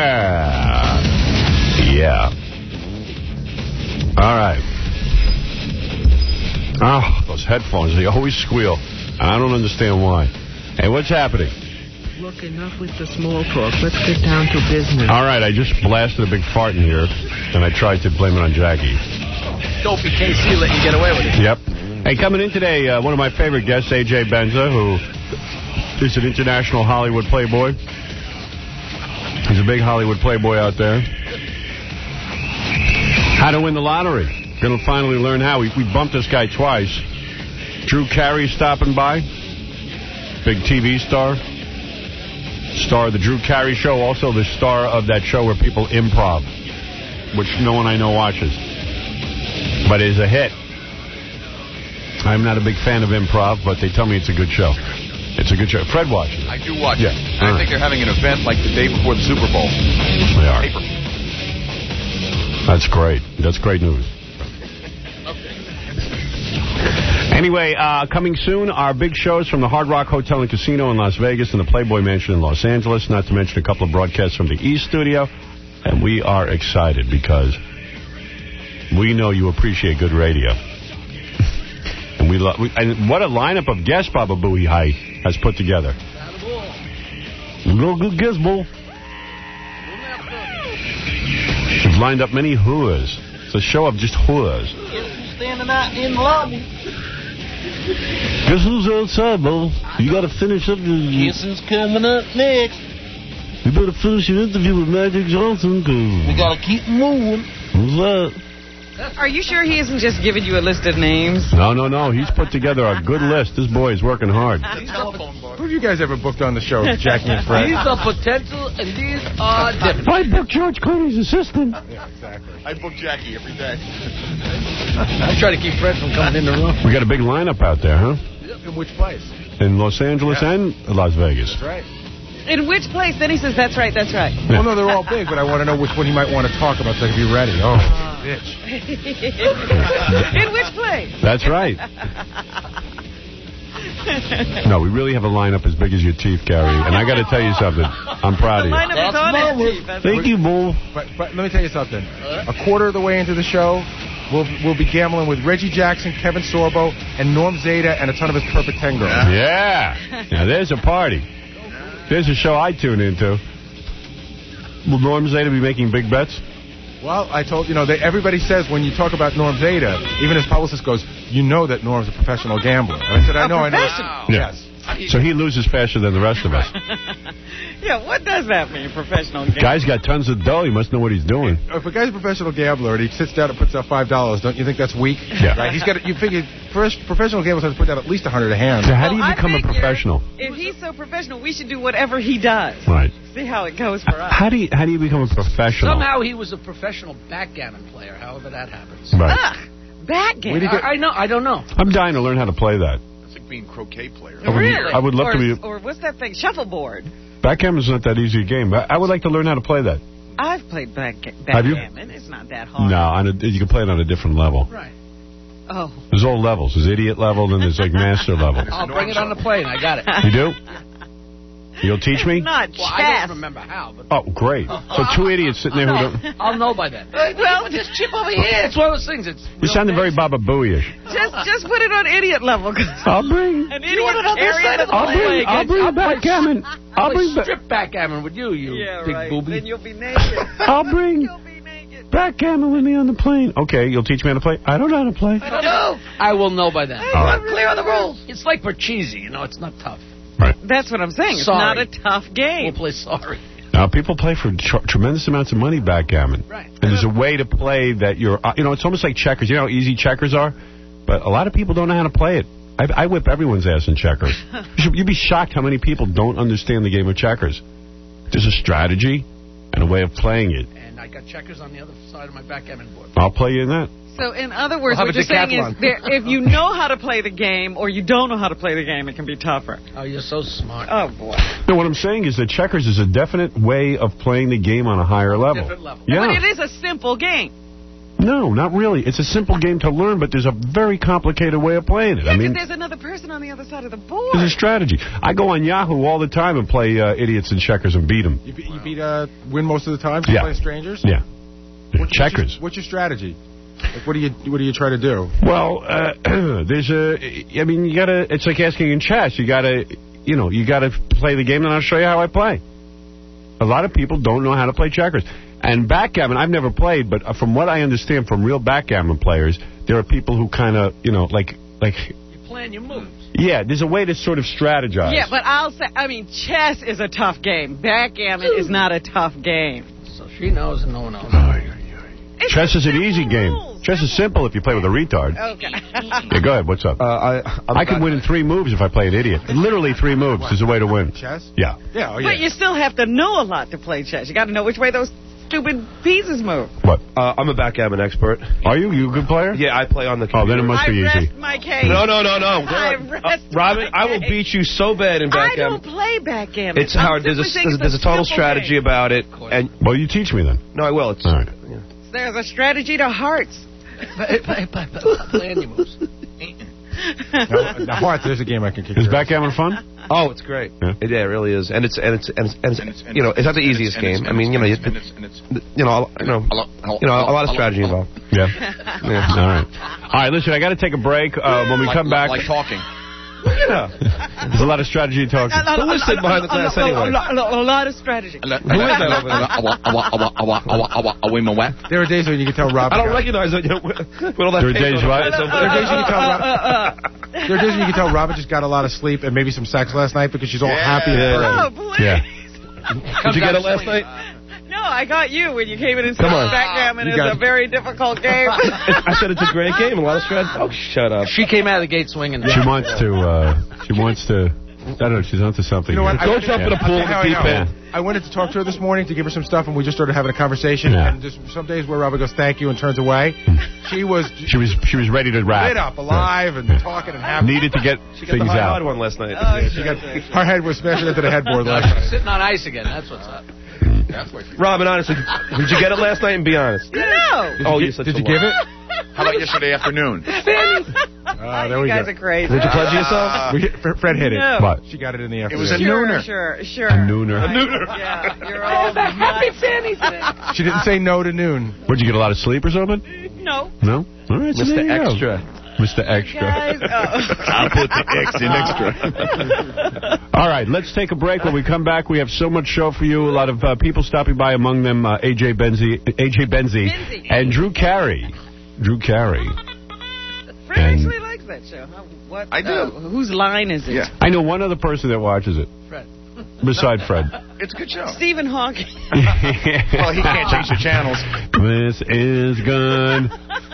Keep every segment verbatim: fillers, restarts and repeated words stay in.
Yeah. Yeah. All right. Oh, those headphones, they always squeal. I don't understand why. Hey, what's happening? Look, enough with the small talk. Let's get down to business. All right, I just blasted a big fart in here, and I tried to blame it on Jackie. Dopey K C let you get away with it. Yep. Hey, coming in today, uh, one of my favorite guests, A J Benza, who is an international Hollywood playboy. He's a big Hollywood playboy out there. How to win the lottery. Going to finally learn how. We, we bumped this guy twice. Drew Carey stopping by. Big T V star. Star of the Drew Carey Show. Also the star of that show where people improv, which no one I know watches. But it is a hit. I'm not a big fan of improv, but they tell me it's a good show. It's a good show. Fred watches it. I do watch yeah. it. And I think they're having an event like the day before the Super Bowl. They are. Paper. That's great. That's great news. Anyway, uh, coming soon, our big shows from the Hard Rock Hotel and Casino in Las Vegas and the Playboy Mansion in Los Angeles, not to mention a couple of broadcasts from the East Studio. And we are excited because we know you appreciate good radio. And we love. And what a lineup of guests Baba Booey High has put together. Real good guest, Bull. We've lined up many whores. It's a show of just whores. Standing out in the lobby. Guess who's outside, Bull? You got to finish up your... Guess who's coming up next? You better finish your interview with Magic Johnson, cause... We got to keep moving. Who's that? Are you sure he isn't just giving you a list of names? No, no, no. He's put together a good list. This boy is working hard. Who have you guys ever booked on the show, Jackie and Fred? These are potential, and these are different. I booked George Clooney's assistant. Yeah, exactly. I book Jackie every day. I try to keep Fred from coming in the room. We got a big lineup out there, huh? In which place? In Los Angeles yeah. and Las Vegas. That's right. In which place? Then he says, that's right, that's right. Yeah. Well, no, they're all big, but I want to know which one you might want to talk about so I can be ready. Oh, bitch. In which place? That's right. No, we really have a lineup as big as your teeth, Gary. And I got to tell you something. I'm proud of you. Lineup is on his teeth. That's Thank you, Bull. But, but let me tell you something. A quarter of the way into the show, we'll we'll be gambling with Reggie Jackson, Kevin Sorbo, and Norm Zeta, and a ton of his perfect tango. Yeah. Now, there's a party. There's a show I tune into. Will Norm Zeta be making big bets? Well, I told, you know, they, everybody says when you talk about Norm Zeta, even his publicist goes, you know that Norm's a professional gambler. And I said, I know, I know. Yeah. Yes. So he loses faster than the rest of us. Yeah, what does that mean, professional gambler? Guy's got tons of dough. He must know what he's doing. If a guy's a professional gambler and he sits down and puts out five dollars, don't you think that's weak? Yeah. Right? He's got. To, you figure first professional gamblers have to put down at least a hundred a hand. So how do you Well, become a professional? If he's so professional, we should do whatever he does. Right. See how it goes for us. How do you how do you become a professional? Somehow he was a professional backgammon player, however that happens. Right. Ugh, backgammon. I, I know, I don't know. I'm dying to learn how to play that. It's like being croquet player. I would, Really? I would love or, to be. Or what's that thing? Shuffleboard. Backgammon's not that easy a game. But I would like to learn how to play that. I've played back, Have you? backgammon. It's not that hard. No, on a, you can play it on a different level. Right. Oh. There's all levels. There's idiot level, then there's like master level. I'll bring it on the plane. I got it. You do? You'll teach me? Not Well, chess. I don't remember how, but Oh, great. So two idiots sitting there who don't... I'll know by then. Well, This chip over here. It's one of those things. It's You sounded very Baba Booey-ish. just just put it on idiot level. I'll bring... An idiot carries the I'll bring, play. I'll bring I'll play- backgammon. I'll I'll bring... play ba- strip backgammon with you, you Yeah, big right. booby. Then you'll be naked. I'll bring You'll be naked. backgammon with me on the plane. Okay, you'll teach me how to play? I don't know how to play. I don't know. I will know by then. All right. I'm clear on the rules. It's like Parcheesi, you know. It's not tough. Right. That's what I'm saying. It's Sorry. not a tough We'll game. play sorry. Now, people play for tr- tremendous amounts of money backgammon. Right. And there's a way to play that you're... Uh, you know, it's almost like checkers. You know how easy checkers are? But a lot of people don't know how to play it. I, I whip everyone's ass in checkers. you should, you'd be shocked how many people don't understand the game of checkers. There's a strategy and a way of playing it. And I got checkers on the other side of my backgammon board. I'll play you in that. So, in other words, We'll have what a you're saying decathlon. is there, if you know how to play the game or you don't know how to play the game, it can be tougher. Oh, you're so smart. Oh, boy. No, what I'm saying is that checkers is a definite way of playing the game on a higher level. Different level. Yeah. But it is a simple game. No, not really. It's a simple game to learn, but there's a very complicated way of playing it. Yeah, I mean, there's another person on the other side of the board. there's a strategy. I go on Yahoo all the time and play uh, idiots and checkers and beat them. You, be, you beat uh, win most of the time. So Yeah. you play strangers. Yeah. What's, Checkers. What's your, what's your strategy? Like, what do you what do you try to do? Well, uh, there's a. I mean, you gotta. It's like asking in chess. You gotta. You know, you gotta play the game, and I'll show you how I play. A lot of people don't know how to play checkers. And backgammon, I've never played, but from what I understand from real backgammon players, there are people who kind of, you know, like, like. You plan your moves. Yeah, there's a way to sort of strategize. Yeah, but I'll say, I mean, chess is a tough game. Backgammon is not a tough game. So she knows and no one else. It's Chess is an simple easy game. rules. Chess is simple if you play with a retard. Okay. Yeah, go ahead. What's up? Uh, I I'm I can win in three moves if I play an idiot. Literally three moves is a way to win. Chess? Yeah. Yeah, oh, yeah. But you still have to know a lot to play chess. You got to know which way those stupid pieces move. What? Uh, I'm a backgammon expert. Are you? You a good player? Yeah, I play on the Oh, computer. then it must I be rest easy. my case. No, no, no, no. I Uh, rest Robin, my I will case. beat you so bad in I backgammon. don't play backgammon. It's I'm hard. There's a, simply saying there's, it's there's a total simple strategy game. about it. And Well, you teach me then. no, I will. It's All right. yeah. There's a strategy to hearts. Play, play, play, play. Plan your moves. Now, now, Hearts, there's a game I can kick Is your ass. backgammon fun? Oh, it's great. Yeah. It, yeah, it really is. And it's and it's and it's, and it's, And it's- and you know, it's not the and easiest and it's- game. I and mean, you know, you, it's- and it's- and it's- you know, you know, Hello, hello, you know, a lot of hello, strategy hello. involved. Yeah. Yeah. All right. All right, listen, I got to take a break. Uh, when we Like- come back, Like talking. Yeah. there's a lot of strategy talking. Who is sitting behind the glass a, anyway? A, a, a lot of strategy. Who is that over there? Women wet. There are days when you can tell Rob. I don't recognize it. With all that There are paper days on what? the face There over are there. days when you can tell Rob. There are days when you can tell Robin just got a lot of sleep and maybe some sex last night because she's all Yeah. happy. And Yeah. Oh, please. Yeah. Did you get it last night? No, I got you when you came in and said Come on. backgammon You is got a it. very difficult game. I said it's a great game, a lot of strategy. Oh, shut up. She came out of the gate swinging. She wants to, uh, she wants to, I don't know, she's onto something. You know what? I Go went jump into- in a pool I'll in tell the you deep how I end. know. I wanted to talk to her this morning to give her some stuff, and we just started having a conversation. Yeah. And there's some days where Robin goes, "Thank you," and turns away. She was She was, she was ready to rap. lit up, alive, and talking and happy. Needed to get She got the things high out. odd one last night. Oh, She got her head was smashing into the headboard last She's night. sitting on ice again. That's what's up. Robin, honestly, did you get it last night? And be honest. No. Oh, Did you you, said did so you give long. it? How about yesterday afternoon? Uh, there you we guys go. are crazy. Did you pledge yourself? We hit, Fred- Fred hit it. No. What? She got it in the It afternoon. was a Sure, nooner. sure, sure. A nooner. A nooner. Yeah, you're all happy Sandy She didn't say no to noon. Would you get a lot of sleep or something? No. No? All right, so there Mister you go. Extra. Mister Extra. Guys, oh. I'll put the X in extra. All right, let's take a break. When we come back, we have so much show for you. A lot of uh, people stopping by, among them uh, A J Benzie, A J Benzie, Benzie. and Drew Carey. Drew Carey. Fred And- actually likes that show. How, what, I do. uh, whose line is it? Yeah. I know one other person that watches it, Fred. beside Fred. It's a good show. Stephen Hawking. Well, he can't change the channels. This is good.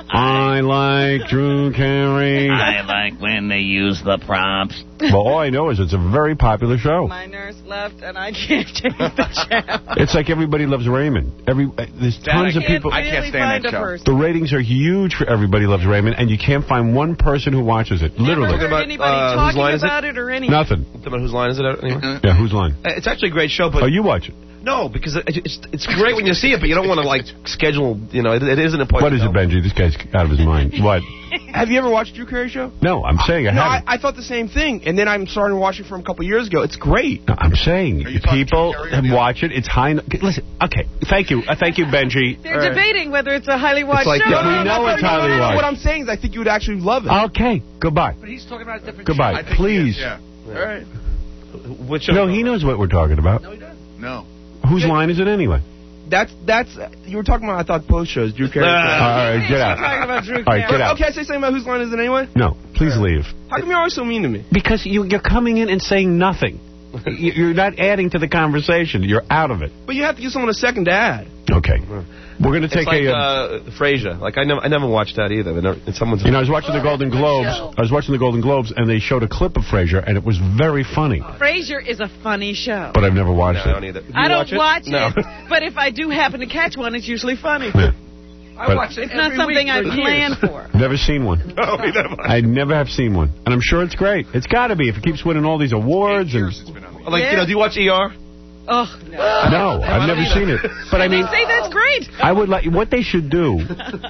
I like Drew Carey. I like when they use the props. Well, all I know is it's a very popular show. My nurse left, and I can't change the channel. It's like Everybody Loves Raymond. Every uh, there's tons I of can't people. I can't really stand find that a show. person. The ratings are huge for Everybody Loves Raymond, and you can't find one person who watches it. Never Literally. heard about, anybody uh, whose talking line is it? about it? or anything. Nothing. Tell me whose line is it? Anyway? Yeah, whose line? Uh, It's actually a great show, but Oh, you watch it. no, because it, it's it's great when you see it, but you don't want to like schedule. You know, it, it isn't important. What is it, Benji? This guy's out of his mind. What? Have you ever watched Drew Carey show? No, I'm saying I No, I, haven't. I thought the same thing, and then I'm starting to watch it from a couple years ago. It's great. No, I'm saying Are you talking people Drew Carey or have the- watch it. It's high. Listen, okay. Thank you. Uh, thank you, Benji. They're debating whether it's a highly watched like- show. Yeah, we know no, it's no, no, highly no, no. watched. What I'm saying is I think you would actually love it. Okay. Goodbye. But he's talking about a different Goodbye. I think he Please. is, Yeah. All right. Which show? No, he knows what we're talking about. No, he doesn't. No. Whose line is it anyway? That's that's you were talking about. I thought post shows Drew Carey. All right, get We're out. talking about Drew All right, Carey. get out. Okay, I say something about whose line is it anyway? No, please leave. How come you're always so mean to me? Because you, you're coming in and saying nothing. You- You're not adding to the conversation. You're out of it. But you have to give someone a second to add. Okay. We're going to It's take like a... Uh, uh, Frasier. Like I never, I never watched that either. But never, it's someone's. you know, I was watching the Golden Globes. I was watching the Golden Globes, and they showed a clip of Frasier, and it was very funny. Frasier is a funny show. But I've never No, watched I don't it. either. Do you I don't watch it? watch No. it, but if I do happen to catch one, it's usually funny. Yeah. I But- watch it It's not every something week I for plan years. for. Never seen one. No, we never. I never have seen one. And I'm sure it's great. It's got to be if it keeps winning all these awards. Eight and years it's been on the Like Yeah. you know, do you watch E R? Oh, no. No, I've never seen it. But I mean, Say that's great. I would like what they should do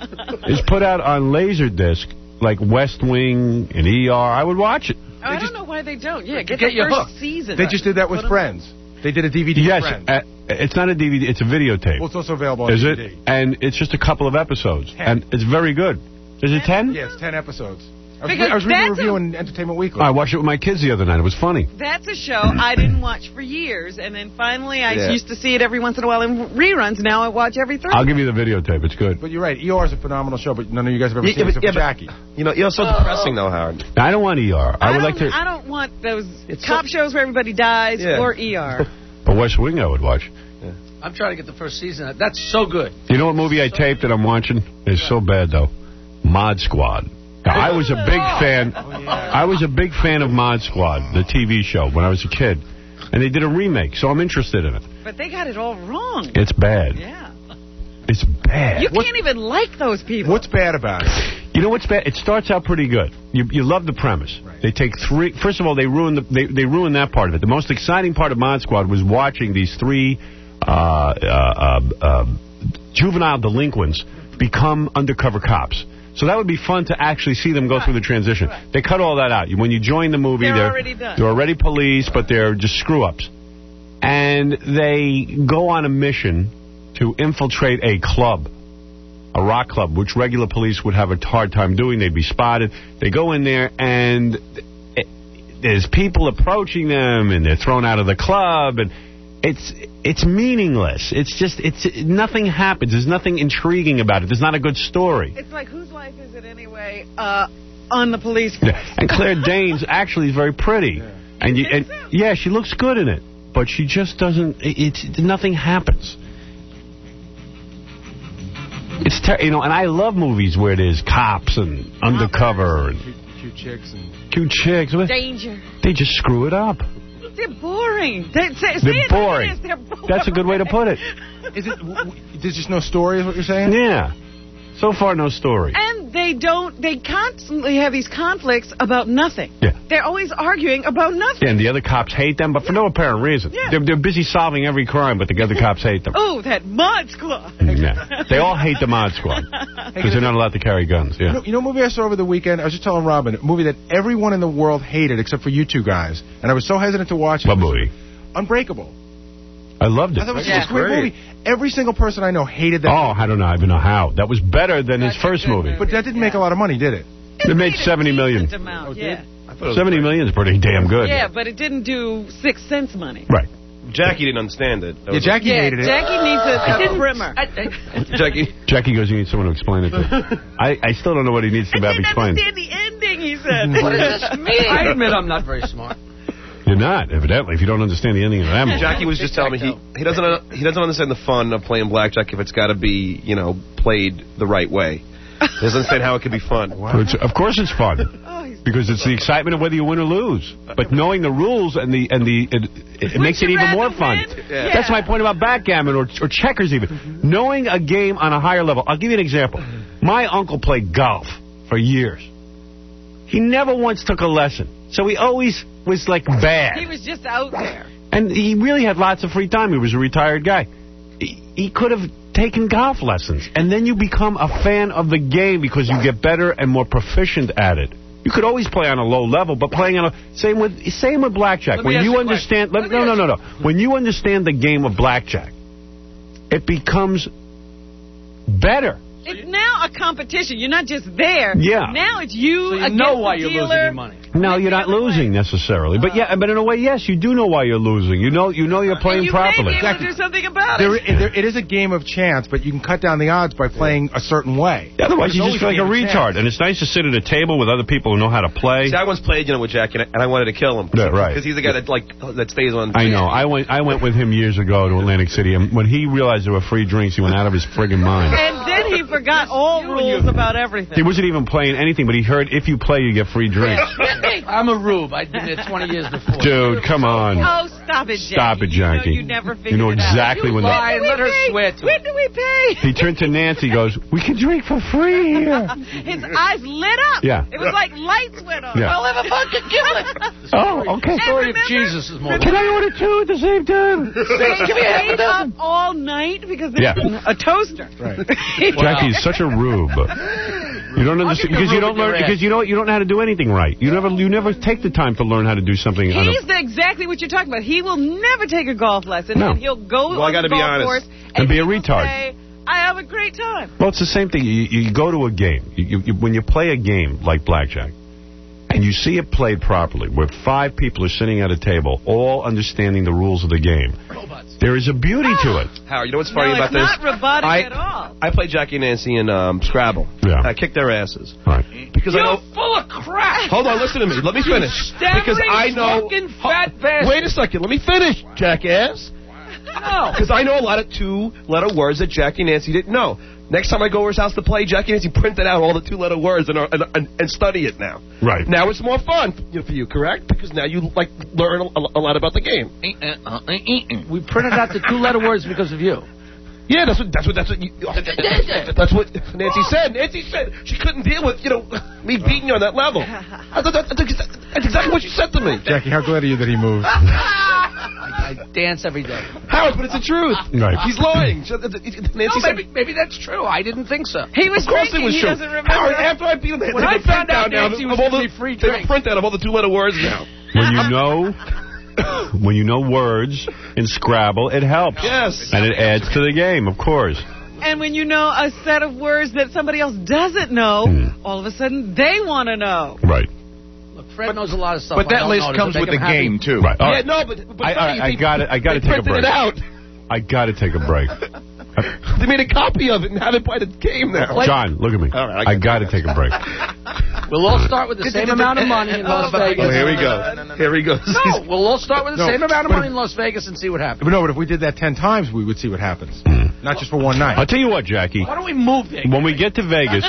is put out on Laserdisc like West Wing and E R. I would watch it. I don't know why they don't. Yeah, get, Get the your first hook. season. They just did that with Put 'em- Friends. They did a D V D Yes, with Friends. uh, it's not a D V D, it's a videotape. Well, it's also available on Is D it? V D. And it's just a couple of episodes. Ten. And it's very good. Is it ten? Yes, ten episodes. I was, Because I was reading a that's review a- in Entertainment Weekly. I watched it with my kids the other night. It was funny. That's a show I didn't watch for years, and then finally I Yeah. used to see it every once in a while in reruns. Now I watch every Thursday. I'll give you the videotape. It's good. But you're right. E R is a phenomenal show, but none of you guys have ever Yeah, seen but- it except yeah, for but- Jackie. You know, you're so depressing, though, Howard. I don't want E R. I, I would don't, like to. I don't want those It's cop so- shows where everybody dies Yeah. or E R. But West Wing I would watch. I'm trying to get the first season. That's so good. You know what movie I taped that I'm watching? It's so bad, though. Mod Squad. Now, I was a big fan. I was a big fan of Mod Squad, the T V show, when I was a kid. And they did a remake, so I'm interested in it. But they got it all wrong. It's bad. Yeah. It's bad. You can't even like those people. What's bad about it? You know what's bad? It starts out pretty good. You you love the premise. Right. They take three. First of all, they ruin the they they ruin that part of it. The most exciting part of Mod Squad was watching these three uh, uh, uh, uh, juvenile delinquents become undercover cops. So that would be fun to actually see them go through the transition. They cut all that out. When you join the movie, They're they're already done. they're already police, but they're just screw-ups. And they go on a mission to infiltrate a club, a rock club, which regular police would have a hard time doing. They'd be spotted. They go in there, and it, there's people approaching them, and they're thrown out of the club, and it's it's meaningless. It's just it's nothing happens. There's nothing intriguing about it. There's not a good story. It's like, whose life is it anyway uh, on the police force? Yeah. And Claire Danes actually is very pretty, and you and yeah, she looks good in it, but she just doesn't. It, it's nothing happens. It's ter- you know, and I love movies where there's cops and undercover and Cute, cute chicks and cute chicks. Danger. They just screw it up. They're boring. They, say, say They're it like boring. it is. They're boring. That's a good way to put it. is it? w- w- There's just no story, is what you're saying? Yeah. So far, no story. And they don't, they constantly have these conflicts about nothing. Yeah. They're always arguing about nothing. And the other cops hate them, but for no apparent reason. Yeah. They're, they're busy solving every crime, but the other cops hate them. Oh, that Mod Squad. Yeah. They all hate the Mod Squad because they're not allowed to carry guns. You Yeah. know, you know what movie I saw over the weekend? I was just telling Robin, a movie that everyone in the world hated except for you two guys. And I was so hesitant to watch it. What movie? Unbreakable. I loved it. I thought it was Yeah. such a great movie. Every single person I know hated that Oh, movie. I don't know. even know how. That was better than his That's a first good movie. movie. But that didn't make a lot of money, did it? They made a seventy million. decent amount, Oh, it yeah. did? seventy million is pretty damn good. Yeah, but it didn't do six cents money. Right. Jackie didn't understand it. That Yeah, was- Jackie Yeah, hated it. Jackie needs a, a primer. Jackie. Jackie goes, you need someone to explain it to. I, I still don't know what he needs to I have didn't explained. understand the ending, he said. What does this mean? I admit I'm not very smart. You're not, evidently, if you don't understand the ending of that movie. Jackie was just telling me he, he doesn't uh, he doesn't understand the fun of playing blackjack if it's got to be, you know, played the right way. He doesn't understand how it could be fun. It's, of course it's fun. Oh, he's- Because it's the excitement of whether you win or lose. But knowing the rules and the and the it, it, it makes it you even rather more fun. win? Yeah. That's my point about backgammon or, or checkers even. Knowing a game on a higher level. I'll give you an example. My uncle played golf for years. He never once took a lesson. So he always was like bad. He was just out there. And he really had lots of free time. He was a retired guy. He, he could have taken golf lessons. And then you become a fan of the game because you get better and more proficient at it. You could always play on a low level, but playing on a... Same with same with blackjack. Let me When ask you you a understand... question. Let, Let me no, no, ask no, no. When you understand the game of blackjack, it becomes better. It's now a competition. You're not just there. Yeah. Now it's you So you against know the why you're dealer. losing your money. No, With you're the not other losing way. necessarily. But yeah, but in a way, yes, you do know why you're losing. You know you know you're playing and you properly. may be able to do something about There, it. there, it is a game of chance, but you can cut down the odds by playing a certain way. Otherwise, It's you always just feel like a game of retard. chance. And it's nice to sit at a table with other people who know how to play. See, I once played, you know, with Jackie, and I, and I wanted to kill him. Yeah, right. Because he's the guy that like that stays on. I know. I went I went with him years ago to Atlantic City, and when he realized there were free drinks, he went out of his friggin' mind. And then he forgot all rules about everything. He wasn't even playing anything, but he heard if you play, you get free drinks. Hey, I'm a rube. I've been there twenty years before. Dude, come on. Oh, stop it, Jackie. Stop it, Jackie. You know you never figured You know it out. exactly You when lie the... and let her pay? swear to When it. do we pay? He turned to Nancy, goes, we can drink for free here. His eyes lit up. Yeah. It was like lights went on. Yeah. I'll have a vodka killing. Oh, okay. The story of remember- Jesus is more. Can I order two at the same time? They stayed up all night because they Yeah. a toaster. Right. Jackie's such a rube. You don't understand give you a because you rube don't in your learn ass. because you know what, you don't know how to do anything right. You never you never take the time to learn how to do something. on a- He's the, exactly what you're talking about. He will never take a golf lesson. No. And he'll go Well, I on gotta the be golf honest. course And and, be he a will retard. say, I have a great time. Well, it's the same thing. You, you go to a game. You, you, you, when you play a game like blackjack, and you see it played properly, where five people are sitting at a table, all understanding the rules of the game, there is a beauty to it. Howard, you know what's funny no, about it's this? not robotic I, at all. I played Jackie and Nancy in um, Scrabble. Yeah. I kicked their asses. Right. Because I You're know... full of crap. Hold on, listen to me. Let me finish. Stammering, Because I know... smoking, fat bastard. Wait a second. Let me finish, jackass. No. Because I know a lot of two-letter words that Jackie and Nancy didn't know. Next time I go over his house to play, Jackie and Nancy printed out all the two-letter words and, are, and, and, and study it now. Right. Now it's more fun you know, for you, correct? Because now you like learn a, a lot about the game. We printed out the two-letter words because of you. Yeah, that's what that's what that's what you, that's what Nancy said. Nancy said she couldn't deal with you know me beating you on that level. I thought that, that's, that's exactly what she said to me. Jackie, how glad are you that he moved? I, I dance every day. Howard, but it's the truth. Right. He's lying. She- Nancy No, said. maybe, maybe that's true. I didn't think so. He was Of course it drinking. was He true. doesn't remember. Howard, after I beat him, they When have I a found out printout now Nancy of was all giving the me free they have a drinks. printout of all the two-letter words now. When you know, when you know words in Scrabble, it helps. Yes. And it adds to the game, of course. And when you know a set of words that somebody else doesn't know, Hmm. all of a sudden they want to know. Right. Look, Fred knows a lot of stuff. But I that don't list know. Does it comes make with the him happy? game, too. Right. All Yeah, right. no, but, but I, funny, I, I they- got it. I got to they take a printed break. it out. I got to take a break. They made a copy of it and have it by the game now. John, look at me. All right, I I got to take a break. We'll all start with the same amount of money in Las Vegas. Oh, here we go. Here he goes. No, we'll all start with the No, same amount of but- money in Las Vegas and see what happens. But no, but if we did that ten times, we would see what happens. Not just for one night. I'll tell you what, Jackie. Why don't we move there? When we get to Vegas,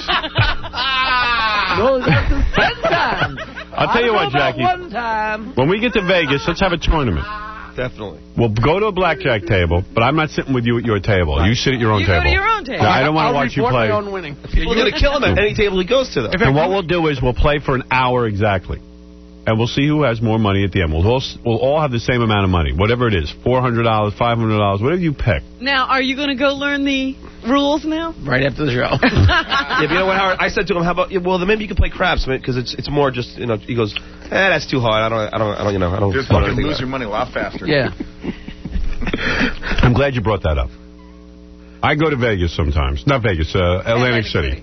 No, that's the ten times. I'll tell you what, I don't know about Jackie. One time. when we get to Vegas, let's have a tournament. Definitely. We'll go to a blackjack table, but I'm not sitting with you at your table. You sit at your own You go table. to your own table. Yeah, I don't want I'll to watch you report play. my own winning. People are going to kill him at any table he goes to, though. And what we'll do is we'll play for an hour exactly. And we'll see who has more money at the end. We'll all, we'll all have the same amount of money, whatever it is, four hundred dollars, five hundred dollars, whatever you pick. Now, are you going to go learn the rules now? Right after the show. Yeah, but you know what, Howard? I said to him, "How about? Well, then maybe you can play craps, because it's it's more just you know." He goes, "Eh, that's too hard. I don't, I don't, I don't, you know, I don't." Just want fucking to lose your money a lot faster. Yeah. I'm glad you brought that up. I go to Vegas sometimes. Not Vegas, uh, Atlantic City.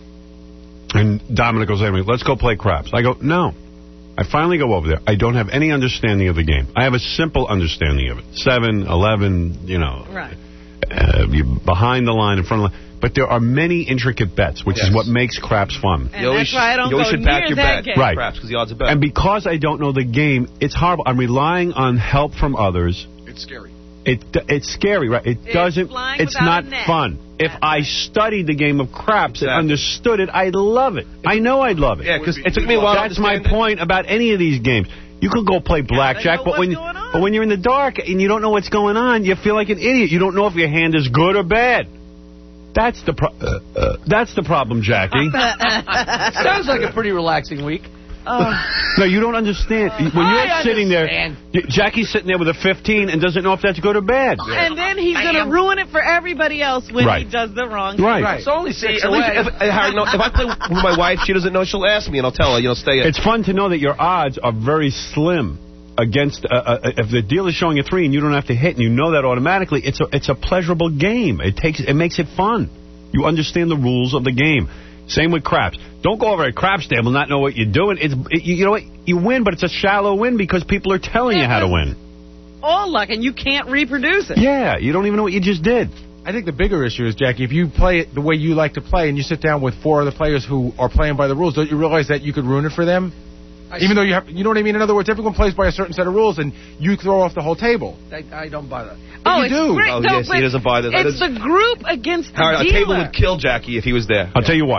And Dominic goes, hey, let's go play craps. I go, no. I finally go over there. I don't have any understanding of the game. I have a simple understanding of it. Seven, eleven, you know. Right. Uh, you're behind the line, in front of the line. But there are many intricate bets, which Yes. is what makes craps fun. And that's why I don't you always go should back near your that bet. game. Right. Craps, because the odds are better. And because I don't know the game, it's horrible. I'm relying on help from others. It's scary. It It's scary, right? It It's doesn't, flying it's without not a net. fun. If I studied the game of craps and Exactly. understood it, I'd love it. I know I'd love it. Yeah, because it took me a while to That's my understand it. point about any of these games. You could go play blackjack, know but when what's going on. but when you're in the dark and you don't know what's going on, you feel like an idiot. You don't know if your hand is good or bad. That's the pro- uh, uh, that's the problem, Jackie. Sounds like a pretty relaxing week. No, you don't understand. When you're I sitting understand. there, Jackie's sitting there with a fifteen and doesn't know if that's good or bad. And then he's going to ruin it for everybody else when Right. he does the wrong Right. thing. It's only See, six at least away. if, uh, Harry, no, if I play with my wife, she doesn't know, she'll ask me, and I'll tell her, you know, stay at. It's fun to know that your odds are very slim against uh, uh, if the deal is showing a three and you don't have to hit and you know that automatically. It's a it's a pleasurable game. It takes it makes it fun. You understand the rules of the game. Same with craps. Don't go over at a craps table and not know what you're doing. It's it, you, you know what, you win, but it's a shallow win because people are telling you how to win. All luck, and you can't reproduce it. Yeah, you don't even know what you just did. I think the bigger issue is, Jackie, if you play it the way you like to play and you sit down with four other players who are playing by the rules, don't you realize that you could ruin it for them? I Even though you have, you know what I mean? In other words, everyone plays by a certain set of rules and you throw off the whole table. I, I don't buy that. Oh, you it's do. great. Oh, no, yes, he but doesn't buy this. It's the group against the Howard, a dealer. table would kill Jackie if he was there. I'll tell you why.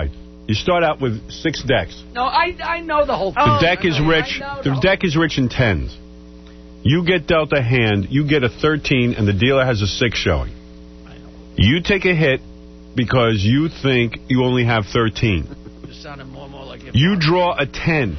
You start out with six decks. No, I I know the whole thing. The deck is rich. The deck is rich in tens. You get dealt a hand, you get a thirteen, and the dealer has a six showing. You take a hit because you think you only have thirteen. You're sounding more and more like you draw a ten.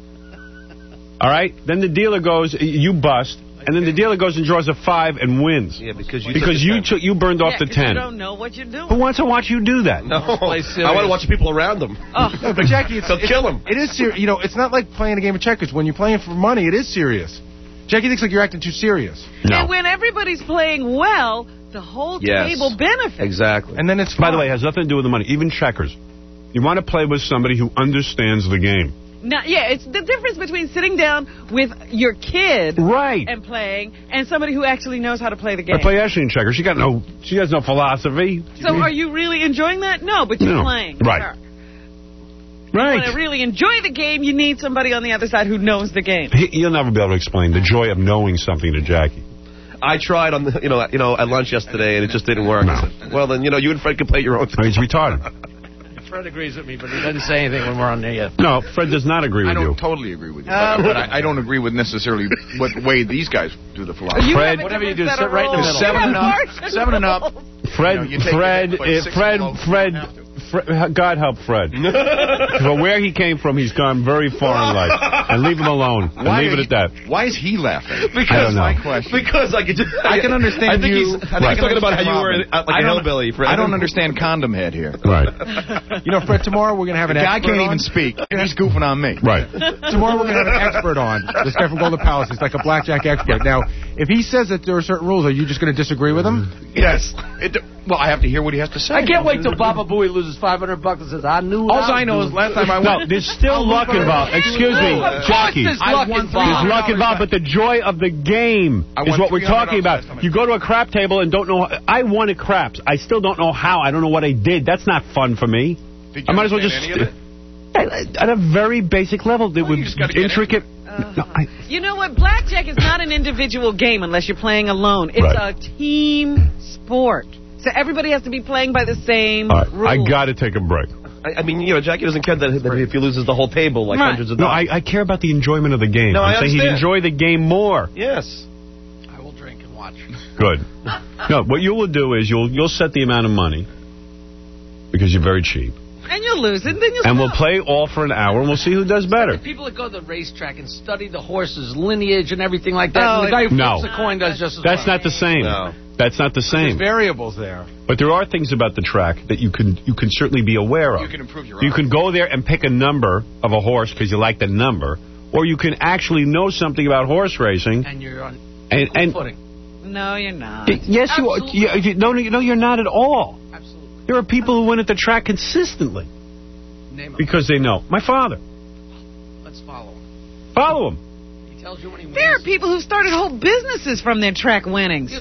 All right? Then the dealer goes, you bust, and then the dealer goes and draws a five and wins. Yeah, because you because took you took you burned off yeah, the ten. You don't know what you're doing. Who wants to watch you do that? No, I want to watch the people around them. Oh. No, but Jackie, it's, They'll it's, kill him. It is serious. You know, it's not like playing a game of checkers. When you're playing for money, it is serious. Jackie thinks like you're acting too serious. No. And when everybody's playing well, the whole Yes. table benefits. Exactly. And then it's By fun. the way, it has nothing to do with the money. Even checkers. You want to play with somebody who understands the game. Now, yeah, it's the difference between sitting down with your kid Right. and playing and somebody who actually knows how to play the game. I play Ashley in checkers. She got no. She has no philosophy. So are you really enjoying that? No, but you're No. playing. Right. Sure. You want to Right. really enjoy the game, you need somebody on the other side who knows the game. He, you'll never be able to explain the joy of knowing something to Jackie. I tried on the, you know, you know, at lunch yesterday, and it just didn't work. No. I said, well, then, you know, you and Fred can play your own I mean, he's retarded. Fred agrees with me, but he doesn't say anything when we're on the air. No, Fred does not agree I with don't you. totally agree with you, but, but I, I don't agree with necessarily what way these guys do the philosophy. You Fred- have a Whatever you different do, set sit of right in the rules. middle. Seven and up. Martian Seven and up. rules. Fred, You know, you take Fred, it, but if six Fred, below, you Fred, don't have to. Fred, God help Fred. From where he came from, he's gone very far in life. And leave him alone. And Why leave it are at that. he- Why is he laughing? Because I don't know. my question. Because I could just, I can understand I think you. He's, I think Right. he's talking about how you were Robin. uh, like I a don't- hillbilly. Fred. I don't understand condom head here. Right. You know, Fred, tomorrow we're going to have an The guy expert can't on. even speak. He's goofing on me. Right. Tomorrow we're going to have an expert on. This guy from Golden Palace. He's like a blackjack expert. Now, if he says that there are certain rules, are you just going to disagree with him? Yes. It, well, I have to hear what he has to say. I can't wait till Baba Booey loses five hundred bucks and says, I knew All what I know is last time I No, went. there's still luck involved. Excuse me, Jackie. There's I luck won involved. three There's hundred luck involved, but the joy of the game I is won what we're three hundred talking dollars about. last time I You go to a crap table and don't know. I won at craps. I still don't know how. I don't know what I did. That's not fun for me. Did you I might as well just. understand any of it? At a very basic level, it Well, was you just gotta get intricate. Uh, No, I, You know what? Blackjack is not an individual game unless you're playing alone. It's Right. a team sport. So everybody has to be playing by the same all right, rules. I got to take a break. I, I mean, you know, Jackie doesn't care that, that if he loses the whole table, like Right. hundreds of No, dollars. I, I care about the enjoyment of the game. No, I'm I saying he'd understand. enjoy the game more. Yes. I will drink and watch. Good. No, what you will do is you'll you'll set the amount of money because you're very cheap, And you'll lose it, then you'll and we'll stop. play all for an hour, and we'll see who does better. People that go to the racetrack and study the horse's lineage and everything like that. Oh, and the guy who no. flips the coin does just as That's well. not the same. No. That's not the There's same. variables there. But there are things about the track that you can you can certainly be aware of. You can improve your You own. can go there and pick a number of a horse because you like the number, or you can actually know something about horse racing. And you're on And, equal and footing. No, you're not. yes, you, are. Absolutely. you, you no, no, you're not at all. Absolutely. There are people who win at the track consistently Name him. because they know. My father. Let's follow him. Follow him. He tells you when he wins. There are people who started whole businesses from their track winnings.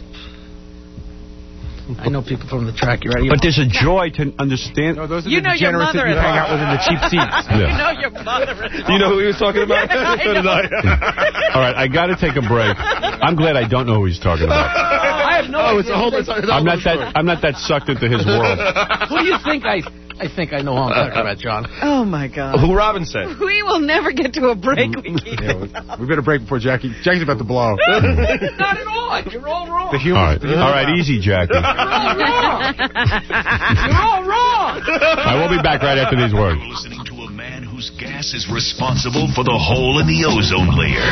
I know people from the track. You're right. But there's a joy to understand. No, those are You the know your degenerates that you mother-in-law. hang out with in the cheap seats. You Yeah. know your mother. Do you know who he was talking about? Yeah, I So did know. I. All right, I got to take a break. I'm glad I don't know who he's talking about. I have no Oh, idea. it's a whole. It's a, it's a I'm whole not that. I'm not that sucked into his world. Who do you think I? I think I know who I'm talking about, John. Oh, my God. Who Robin said. We will never get to a break. We keep Yeah, we, we better break before Jackie. Jackie's about to blow. Not at all. You're all wrong. The humor. All right, all right, easy, Jackie. You're all wrong. You're all wrong. I will be back right after these words. You're listening to a man whose gas is responsible for the hole in the ozone layer.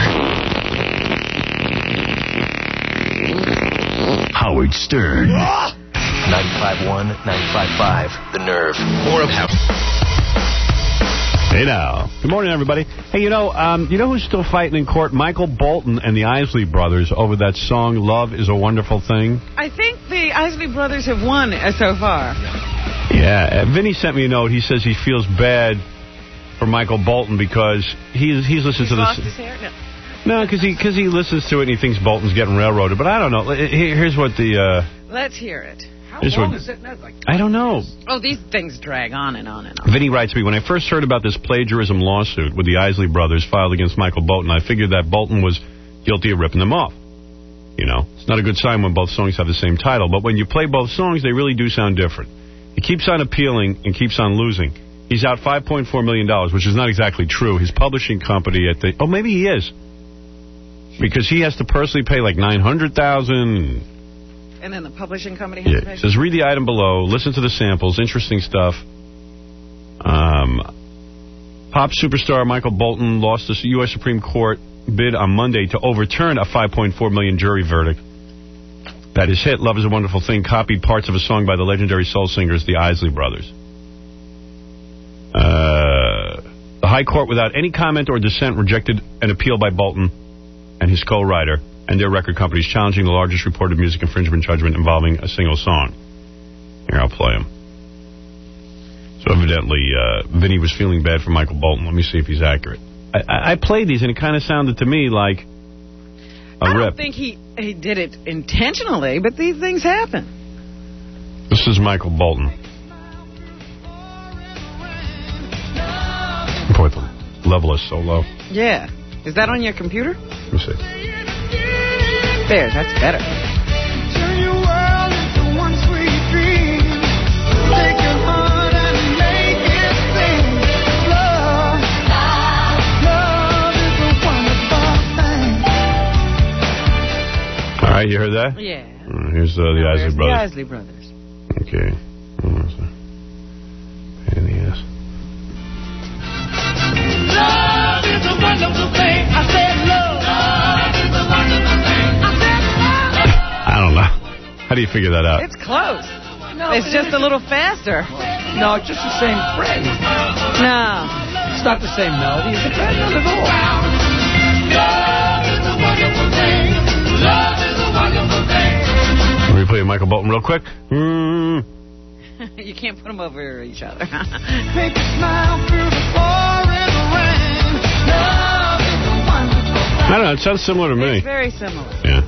Howard Stern. ninety-five point one, ninety-five point five, The Nerve. More of how. Hey now. Good morning, everybody. Hey, you know, um, you know who's still fighting in court? Michael Bolton and the Isley Brothers over that song, Love is a Wonderful Thing. I think the Isley Brothers have won uh, so far. Yeah, uh, Vinny sent me a note. He says he feels bad for Michael Bolton because he's he's listened He's to lost this. his hair? No. No, because he because he listens to it and he thinks Bolton's getting railroaded. But I don't know. Here- Here's what the. Uh, Let's hear it. How Here's long what- is it now? Like I don't know. Oh, these things drag on and on and on. Vinny writes me, when I first heard about this plagiarism lawsuit with the Isley Brothers filed against Michael Bolton, I figured that Bolton was guilty of ripping them off. You know, it's not a good sign when both songs have the same title, but when you play both songs, they really do sound different. He keeps on appealing and keeps on losing. He's out five point four million dollars, which is not exactly true. His publishing company at the... Oh, maybe he is. Because he has to personally pay like nine hundred thousand dollars. And then the publishing company has Yeah, to pay? it says, read the item below, listen to the samples, interesting stuff. Um, pop superstar Michael Bolton lost the U S Supreme Court bid on Monday to overturn a five point four million dollars jury verdict. That his hit, Love is a Wonderful Thing, copied parts of a song by the legendary soul singers, the Isley Brothers. Uh, the High Court, without any comment or dissent, rejected an appeal by Bolton and his co-writer and their record companies, challenging the largest reported music infringement judgment involving a single song. Here, I'll play him. So evidently, uh, Vinny was feeling bad for Michael Bolton. Let me see if he's accurate. I, I, I played these, and it kind of sounded to me like a I rip. don't think he, he did it intentionally, but these things happen. This is Michael Bolton. Boy, the level is so low. Yeah. Is that on your computer? Let me see. There, that's better. All right, you heard that? Yeah. Uh, here's uh, the No, Isley the Brothers. Isley Brothers. Okay. Pain in the ass. Love is a wonderful thing. I said love. Love is a wonderful thing. I said love. I don't know. How do you figure that out? It's close. No, it's just a little faster. No, it's just the same phrase. No. It's not the same melody. It's a bad not at all. Love is a wonderful thing. Love is a wonderful thing. Let me play Michael Bolton real quick. Mm. You can't put them over each other. Make you smile through the pouring rain. Love is a wonderful thing. I don't know. It sounds similar to me. It's very similar. Yeah.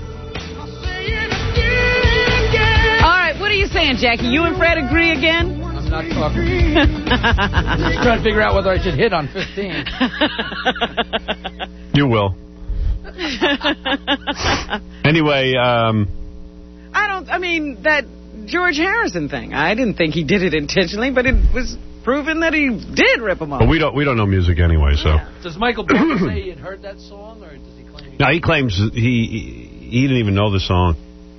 All right, what are you saying, Jackie? You and Fred agree again? I'm not talking. I'm just trying to figure out whether I should hit on fifteen. You will. Anyway, um... I don't, I mean, that George Harrison thing, I didn't think he did it intentionally, but it was proven that he did rip him off. But we don't we don't know music anyway, so... Does Michael Bolton say he had heard that song, or does he claim he... No, he claims he he didn't even know the song.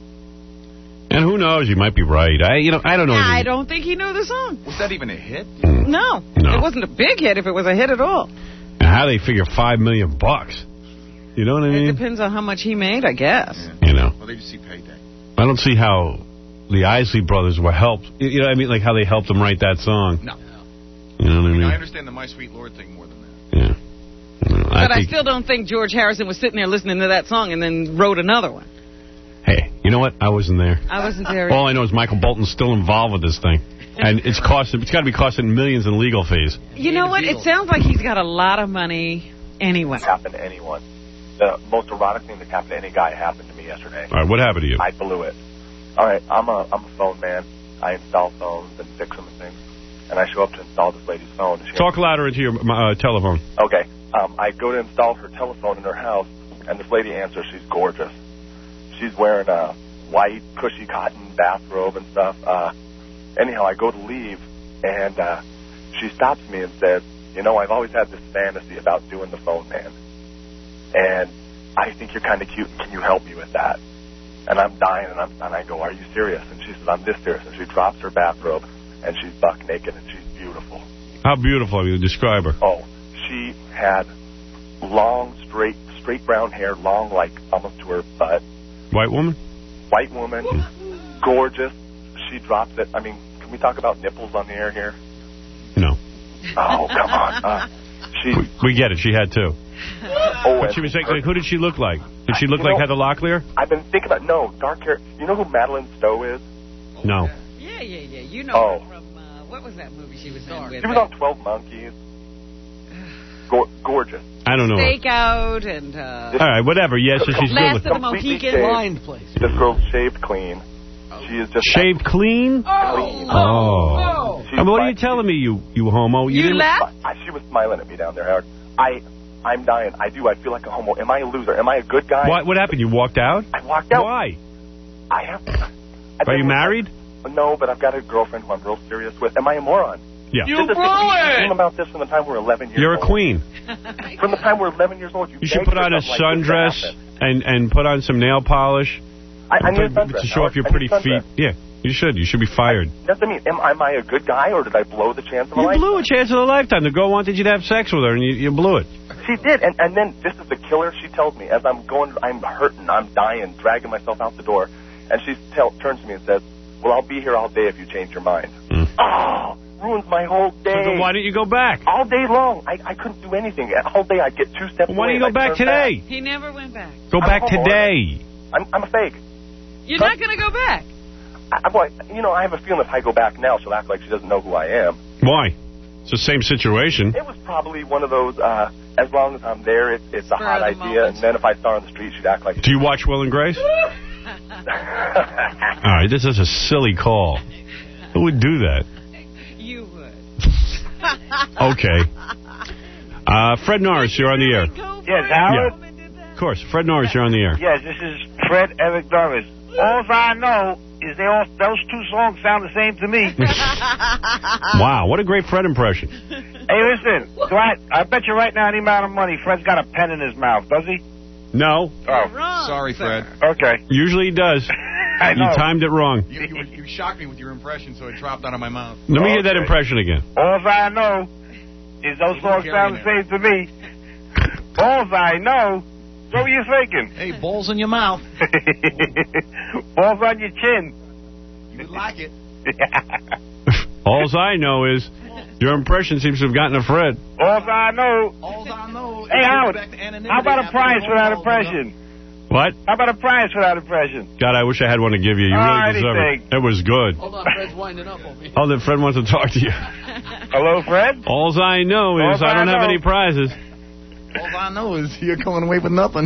And who knows, he might be right. I you know I don't know. I don't think he knew the song. Was that even a hit? No. No. It wasn't a big hit if it was a hit at all. And how they figure five million bucks? You know what I mean? It depends on how much he made, I guess. Yeah. You know. Well, they just see payday. I don't see how the Isley Brothers were helped. You know what I mean? Like how they helped him write that song. No. You know what I mean? I understand the My Sweet Lord thing more than that. Yeah. No, I But I think, still don't think George Harrison was sitting there listening to that song and then wrote another one. hey, you know what? I wasn't there. I wasn't there. All I know is Michael Bolton's still involved with this thing. And it's costing, it's got to be costing millions in legal fees. You know what? It sounds like he's got a lot of money anyway. Happen to anyone. The most erotic thing that happened to any guy happened to me yesterday. All right, what happened to you? I blew it. All right, I'm a I'm a phone man. I install phones and fix them and things. And I show up to install this lady's phone. She Talk louder into your uh, telephone. Okay. Um, I go to install her telephone in her house, and this lady answers. She's gorgeous. She's wearing a white, cushy cotton bathrobe and stuff. Uh, anyhow, I go to leave, and uh, she stops me and says, you know, I've always had this fantasy about doing the phone man. And I think you're kind of cute. Can you help me with that? And I'm dying, and, I'm, and I go, are you serious? And she says, I'm this serious. And she drops her bathrobe, and she's buck naked, and she's beautiful. How beautiful? You describe her. Oh, she had long, straight, straight brown hair, long, like almost to her butt. White woman? White woman, gorgeous. She drops it. I mean, can we talk about nipples on the air here? No. Oh, come on. Uh, she. We, we get it. She had two. Oh, but she was saying, like, who did she look like? Did she look you like know, Heather Locklear? I've been thinking about, no, dark hair. You know who Madeline Stowe is? No. Yeah, yeah, yeah. You know Oh. her from, uh, what was that movie she was in with? She was on twelve Monkeys. Go- gorgeous. I don't know. her. Stakeout and... Uh, All right, whatever. Yes, so she's Last good of the Completely Mohicans. shaved. Blind place. This girl's shaved clean. She is just Shaved clean? clean. Oh. She's I mean, what are fine. you telling me, you you homo? You, You didn't... laughed? I, she was smiling at me down there, Howard. I, I'm dying. I do. I feel like a homo. Am I a loser? Am I a good guy? What, what happened? You walked out? I walked out. Why? I have. I've Are been you with- married? No, but I've got a girlfriend who I'm real serious with. Am I a moron? Yeah. You blew it! Dream about this from the time we were eleven years You're old. a queen. From the time we were eleven years old, you, You should begged put on a yourself like this to sundress happen. and, and put on some nail polish. I, I need a to, sundress. to show off your I need pretty a feet. sundress. Yeah, you should. You should be fired. That's what I mean. Am, am I a good guy, or did I blow the chance of a You lifetime? blew a chance of a lifetime. The girl wanted you to have sex with her, and you, you blew it. She did, and, and then this is the killer. She tells me as I'm going, I'm hurting, I'm dying, dragging myself out the door, and she tell, turns to me and says, "Well, I'll be here all day if you change your mind." Mm. Oh, ruins my whole day. So then why didn't you go back? All day long, I, I couldn't do anything. All day, I'd get two steps. Well, why don't you away go and I'd back turn today? He never went back. Go I'm back a homeowner. today. I'm, I'm a fake. You're Huh? not going to go back. I, I, boy, you know, I have a feeling if I go back now, she'll act like she doesn't know who I am. Why? It's the same situation. It was probably one of those. Uh, as long as I'm there, it, it's a Spur hot of the idea. moment. And then if I saw her on the street, she'd act like. Do you watch Will and Grace? All right, this is a silly call. Who would do that? You would. Okay. Uh, Fred Norris, you're on the air. Yes, Howard? Yeah. Of course. Fred Norris, you're on the air. Yes, this is Fred Eric Norris. All I know is they all, those two songs sound the same to me. Wow, what a great Fred impression. Hey, listen, do I, I bet you right now any amount of money, Fred's got a pen in his mouth, does he? No. Oh, wrong, Sorry, sir. Fred. Okay. Usually he does. I know. You timed it wrong. You, you, you shocked me with your impression, so it dropped out of my mouth. Let me hear that Okay. impression again. All I know is those songs sound the same to me. All I know, what were you thinking? Hey, balls in your mouth. Balls on your chin. You would like it. Alls I know is your impression seems to have gotten a Fred. All I know. All I know Hey, Howard, how about a prize for that impression? What? How about a prize for that impression? God, I wish I had one to give you. You Oh, really deserve anything. it. It was good. Hold on, Fred's winding up over here. Oh, then Fred wants to talk to you. Hello, Fred? Alls I know is Alls I don't I have know. any prizes. All I know is you're going away with nothing.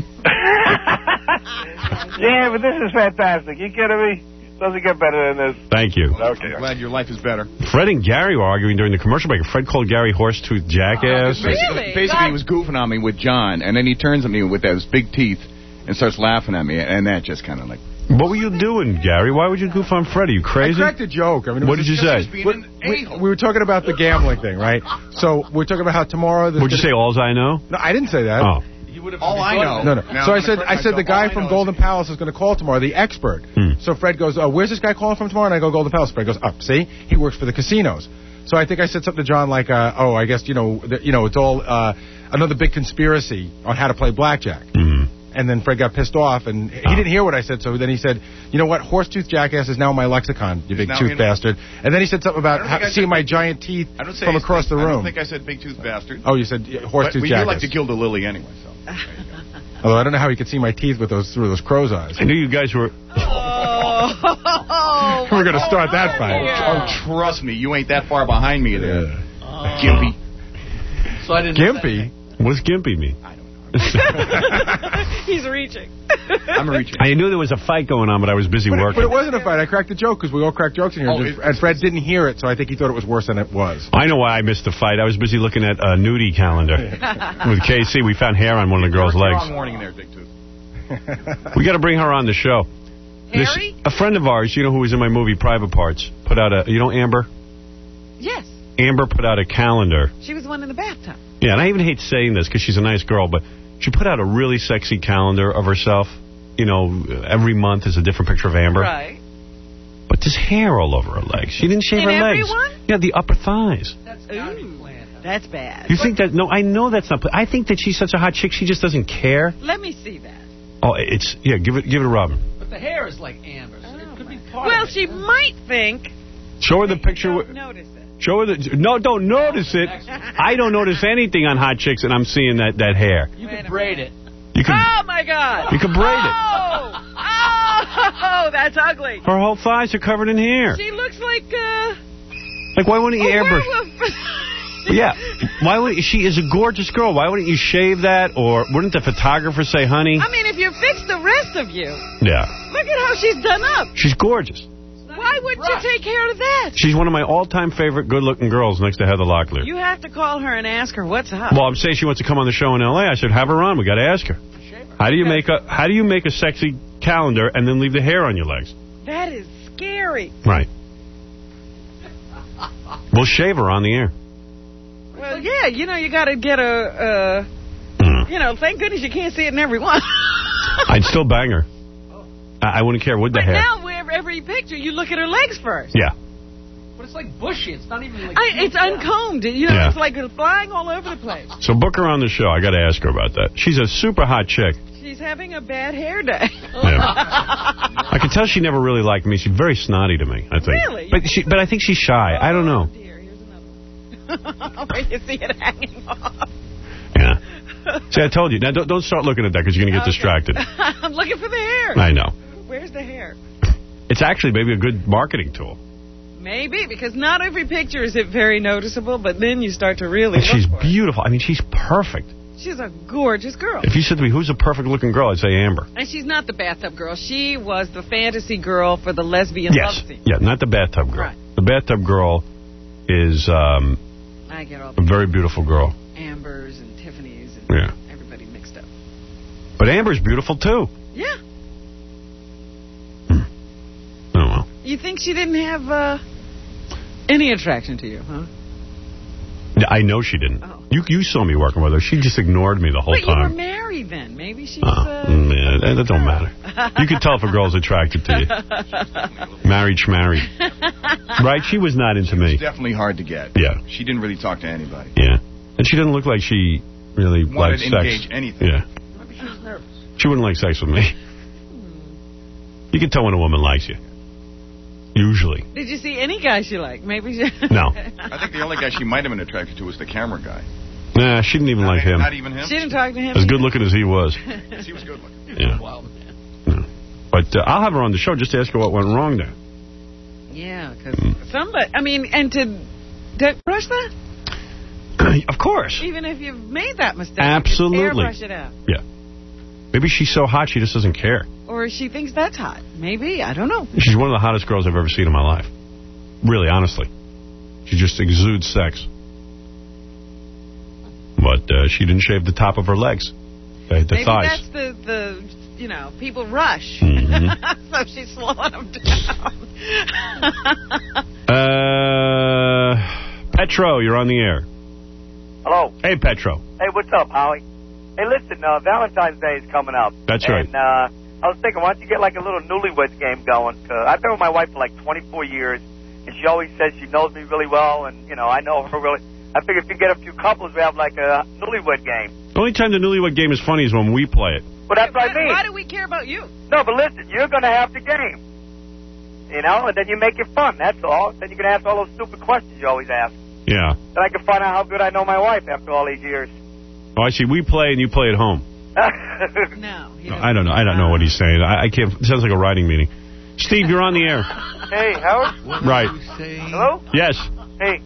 Yeah, but this is fantastic. You kidding me? Doesn't get better than this. Thank you. Okay. I'm glad your life is better. Fred and Gary were arguing during the commercial break. Fred called Gary horse-toothed jackass. Basically, basically he was goofing on me with John, and then he turns at me with those big teeth and starts laughing at me, and that just kind of like... What were you doing, Gary? Why would you goof on Fred? Are you crazy? I cracked a joke. I mean, it What was did you just- say? We, we, we were talking about the gambling thing, right? So we're talking about how tomorrow... Would you say alls I know? No, I didn't say that. Oh. All I know. No, no. Now So I'm I said, gonna I said correct the guy myself. All I from know Golden Palace is going to call tomorrow, the expert. Hmm. So Fred goes, oh, where's this guy calling from tomorrow? And I go, Golden Palace. Fred goes, up. See, he works for the casinos. So I think I said something to John like, uh, oh, I guess you know, the, you know, it's all uh, another big conspiracy on how to play blackjack. Mm-hmm. And then Fred got pissed off, and he didn't hear what I said. So then he said, you know what, horse-tooth jackass is now in my lexicon, you big now tooth in- bastard. And then he said something I about don't how, think I seeing said my big- giant teeth I don't say from it's across the big- I room. don't think I said big tooth bastard. Oh, you said uh, horse-tooth But you jackass. like to gild a lily anyway, so... Although I don't know how he could see my teeth with those through those crow's eyes. I knew you guys were... Oh, We're going to start that fight. Oh, trust me, you ain't that far behind me there. Yeah. Gimpy. So I didn't Gimpy? What's Gimpy mean? he's reaching. I'm reaching. I knew there was a fight going on, but I was busy But it, working. but it wasn't a fight. I cracked a joke because we all crack jokes in here. Oh, Just- it- and Fred didn't hear it, so I think he thought it was worse than it was. I know why I missed the fight. I was busy looking at a nudie calendar with K C. We found hair on one of the girls' You're legs. wrong warning there, Big Tooth. We got to bring her on the show. This, Harry? a friend of ours, you know, who was in my movie Private Parts, put out a, you know, Amber? Yes, Amber put out a calendar. she was one in the bathtub. Yeah, and I even hate saying this because she's a nice girl, but she put out a really sexy calendar of herself. You know, every month is a different picture of Amber. Right. But there's hair all over her legs. She didn't shave In her legs. everyone? Yeah, the upper thighs. Ooh, that's bad. You think that? No, I know that's not. I think that she's such a hot chick, she just doesn't care. Let me see that. Oh, it's yeah. Give it, give it a Robin. But the hair is like Amber, so it could be part Well, of it. she might think. Show her the picture. Don't with- notice it. Show her the. No, don't notice it. I don't notice anything on hot chicks, and I'm seeing that that hair. You can braid it. You can. Oh my God! You can braid it. Oh, oh, that's ugly. Her whole thighs are covered in hair. She looks like uh. Like, why wouldn't you a airbrush? werewolf. Yeah. Why would she is a gorgeous girl? Why wouldn't you shave that? Or wouldn't the photographer say, honey? I mean, if you fix the rest of you, Yeah. look at how she's done up. She's gorgeous. Why wouldn't you take care of that? She's one of my all-time favorite good-looking girls next to Heather Locklear. You have to call her and ask her what's up. Well, I'm saying she wants to come on the show in L A I said, have her on. We got to ask her. How do you make a How do you make a sexy calendar and then leave the hair on your legs? That is scary. Right. We'll shave her on the air. Well, yeah, you know, you got to get a, uh, mm. you know, thank goodness you can't see it in every one. I'd still bang her. I, I wouldn't care with the but hair. now, where every picture, you look at her legs first. Yeah. But it's like bushy. It's not even like... I, it's uncombed. You know, Yeah. it's like flying all over the place. So book her on the show. I got to ask her about that. She's a super hot chick. She's having a bad hair day. Yeah. I can tell she never really liked me. She's very snotty to me, I think. Really? But she, but I think she's shy. I don't know. Where you see it hanging off. Yeah. See, I told you. Now, don't, don't start looking at that because you're going to get Okay. distracted. I'm looking for the hair. I know. Where's the hair? It's actually maybe a good marketing tool. Maybe, because not every picture is it very noticeable, but then you start to really And look she's for beautiful. I mean, she's perfect. it. She's a gorgeous girl. If you said to me, who's a perfect looking girl, I'd say Amber. And she's not the bathtub girl. She was the fantasy girl for the lesbian Yes. love scene. Yeah, not the bathtub girl. Right. The bathtub girl is um, I get all a very beautiful girl. Ambers and Tiffany's and Yeah. everybody mixed up. But Amber's beautiful, too. Yeah. Oh, well. You think she didn't have uh, any attraction to you, huh? I know she didn't. Oh. You you saw me working with her. She just ignored me the whole But you were time. married then. Maybe she's... Oh, Uh... man, that, that don't matter. You can tell if a girl's attracted to you. Married schmarried. Right? She was not into me. It's definitely hard to get. Yeah. She didn't really talk to anybody. Yeah. And she didn't look like she really Wanted liked to sex. engage anything. Yeah. Maybe she was nervous. She wouldn't like sex with me. You can tell when a woman likes you. Usually. Did you see any guy she liked? Maybe she... No. I think the only guy she might have been attracted to was the camera guy. Nah, she didn't even Not, like him. Not even him? She didn't talk to him? As good looking as he was. He was good looking. Yeah. Wow. Yeah. But uh, I'll have her on the show just to ask her what went wrong there. Yeah, because somebody... I mean, and to, to brush that? Of course. Even if you've made that mistake. Absolutely. Airbrush it out. Yeah. Maybe she's so hot she just doesn't care. Or she thinks that's hot. Maybe. I don't know. She's one of the hottest girls I've ever seen in my life. Really, honestly. She just exudes sex. But uh, she didn't shave the top of her legs. The, the Maybe thighs. that's the, the, you know, people rush. Mm-hmm. So she's slowing them down. uh, Petro, you're on the air. Hello. Hey, Petro. Hey, what's up, Howie? Hey, listen, uh, Valentine's Day is coming up. That's and, right. And uh, I was thinking, why don't you get like a little newlyweds game going? Uh, I've been with my wife for like twenty-four years, and she always says she knows me really well, and, you know, I know her really. I figure if you get a few couples, we have like a newlywed game. The only time the newlywed game is funny is when we play it. But that's what I mean. Why do we care about you? No, but listen, you're going to have the game. You know, and then you make it fun, that's all. Then you can ask all those stupid questions you always ask. Yeah. Then I can find out how good I know my wife after all these years. Oh, I see. We play and you play at home. No. No, I don't know. I don't know what he's saying. I, I can't. It sounds like a writing meeting. Steve, you're on the air. Hey, Howard? Right. Hello? Yes. Hey,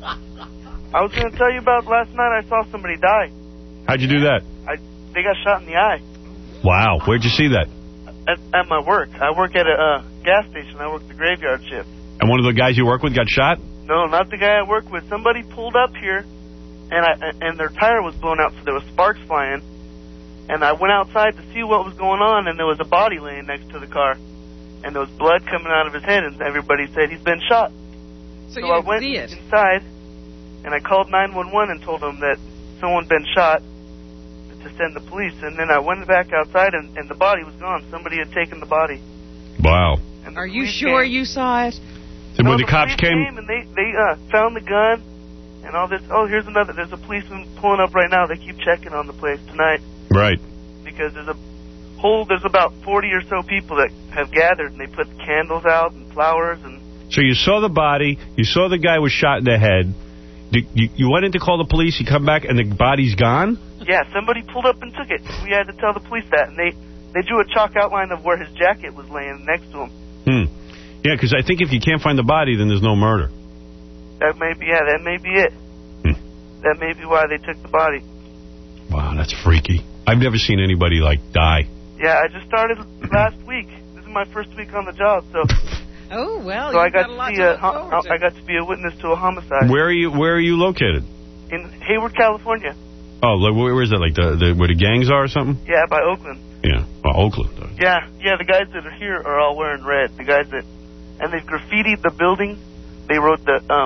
I was going to tell you about last night I saw somebody die. How'd you do that? I They got shot in the eye Wow. Where'd you see that? at, at my work. I work at a uh, gas station. I work the graveyard shift. And one of the guys you work with got shot? No, not the guy I work with. Somebody pulled up here, and I and their tire was blown out, so there was sparks flying. And I went outside to see what was going on, and there was a body laying next to the car. And there was blood coming out of his head, and everybody said he's been shot. So, So you I didn't went see it. inside, and I called nine one one and told them that someone been shot to send the police. And then I went back outside, and, and the body was gone. Somebody had taken the body. Wow. And the Are you police sure came. you saw it? And No, when the, cops police came, and they they uh, found the gun and all this. Oh, here's another. There's a policeman pulling up right now. They keep checking on the place tonight right. because there's a whole. There's about forty or so people that have gathered, and they put candles out and flowers and. So you saw the body, you saw the guy was shot in the head, you, you, you went in to call the police, you come back, and the body's gone? Yeah, somebody pulled up and took it. We had to tell the police that, and they they drew a chalk outline of where his jacket was laying next to him. Hmm. Yeah, because I think if you can't find the body, then there's no murder. That may be yeah. That may be it. Hmm. That may be why they took the body. Wow, that's freaky. I've never seen anybody, like, die. Yeah, I just started last week. This is my first week on the job, so. Oh, well, So I you've got, got a lot to see to a, look forward to. I got to be a witness to a homicide Where are you Where are you located? in Hayward, California. Oh, like, where, where is that? Like, the, the where the gangs are or something? Yeah, by Oakland. Yeah. Oh, Oakland. Yeah, yeah. The guys that are here are all wearing red. The guys that, and they've graffitied the building. They wrote the um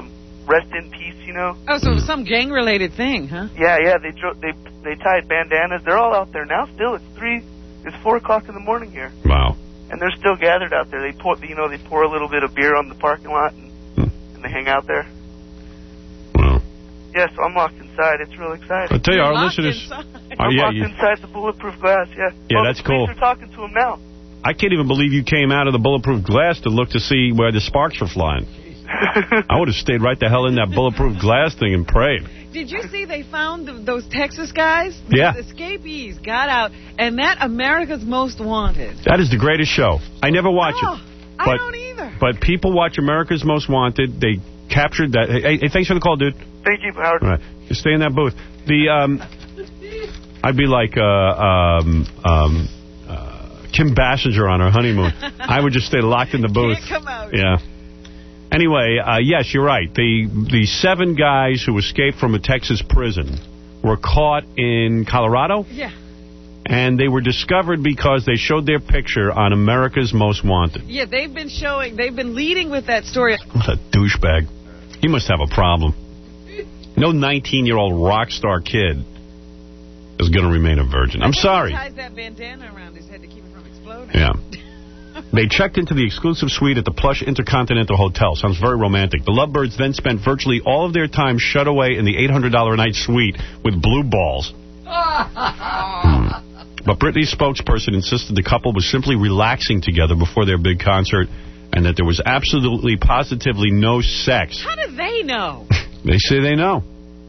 rest in peace, you know. Oh, so it was some gang-related thing, huh? Yeah, yeah. They dro- they they tied bandanas. They're all out there now. Still, it's three, it's four o'clock in the morning here. Wow. And they're still gathered out there. They pour, you know, they pour a little bit of beer on the parking lot, and, and they hang out there. Wow. Yeah, so I'm locked inside. It's real exciting. I'll tell you, our Locked listeners. inside. Oh, I'm yeah, locked you, inside the bulletproof glass. Yeah. Yeah, well, that's the police cool. are talking to him now. I can't even believe you came out of the bulletproof glass to look to see where the sparks were flying. I would have stayed right the hell in that bulletproof glass thing and prayed. Did you see they found th those Texas guys? Yeah. The escapees got out, and that America's Most Wanted. That is the greatest show. I never watch Oh, it. I But, don't either. but people watch America's Most Wanted. They captured that. Hey, hey thanks for the call, dude. Thank you, Howard. All right. Just stay in that booth. The um, I'd be like uh, um, um, uh, Kim Basinger on her honeymoon. I would just stay locked in the booth. Can't come out. Yeah. Anyway, uh, yes, you're right. The the seven guys who escaped from a Texas prison were caught in Colorado. Yeah. And they were discovered because they showed their picture on America's Most Wanted. Yeah, they've been showing, they've been leading with that story. What a douchebag. He must have a problem. No nineteen-year-old rock star kid is going to remain a virgin. I'm sorry. He ties that bandana around his head to keep it from exploding. Yeah. They checked into the exclusive suite at the plush Intercontinental Hotel. Sounds very romantic. The Lovebirds then spent virtually all of their time shut away in the eight hundred dollars a night suite with blue balls. Hmm. But Britney's spokesperson insisted the couple was simply relaxing together before their big concert and that there was absolutely, positively no sex. How do they know? They say they know.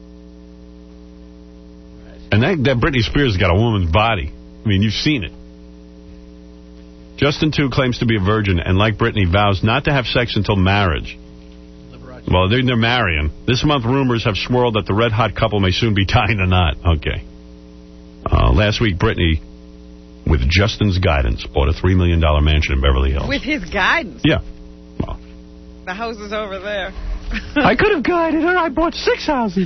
And that, that Britney Spears has got a woman's body. I mean, you've seen it. Justin, too, claims to be a virgin and, like Britney, vows not to have sex until marriage. Well, they're, they're marrying. This month, rumors have swirled that the red-hot couple may soon be tying a knot. Okay. Uh, last week, Britney, with Justin's guidance, bought a three million dollars mansion in Beverly Hills. With his guidance? Yeah. Well. The house is over there. I could have guided her. I bought six houses.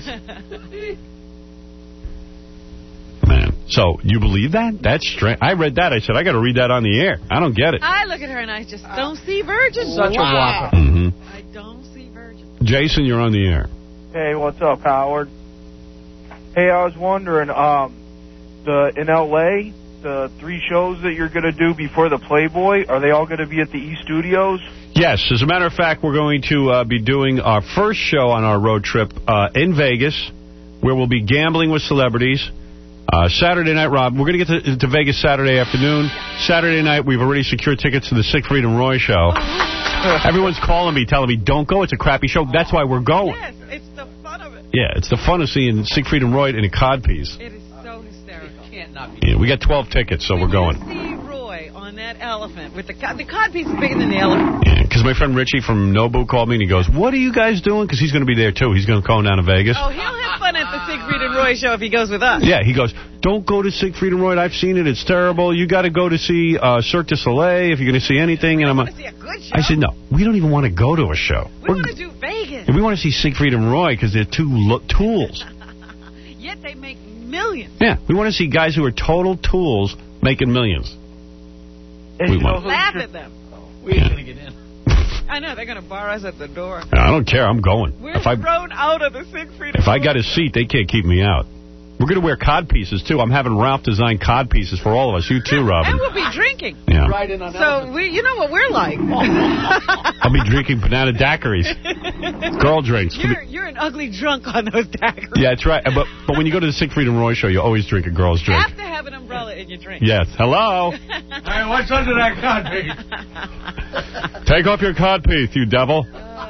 Man, so you believe that? That's strange. I read that. I said, I got to read that on the air. I don't get it. I look at her and I just don't see virgins. Such wow. a whopper. Mm-hmm. I don't see virgins. Jason, you're on the air. Hey, what's up, Howard? Hey, I was wondering, um, the in L A, the three shows that you're going to do before the Playboy, are they all going to be at the E Studios? Yes. As a matter of fact, we're going to uh, be doing our first show on our road trip uh, in Vegas, where we'll be gambling with celebrities. Uh, Saturday night, Rob, we're going to get to, to Vegas Saturday afternoon. Saturday night, we've already secured tickets to the Siegfried and Roy show. Everyone's calling me, telling me, don't go, it's a crappy show. That's why we're going. Yes, it's the fun of it. Yeah, it's the fun of seeing Siegfried and Roy in a codpiece. It is so hysterical. Can't not be. Yeah, we got twelve tickets, so we we're going. See Roy on that elephant with the cod. The codpiece is bigger than the elephant. Yeah, because my friend Richie from Nobu called me and he goes, what are you guys doing? Because he's going to be there, too. He's going to come down to Vegas. Oh, he'll have fun at the Siegfried and Roy show if he goes with us. Yeah, he goes, don't go to Siegfried and Roy. I've seen it. It's terrible. You got to go to see uh, Cirque du Soleil if you're going to see anything. And I'm like, I said, no, we don't even want to go to a show. We want to do Vegas. We want to see Siegfried and Roy because they're two lo- tools. Yet they make millions. Yeah, we want to see guys who are total tools making millions. And we you want. know Laugh who's at them. We ain't going to get in. I know, they're going to bar us at the door. I don't care. I'm going. We're if I, thrown out of the Siegfried and If I got a seat, they can't keep me out. We're going to wear cod pieces, too. I'm having Ralph design cod pieces for all of us. You, too, Robin. And we'll be drinking. Yeah. Right in on So, we, you know what we're like. I'll be drinking banana daiquiris. Girl drinks. You're, you're an ugly drunk on those daiquiris. Yeah, that's right. But but when you go to the Siegfried and Roy show, you always drink a girl's You drink. have to have an umbrella in your drink. Yes. Hello? Hey, what's under that codpiece? Take off your codpiece, you devil.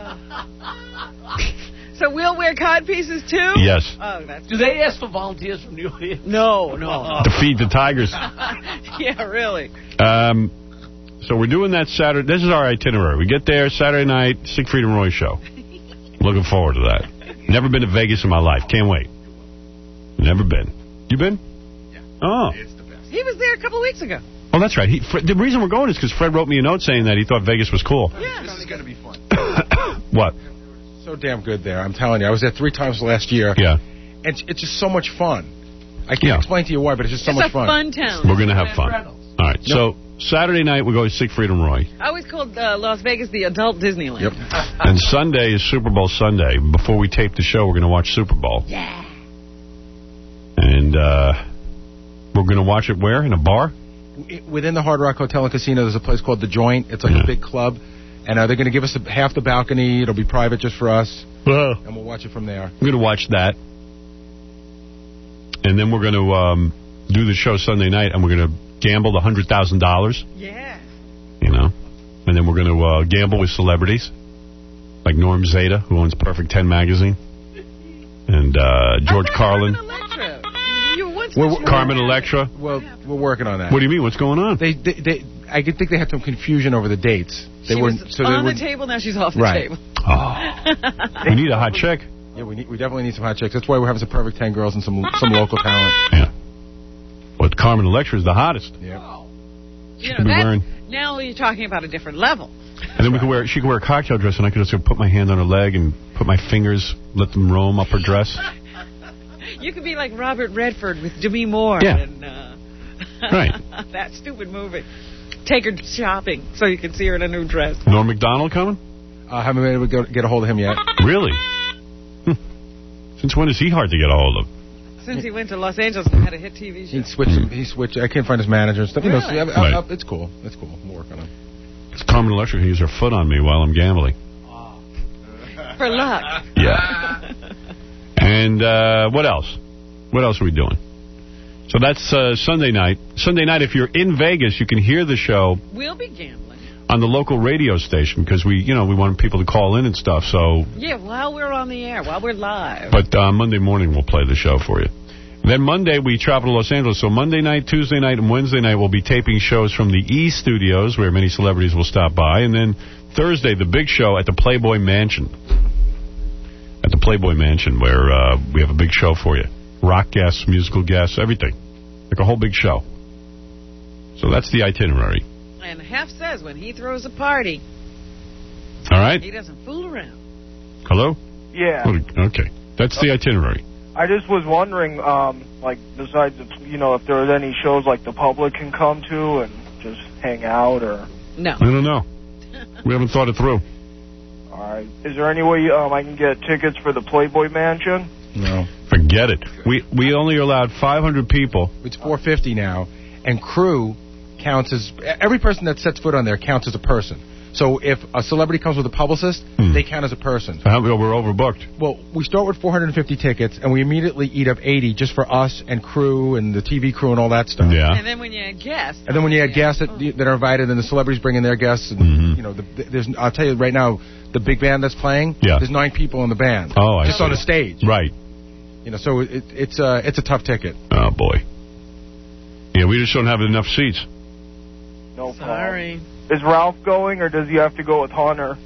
So we'll wear cod pieces, too? Yes. Oh, that's Do they ask for volunteers from New York? No, no. To feed the tigers. Yeah, really. Um, so we're doing that Saturday. This is our itinerary. We get there Saturday night, Siegfried and Roy show. Looking forward to that. Never been to Vegas in my life. Can't wait. Never been. You been? Yeah. Oh. It's the best. He was there a couple weeks ago. Oh, that's right. He, Fred, the reason we're going is because Fred wrote me a note saying that he thought Vegas was cool. Yeah. This is going to be fun. What? So damn good there. I'm telling you. I was there three times last year. Yeah. And it's, it's just so much fun. I can't Yeah. explain to you why, but it's just so It's much a fun town. We're going to have fun. All right. So Saturday night, we go to Siegfried and Roy. I always called uh, Las Vegas the adult Disneyland. Yep. And Sunday is Super Bowl Sunday. Before we tape the show, we're going to watch Super Bowl. Yeah. And uh, we're going to watch it where? In a bar? Within the Hard Rock Hotel and Casino, there's a place called The Joint. It's like yeah. a big club. And uh, they're going to give us a, half the balcony. It'll be private just for us. Whoa. And we'll watch it from there. We're going to watch that. And then we're going to um, do the show Sunday night, and we're going to gamble the one hundred thousand dollars. Yeah. You know? And then we're going to uh, gamble with celebrities. Like Norm Zeta, who owns Perfect ten magazine. And uh, George Carlin. Electra. You once we're, Carmen Electra. Well, we're working on that. What do you mean? What's going on? They, they, they, I think they had some confusion over the dates. They she were was so on they the were, table, now she's off the right. table. Oh. We need a hot chick. Yeah, we need, we definitely need some hot chicks. That's why we're having some Perfect ten girls and some some local talent. Yeah. But Carmen Electra is the hottest. Yeah. You know, that's, now you're talking about a different level. And then we could wear. She could wear a cocktail dress, and I could just put my hand on her leg and put my fingers, let them roam up her dress. You could be like Robert Redford with Demi Moore. Yeah. And, uh, right. That stupid movie. Take her shopping so you can see her in a new dress. Norm Macdonald coming? I uh, haven't been able to go, get a hold of him yet. Really? Since when is he hard to get a hold of? Since he went to Los Angeles and had a hit T V show. He switched. Mm. He switched. I can't find his manager and stuff. Really? You know, so, right. I, I, it's cool. It's cool. We'll work on it. Because Carmen Electra can use her foot on me while I'm gambling. For luck. Yeah. And uh, what else? What else are we doing? So that's uh, Sunday night. Sunday night, if you're in Vegas, you can hear the show. We'll be gambling. On the local radio station, because we, you know, we want people to call in and stuff, so... Yeah, while we're on the air, while we're live. But uh, Monday morning, we'll play the show for you. Then Monday, we travel to Los Angeles. So Monday night, Tuesday night, and Wednesday night, we'll be taping shows from the E Studios, where many celebrities will stop by. And then Thursday, the big show at the Playboy Mansion. At the Playboy Mansion, where uh, we have a big show for you. Rock guests, musical guests, everything. Like a whole big show. So that's the itinerary. And Hef says when he throws a party, all right, he doesn't fool around. Hello? Yeah. Okay. That's the itinerary. I just was wondering, um, like, besides, if, you know, if there was any shows like the public can come to and just hang out or... No. I don't know. We haven't thought it through. All right. Is there any way um, I can get tickets for the Playboy Mansion? No. Forget it. We we only allowed five hundred people. It's four fifty now, and crew counts as... Every person that sets foot on there counts as a person. So if a celebrity comes with a publicist, hmm. they count as a person. So how we're overbooked? Well, we start with four hundred fifty tickets, and we immediately eat up eighty just for us and crew and the T V crew and all that stuff. Yeah. And then when you add guests. And then when you add guests that, that are invited, and the celebrities bring in their guests, and mm-hmm. you know, the, there's. I'll tell you right now, the big band that's playing. Yeah. There's nine people in the band. Oh, I just see. on the stage. Right. You know, so it, it's uh, it's a tough ticket. Oh boy. Yeah, we just don't have enough seats. No problem. Sorry. Is Ralph going, or does he have to go with Hunter?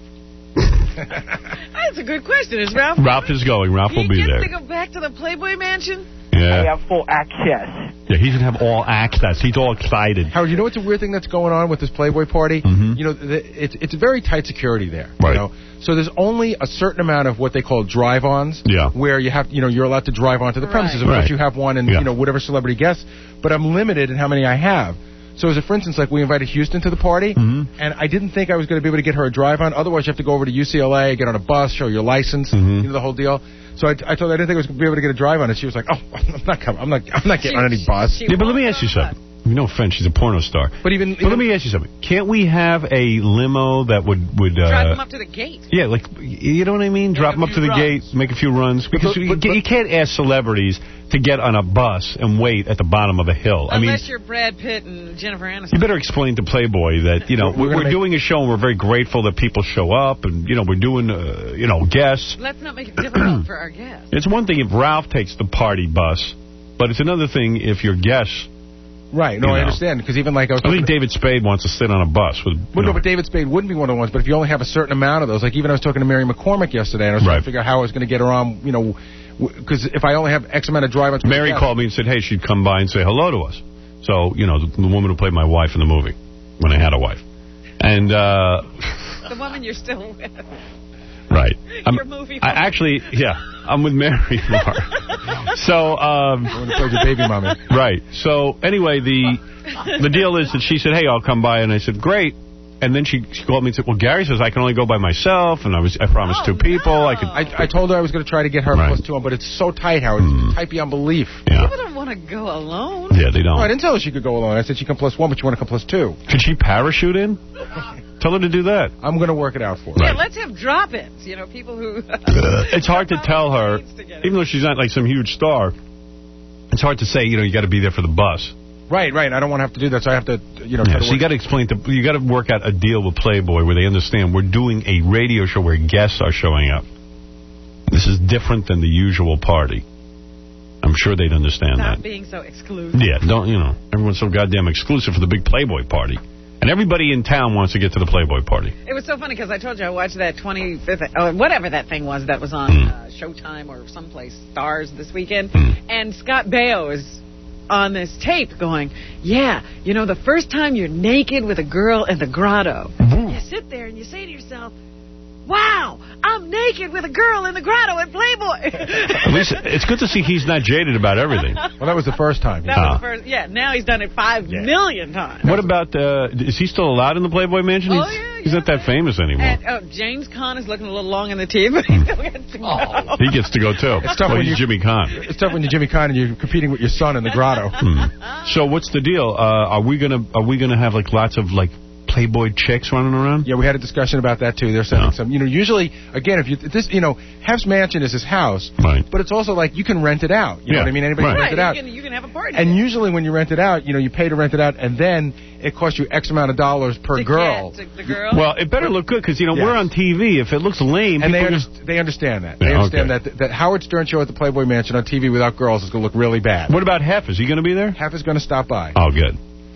That's a good question. Is Ralph? Ralph is going. Ralph will be there. there. He gets to go back to the Playboy Mansion? Yeah. I have full access. Yeah, he's going to have all access. He's all excited. Howard, you know what's a weird thing that's going on with this Playboy party? Mm-hmm. You know, the, it's it's very tight security there. Right. You know? So there's only a certain amount of what they call drive-ons. Yeah. Where you have, you know, you're allowed to drive onto the premises. Right. Of course, Right. you have one and, yeah. you know, whatever celebrity guests. But I'm limited in how many I have. So, as a, for instance, like we invited Houston to the party, mm-hmm. and I didn't think I was going to be able to get her a drive-on. Otherwise, you have to go over to U C L A, get on a bus, show your license, mm-hmm. you know, the whole deal. So I, I told her I didn't think I was going to be able to get a drive-on, and she was like, "Oh, I'm not coming. I'm not. I'm not getting She- on any bus." she Yeah, but let me won't ask you go something. No offense, she's a porno star. But even, But let me ask you something. Can't we have a limo that would would uh, Drive them up to the gate. Yeah, like, you know what I mean? Drop a them up few to the runs. gate, make a few runs. Because but- you, but- you can't ask celebrities to get on a bus and wait at the bottom of a hill. I mean, Unless you're Brad Pitt and Jennifer Aniston. you better explain to Playboy that, you know, We're we're, gonna we're make- doing a show and we're very grateful that people show up and, you know, we're doing, uh, you know, guests. Let's not make it difficult for our guests. It's one thing if Ralph takes the party bus, but it's another thing if your guests... Right, no, You I know. understand, because even like I was I talking think to- David Spade wants to sit on a bus with... you Well, no, know, but David Spade wouldn't be one of the ones, but if you only have a certain amount of those, like even I was talking to Mary McCormick yesterday, and I was trying Right. to figure out how I was going to get her on, you know, because if I only have X amount of drive-ons... Mary called me and said, hey, she'd come by and say hello to us. So, you know, the, the woman who played my wife in the movie, when I had a wife. And, uh... The woman you're still with. Right. I'm, Your movie. I actually, yeah, I'm with Mary more. So, um... I want to play your baby mommy. Right. So, anyway, the the deal is that she said, hey, I'll come by. And I said, great. And then she, she called me and said, well, Gary says I can only go by myself, and I was I promised oh, two people. No. I could. I, I told her I was going to try to get her right. plus two on, but it's so tight, Howard. It's mm. tight beyond belief. Yeah. People don't want to go alone. Yeah, they don't. No, I didn't tell her she could go alone. I said she can plus one, but you want to come plus two. Could she parachute in? Tell her to do that. I'm going to work it out for her. Yeah, Right. let's have drop-ins. You know, people who... It's hard to tell her, even though she's not like some huge star, it's hard to say, you know, you got to be there for the bus. Right, right. I don't want to have to do that, so I have to, you know... Yeah, try to so you got to explain, to, you got to work out a deal with Playboy where they understand we're doing a radio show where guests are showing up. This is different than the usual party. I'm sure they'd understand Stop that. being so exclusive. Yeah, don't, you know, everyone's so goddamn exclusive for the big Playboy party. And everybody in town wants to get to the Playboy party. It was so funny because I told you I watched that twenty-fifth, or whatever that thing was that was on mm. uh, Showtime or someplace, Stars this weekend. Mm. And Scott Baio is on this tape going, yeah, you know, the first time you're naked with a girl in the grotto, mm-hmm. you sit there and you say to yourself, wow, I'm naked with a girl in the grotto at Playboy. At least it's good to see he's not jaded about everything. Well, that was the first time. That Ah. was the first, yeah, now he's done it five Yeah. million times. What about, uh, is he still allowed in the Playboy Mansion? Oh, he's, yeah, he's not that famous anymore. And, oh, James Caan is looking a little long in the teeth, but he still gets to go. Oh. He gets to go, too. It's tough well, when he's you- Jimmy Caan. It's tough when you're Jimmy Caan and you're competing with your son in the grotto. Hmm. So what's the deal? Uh, are we gonna are we gonna have like lots of like Playboy chicks running around? Yeah, we had a discussion about that, too. They're sending Yeah. some, you know, usually, again, if you, this, you know, Hef's mansion is his house, right. but it's also like you can rent it out. You Yeah. know what I mean? Anybody Right. can rent it out. You can, you can have a party. And usually when you rent it out, you know, you pay to rent it out, and then it costs you X amount of dollars per to girl. Get to the girl. Well, it better look good because, you know, Yes. we're on T V. If it looks lame, And they, people under, they understand that. They Yeah, understand okay. that that Howard Stern show at the Playboy Mansion on T V without girls is going to look really bad. What about Hef? Is he going to be there? Hef is going to stop by. Oh, good.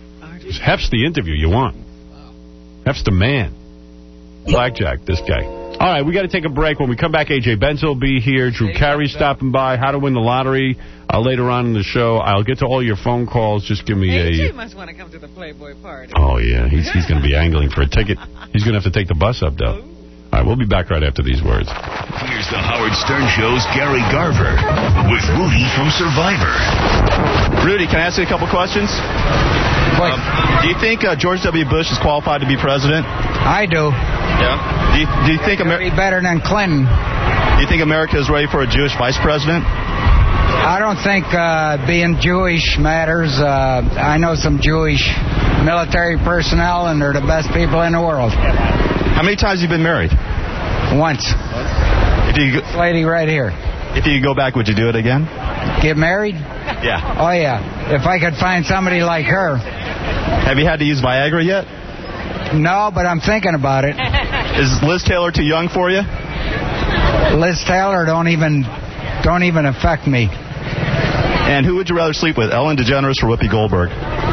Hef's the interview you want. Hef's the man. Blackjack, this guy. All right, we got to take a break. When we come back, A J Benzo will be here. Drew Carey stopping by. How to win the lottery uh, later on in the show. I'll get to all your phone calls. Just give me A J a... must want to come to the Playboy party. Oh, yeah. He's, he's going to be angling for a ticket. He's going to have to take the bus up, though. All right, we'll be back right after these words. Here's the Howard Stern Show's Gary Garver with Rudy from Survivor. Rudy, can I ask you a couple questions? Um, do you think uh, George W. Bush is qualified to be president? I do. Yeah. Do you, do you think America be better than Clinton? Do you think America is ready for a Jewish vice president? I don't think uh, being Jewish matters. Uh, I know some Jewish military personnel, and they're the best people in the world. How many times have you been married? Once. If you this lady right here. If you could go back, would you do it again? Get married? Yeah. Oh, yeah. If I could find somebody like her. Have you had to use Viagra yet? No, but I'm thinking about it. Is Liz Taylor too young for you? Liz Taylor don't even don't even affect me. And who would you rather sleep with, Ellen DeGeneres or Whoopi Goldberg?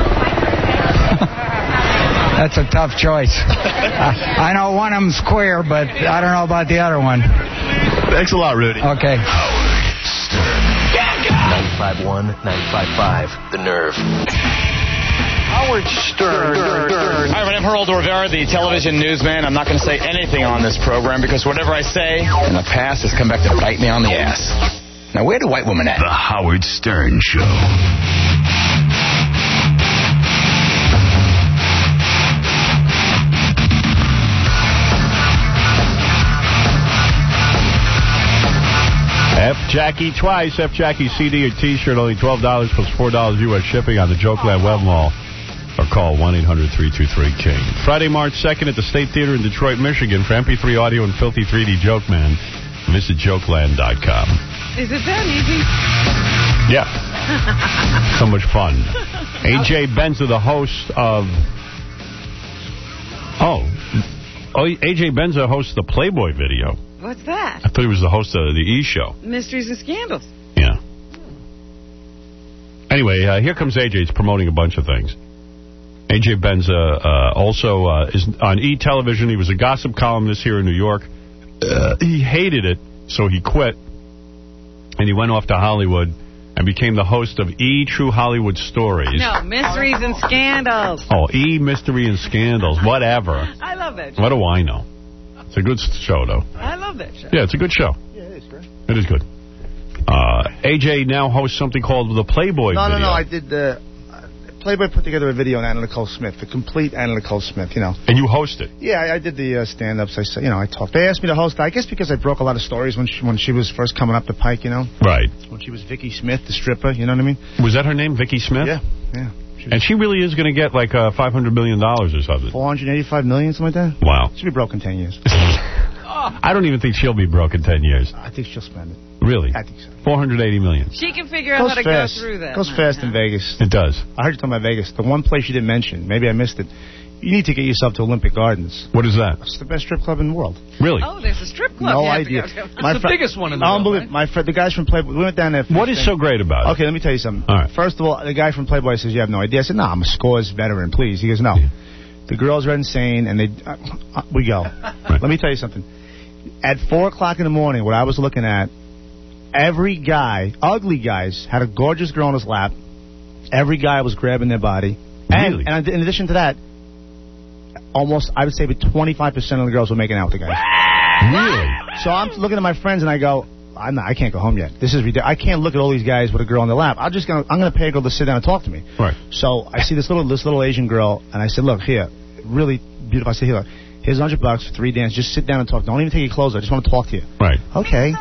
That's a tough choice. I, I know one of them's queer, but I don't know about the other one. Thanks a lot, Rudy. Okay. ninety-five point one, ninety-five point five, The Nerve. Howard Stern. Hi, my name is Geraldo Rivera, the television newsman. I'm not going to say anything on this program because whatever I say in the past has come back to bite me on the ass. Now, where the white woman at? The Howard Stern Show. F Jackie twice. F Jackie C D or T-shirt, only twelve dollars plus four dollars U S shipping on the Jokeland Web Mall. Or call one eight hundred three two three King. Friday, March second at the State Theater in Detroit, Michigan. For M P three audio and filthy three D Joke Man, visit jokeland dot com. Is it that easy? Yeah. So much fun. A J Benza, the host of... Oh. Oh, A J Benza hosts the Playboy video. What's that? I thought he was the host of the E! Show. Mysteries and Scandals. Yeah. Anyway, uh, here comes A J. He's promoting a bunch of things. A J Benza uh, also uh, is on E! Television. He was a gossip columnist here in New York. Uh, he hated it, so he quit. And he went off to Hollywood and became the host of E! True Hollywood Stories. No, Mysteries and Scandals. Oh, E! Mystery and Scandals. Whatever. I love that. What do I know? It's a good show, though. I love that show. Yeah, it's a good show. Yeah, it is great. It is good. Uh, A J now hosts something called the Playboy No, video. no, no. I did the... Playboy put together a video on Anna Nicole Smith, the complete Anna Nicole Smith, you know. And you host it? Yeah, I, I did the uh, stand-ups. I said, you know, I talked. They asked me to host. I guess because I broke a lot of stories when she, when she was first coming up the pike, you know. Right. When she was Vicky Smith, the stripper, you know what I mean? Was that her name, Vicky Smith? Yeah, yeah. She and she really is going to get like uh, five hundred million dollars or something. four hundred eighty-five million dollars, something like that? Wow. She'll be broke in ten years. I don't even think she'll be broke in ten years. I think she'll spend it. Really? I think so. four hundred eighty million dollars. She can figure out Goes how to fast. go through that. Goes fast in Vegas. It does. I heard you talking about Vegas. The one place you didn't mention, maybe I missed it. You need to get yourself to Olympic Gardens. What is that? It's the best strip club in the world. Really? Oh, there's a strip club. No you have idea. To go to. It's the fri- biggest one in the world, Unbelievable. My friend, the guys from Playboy, we went down there. What is so great about it? Okay, let me tell you something. All right. First of all, the guy from Playboy says, you have no idea. I said, no, I'm a scores veteran, please. He goes, no. Yeah. The girls are insane, and they, uh, uh, we go. Right. Let me tell you something. At four o'clock in the morning, what I was looking at, every guy, ugly guys, had a gorgeous girl on his lap. Every guy was grabbing their body. Really? And, and in addition to that, almost, I would say, twenty-five percent of the girls were making out with the guys. Really? So I'm looking at my friends and I go, I'm not, I can't go home yet. This is ridiculous. I can't look at all these guys with a girl on their lap. I'm just gonna, I'm gonna pay a girl to sit down and talk to me. Right. So I see this little, this little Asian girl, and I said, look here, really beautiful. I said, here, here's a hundred bucks for three dances. Just sit down and talk. Don't even take your clothes off. I just want to talk to you. Right. Okay.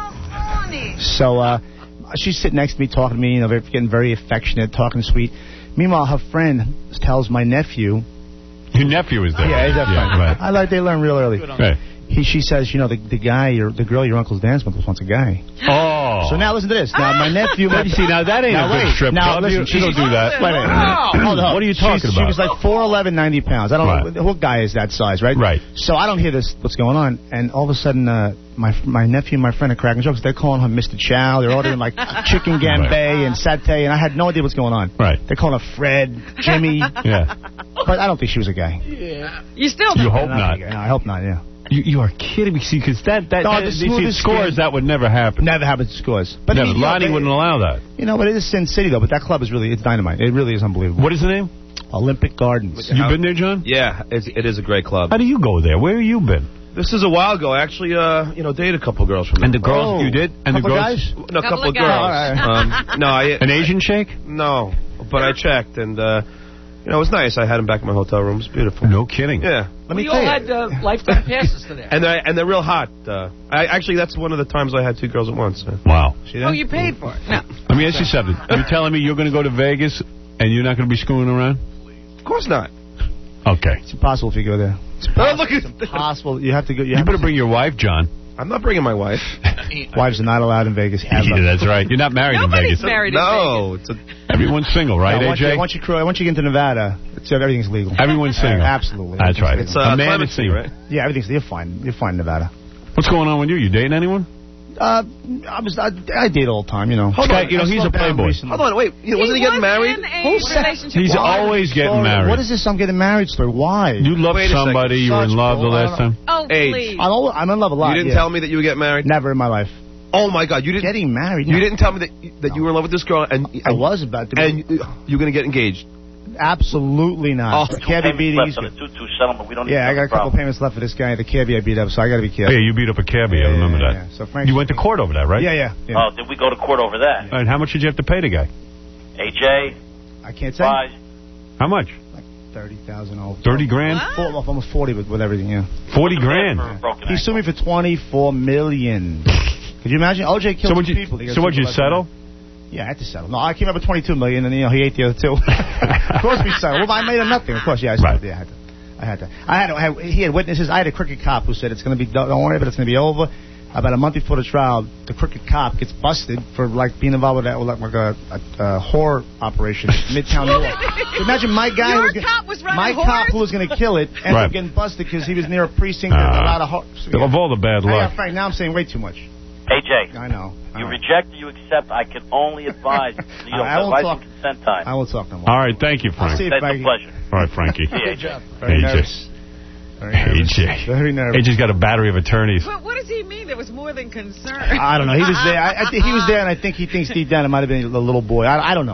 So uh, she's sitting next to me, talking to me, you know, very, getting very affectionate, talking sweet. Meanwhile, her friend tells my nephew. Your nephew is there. Yeah, he's that yeah, friend. right. I like they learn real early. Right. He, she says, you know, the the guy, your, the girl your uncle's dance with wants a guy. Oh. So now listen to this. Now my nephew. Let me see. Now that ain't now, a good wait. strip now, club. Listen, You, you don't do that. Wait, wait, wait. Hold on. What are you talking She's, about? She was like four eleven, ninety pounds. I don't Right. know. What guy is that size, right? Right. So I don't hear this, what's going on. And all of a sudden, uh, my my nephew and my friend are cracking jokes. They're calling her Mister Chow. They're ordering like chicken gambé Right. and satay. And I had no idea what's going on. Right. They're calling her Fred, Jimmy. Yeah. But I don't think she was a guy. Yeah. You still You don't. hope not. No, I hope not, yeah. You, you are kidding me. See, because that, that, No, that the see, smoothest scores, skin- that would never happen. Never happened to scores. But Never. I mean, you know, Lonnie they- wouldn't allow that. You know, but it is Sin City, though. But that club is really, it's dynamite. It really is unbelievable. What is the name? Olympic Gardens. You been there, John? Yeah, it's, it is a great club. How do you go there? Where have you been? This is a while ago. I actually, uh, you know, dated a couple girls from there. And the girls Oh. you did? And the Couple girls? guys? No, a Couple couple of of guys. girls. Oh, um, no, I, An Asian shake? No, but I checked, and uh, you know, it was nice. I had them back in my hotel room. It was beautiful. No kidding. Yeah. Let me We tell all you. had uh, lifetime passes to there. And they and they're real hot. Uh, I actually that's one of the times I had two girls at once. Uh, Wow. Oh, you paid for it. No. Let me ask you something. You're telling me you're going to go to Vegas and you're not going to be screwing around? of course not. Okay. It's impossible if you go there. It's Oh, look at impossible. You have to go. You, You have better to, bring your wife, John. I'm not bringing my wife. Wives are not allowed in Vegas. Ever. Yeah, that's right. You're not married Nobody's in Vegas. married in No, it's a, Everyone's single, right, No, once, A J? you, once you cru- once you get into Nevada, it's, everything's legal. Everyone's single. Absolutely. That's right. it's uh, a man climate is thing, single. right? Yeah, everything's. You're fine. You're fine in Nevada. What's going on with you? You dating anyone? Uh, I was. I, I date all the time. You know. Hold on, you know, I he's slowed a down playboy. recently. Hold on, wait. You know, wasn't he, was getting married? in a Who said- relationship. He's Why? always getting Story. married. What is this? I'm getting married story. Why? You loved Wait a second. somebody, you were in Such love the bull- I last don't time? Oh, Age. please. I'm, all, I'm in love a lot. You didn't yeah. tell me that you would get married? Never in my life. Oh my God, you didn't. Getting married. You no. didn't tell me that you, that you were in love with this girl and, and I was about to. Be. and you, you're going to get engaged. Absolutely not. Oh. The cabbie beat left easy. on the two two settlement. We don't Yeah, I even got a have couple problem. payments left for this guy. The cabbie I beat up, so I got to be careful. Yeah, you beat up a cabbie. Yeah, I remember yeah, that. yeah. So Frank, You went to court over that, right? Yeah, yeah. yeah. Oh, did we go to court over that? And how much did you have to pay the guy? A J, I can't say. Five. How much? Thirty thousand over. Thirty grand? Four, almost forty with, with everything. Yeah. Forty grand. He sued me for twenty-four million. Could you imagine? O J killed So would two you? people. He got So would sued you for settle? Yeah, I had to settle. No, I came up with twenty-two million, and you know he ate the other two. Of course we settled. Well, I made him nothing. Of course, yeah, I settled. Right. Yeah, I had to. I had to. I had, to, I had. He had witnesses. I had a crooked cop who said it's going to be. Don't worry, but it's going to be over. About a month before the trial, the crooked cop gets busted for like being involved with that, with like, like a, a, a whore operation in Midtown New York. So imagine my guy, Your who was, cop was running my whores? cop who was going to kill it, ended Right. up getting busted because he was near a precinct Uh, with a lot of whores. Of all the bad Hey, luck. uh, Frank, now I'm saying way too much. A J, I know. you All right. reject or you accept. I can only advise. You know, I won't advice talk. and consent time. I will talk no more. All right, thank you, I'll Frank. see you, That's a Frankie. pleasure. All right, Frankie. See you, A J. Very A J. nervous. Very nervous. A J. Very nervous. A J's got a battery of attorneys. But what does he mean? There was more than concern. I don't know. He was there. I, I think he was there, and I think he thinks deep down it might have been a little boy. I, I don't know what he thinks.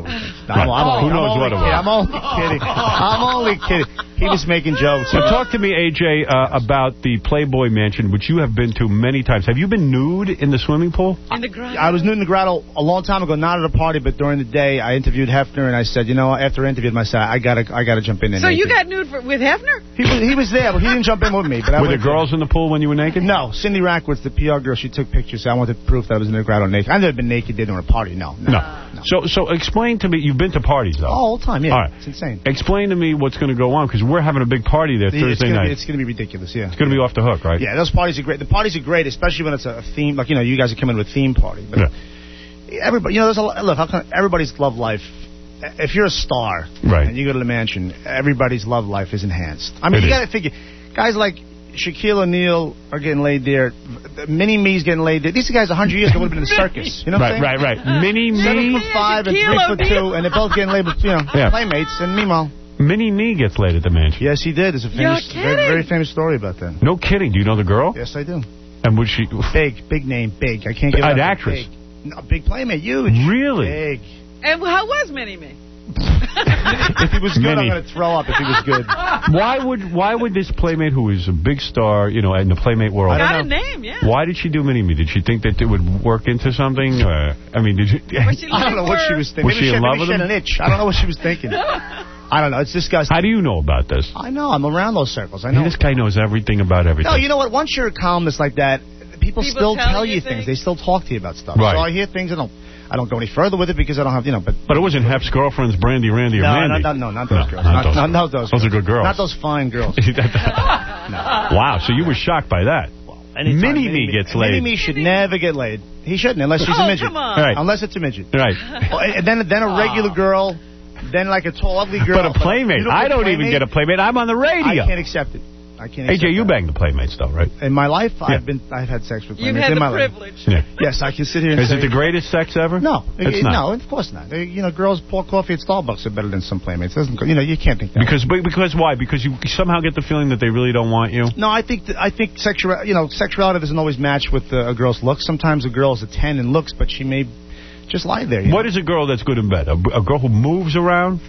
I'm, I'm, Who knows I'm what it kidding. was? I'm only kidding. I'm only kidding. He was making jokes. So talk to me, A J, uh, about the Playboy Mansion, which you have been to many times. Have you been nude in the swimming pool? In the grotto? I was nude in the grotto a long time ago, not at a party, but during the day, I interviewed Hefner, and I said, you know, after I interviewed him, I said, I gotta, I gotta jump in there. So naked. you got nude for, with Hefner? He was, he was there, but he didn't jump in with me. But I Were went there girls in the pool when you were naked? No, Cindy Rackworth, the P R girl, she took pictures. So I wanted proof that I was in the grotto naked. I've never been naked there during a party. No, no. No. no. So, so explain to me. You've been to parties though. Oh, all the time. Yeah, all right. It's insane. Explain to me what's going to go on because we're having a big party there The- Thursday it's gonna night. Be, it's going to be ridiculous. Yeah, It's going to be off the hook, right? Yeah, those parties are great. The parties are great, especially when it's a theme. Like you know, you guys are coming to a theme party. But Yeah. everybody, you know, there's a lot, look. How can, everybody's love life. If you're a star, Right. and you go to the mansion, everybody's love life is enhanced. I mean, It you is. got to figure, guys like Shaquille O'Neal are getting laid there. Mini Me's getting laid there. These guys a hundred years ago would have been in a circus. You know what I'm Right, saying? right, right. Mini Me. Seven foot five and three foot two, and they're both getting laid with you know Yeah. playmates. And meanwhile, Mini Me gets laid at the mansion. yes, he did. There's a You're famous, very, kidding. very famous story about that. No kidding. Do you know the girl? Yes, I do. And was she Big, big name, big. I can't get an it out. actress? Big. No, big playmate, huge. Really? Big. And how was Mini-Me? If he was good, Mini. I'm going to throw up if he was good. Why would Why would this playmate, who is a big star, you know, in the playmate world, Got a name, yeah. why did she do Mini Me? Did she think that it would work into something? Or, I mean, did you? Was she I don't know what she was thinking. Was maybe she in maybe love with she had him? an itch. I don't know what she was thinking. I don't know. It's disgusting. How do you know about this? I know. I'm around those circles. I I mean, know. this guy knows everything about everything. No, you know what? Once you're a columnist like that, people, People still tell tell you you things. things. They still talk to you about stuff. Right. So I hear things. I don't. I don't go any further with it because I don't have, you know. But But it wasn't Hef's girlfriends, Brandy, Randy, or no, Mandy. no, no, no, not those No, girls. not Not, those not, girls. not those. Those are girls. good girls. Not those fine girls. Wow, so you were shocked by that. Anytime Mini Me gets laid. Mini Me should never get laid. He shouldn't unless she's Oh, a midget. come on. Right. Unless it's a midget. Right. Well, and then then a regular girl, then like a tall, ugly girl. But a playmate. You I get don't even playmate? get a playmate. I'm on the radio. I can't accept it. I can't. A accept J, you that. banged the playmates, though, right? In my life, Yeah. I've been, I've had sex with You've playmates had in the my privilege. Yeah. life. Yes, I can sit here and Is say. it the greatest sex ever? No, It's it- not. no, of course not. They- You know, girls pour coffee at Starbucks are better than some playmates. Doesn't go, you know, you can't think that. Because but- because why? Because you somehow get the feeling that they really don't want you. No, I think that, I think sexual, you know, sexuality doesn't always match with uh, a girl's looks. Sometimes a girl's a ten in looks, but she may just lie there. You What know? is a girl that's good in bed? A, a girl who moves around?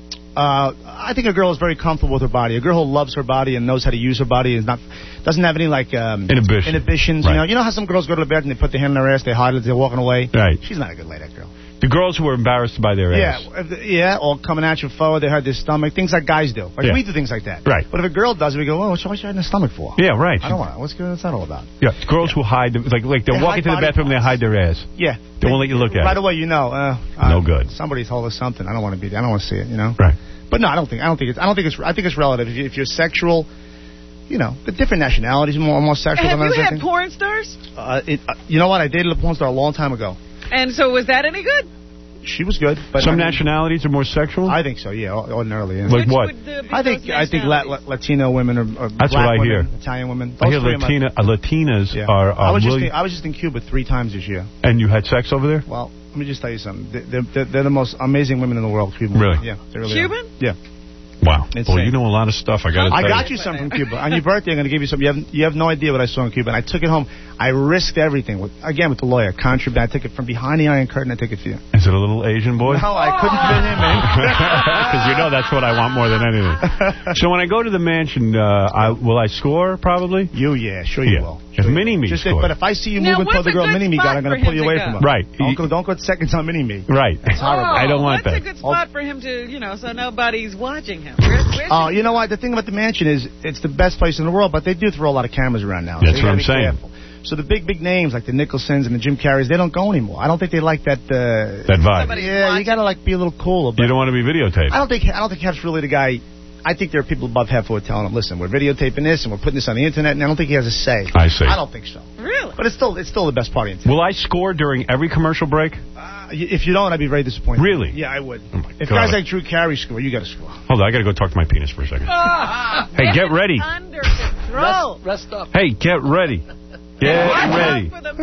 Uh, I think a girl is very comfortable with her body. A girl who loves her body and knows how to use her body is not doesn't have any like um, Inhibition. inhibitions. Right. You know, you know how some girls go to the bed and they put their hand in their ass, they hide it, they're walking away. Right. She's not a good lady, that girl. The girls who are embarrassed by their Yeah, ass. if the- yeah, or coming at you forward, they hide their stomach, things like guys do. Like Yeah. we do things like that. Right. But if a girl does it, we go, oh, what's she hiding her stomach for? Yeah, right. I don't want to. What's, what's that all about? Yeah, girls who hide, them, like like they They walk hide into the body bathroom and they hide their ass. Yeah. They won't let you look at Right it. away, you know. Uh, No uh, good. Somebody told us something. I don't want to be there. I don't want to see it. You know. Right. But no, I don't think. I don't think it's. I don't think it's. I think it's relative. If, you, if you're sexual, you know, the different nationalities are more more sexual Have than you others. I had think. porn stars? Uh, it, uh, you know what? I dated a porn star a long time ago. And so was that any good? She was good, but Some I mean, nationalities are more sexual? I think so. Yeah, ordinarily. Yeah. Like what? I think I think La- La- Latino women are, are That's black what I women, hear. Italian women. I Those hear three are my- Latina, uh, Latinas Yeah. are, I are was just really... in, I was just in Cuba three times this year. And you had sex over there? Well, let me just tell you something. They're, they're, they're the most amazing women in the world. Cuban. Really? Yeah. They really Cuban? Are. Yeah. Wow. Insane. Well, you know a lot of stuff. I got to tell I got you something from Cuba. On your birthday, I'm going to give you something. You have, you have no idea what I saw in Cuba. And I took it home. I risked everything. With, again, with the lawyer. Contraband. I took it from behind the Iron Curtain. I took it for you. Is it a little Asian boy? No, I couldn't fit in, man. Because you know that's what I want more than anything. So when I go to the mansion, uh, I, will I score, probably? You, yeah. Sure you Yeah. will. If Mini-Me Just scores. But if I see you Now, moving toward what's the a girl good Mini-Me spot got, I'm going for to pull him you to away go? from her. Right. Don't go, don't go seconds on Mini-Me. Right. That's horrible. I don't want What's that. a good spot for him to, you know, so nobody's watching him? Where, where's Oh, you know what? The thing about the mansion is it's the best place in the world, but they do throw a lot of cameras around now. That's so you what I'm gotta be saying. careful. So the big, big names like the Nicholsons and the Jim Carreys, they don't go anymore. I don't think they like that. Uh, That vibe. Somebody's yeah, watching. you got to like be a little cool. But You don't want to be videotaped. I don't think I don't think Hef's really the guy. I think there are people above Hef who are telling him, listen, we're videotaping this and we're putting this on the internet, and I don't think he has a say. I see. I don't think so. Really? But it's still it's still the best party in town. Will I score during every commercial break? Uh, if you don't, I'd be very disappointed. Really? Yeah, I would. Oh my if God. guys like Drew Carey score, you got to score. Hold on, I got to go talk to my penis for a second. Hey, get ready. Under control. Rest, rest up. Hey, get ready. Get ready. For the Mini-Me.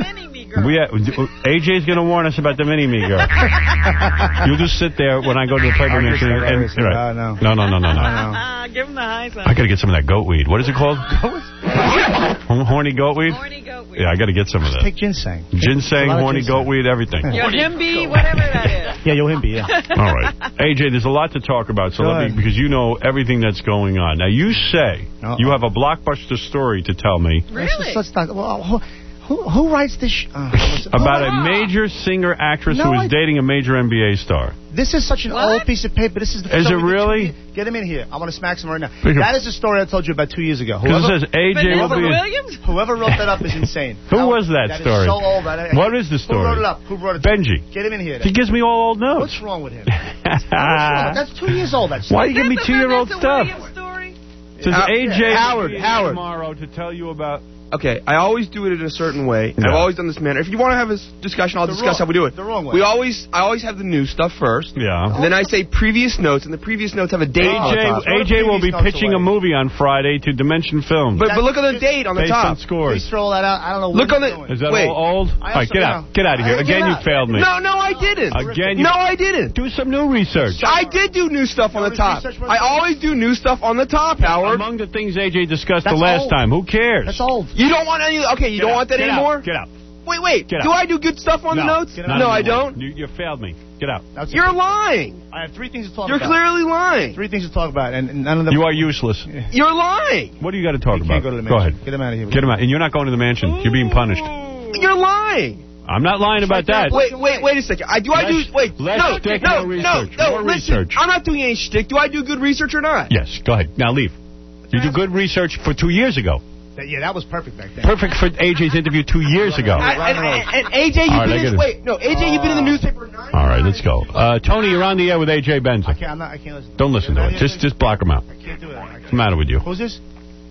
mini-me girl. We A J's going to warn us about the mini-me girl. You just sit there when I go to the Playboy Mansion. And, and, right. no. no, no, no, no, no. Uh, give him the high sign. I got to get some of that goat weed. What is it called? Horny goat weed? Horny goat weed. Yeah, I got to get some of that. Take ginseng. Ginseng, horny ginseng. goat weed, everything. Yohimbe, whatever that is. Yeah, Yohimbe, yeah. All right. A J, there's a lot to talk about, so let me, because you know everything that's going on. Now, you say uh-oh. you have a blockbuster story to tell me. Really? Let's, let's talk. Well, who, who, who writes this? Sh uh, about oh, a major singer-actress no, who is I, dating a major N B A star. This is such an what? old piece of paper. This is the Is it really? Get him in here. I want to smack some right now. That is the story I told you about two years ago. Because it says A J will be... Williams? Whoever wrote that up is insane. Who How, was that, that story? Is so old. Right? What is the story? Who wrote it up? Who wrote it? Benji. Get him in here. Then. He gives me all old notes. What's wrong with him? What's wrong? That's two years old. That Why do you give me two-year-old stuff? Story? It says A J Howard, Howard. tomorrow to tell you about... Okay, I always do it in a certain way. Yeah. I've always done this manner. If you want to have a discussion, I'll the discuss wrong, how we do it. The wrong way. We always, I always have the new stuff first. Yeah. And then I say previous notes, and the previous notes have a date on the top. A J will be pitching away. a movie on Friday to Dimension Films. But, but look at the date on the Based top. on scores. Please throw that out. I don't know. Look what on the. doing. Is that Wait. all old? All right, get out. Get out of here. Again, you failed me. No, no, I didn't. Again, you no, I didn't. Do some new research. I did do new stuff on the top. I always do new stuff on the top, Howard. Among the things A J discussed That's the last old. time, who cares? That's old. You don't want any. Okay, you Get don't out. want that Get anymore. Out. Get out. Wait, wait. Get do out. I do good stuff on no. the notes? No, I don't. You, you failed me. Get out. That's You're lying. I have three things to talk You're about. You're clearly lying. Three things to talk about, and none of them. You are useless. You're lying. What do you got to talk you about? Can't go, to the go ahead. Get him out of here. Get him out. And you're not going to the mansion. You're being punished. You're lying. I'm not lying about that. Wait, wait, wait a second. I do. I less, do. Wait. Less no, shtick, no, more research. no, no. More Listen, research. I'm not doing any shtick. Do I do good research or not? Yes. Go ahead. Now leave. You do good research for two years ago. Yeah, that was perfect back then. Perfect for A J's interview two years ago. I, and, and, and A J, you've right, been in, wait, no, A J, you've been in the newspaper nine All right, let's go. Uh, Tony, you're on the air with A J Benson. I can't, I'm not, I can't listen. Don't listen to it. Just, just block him out. I can't do it. What's the matter with you? Who's this?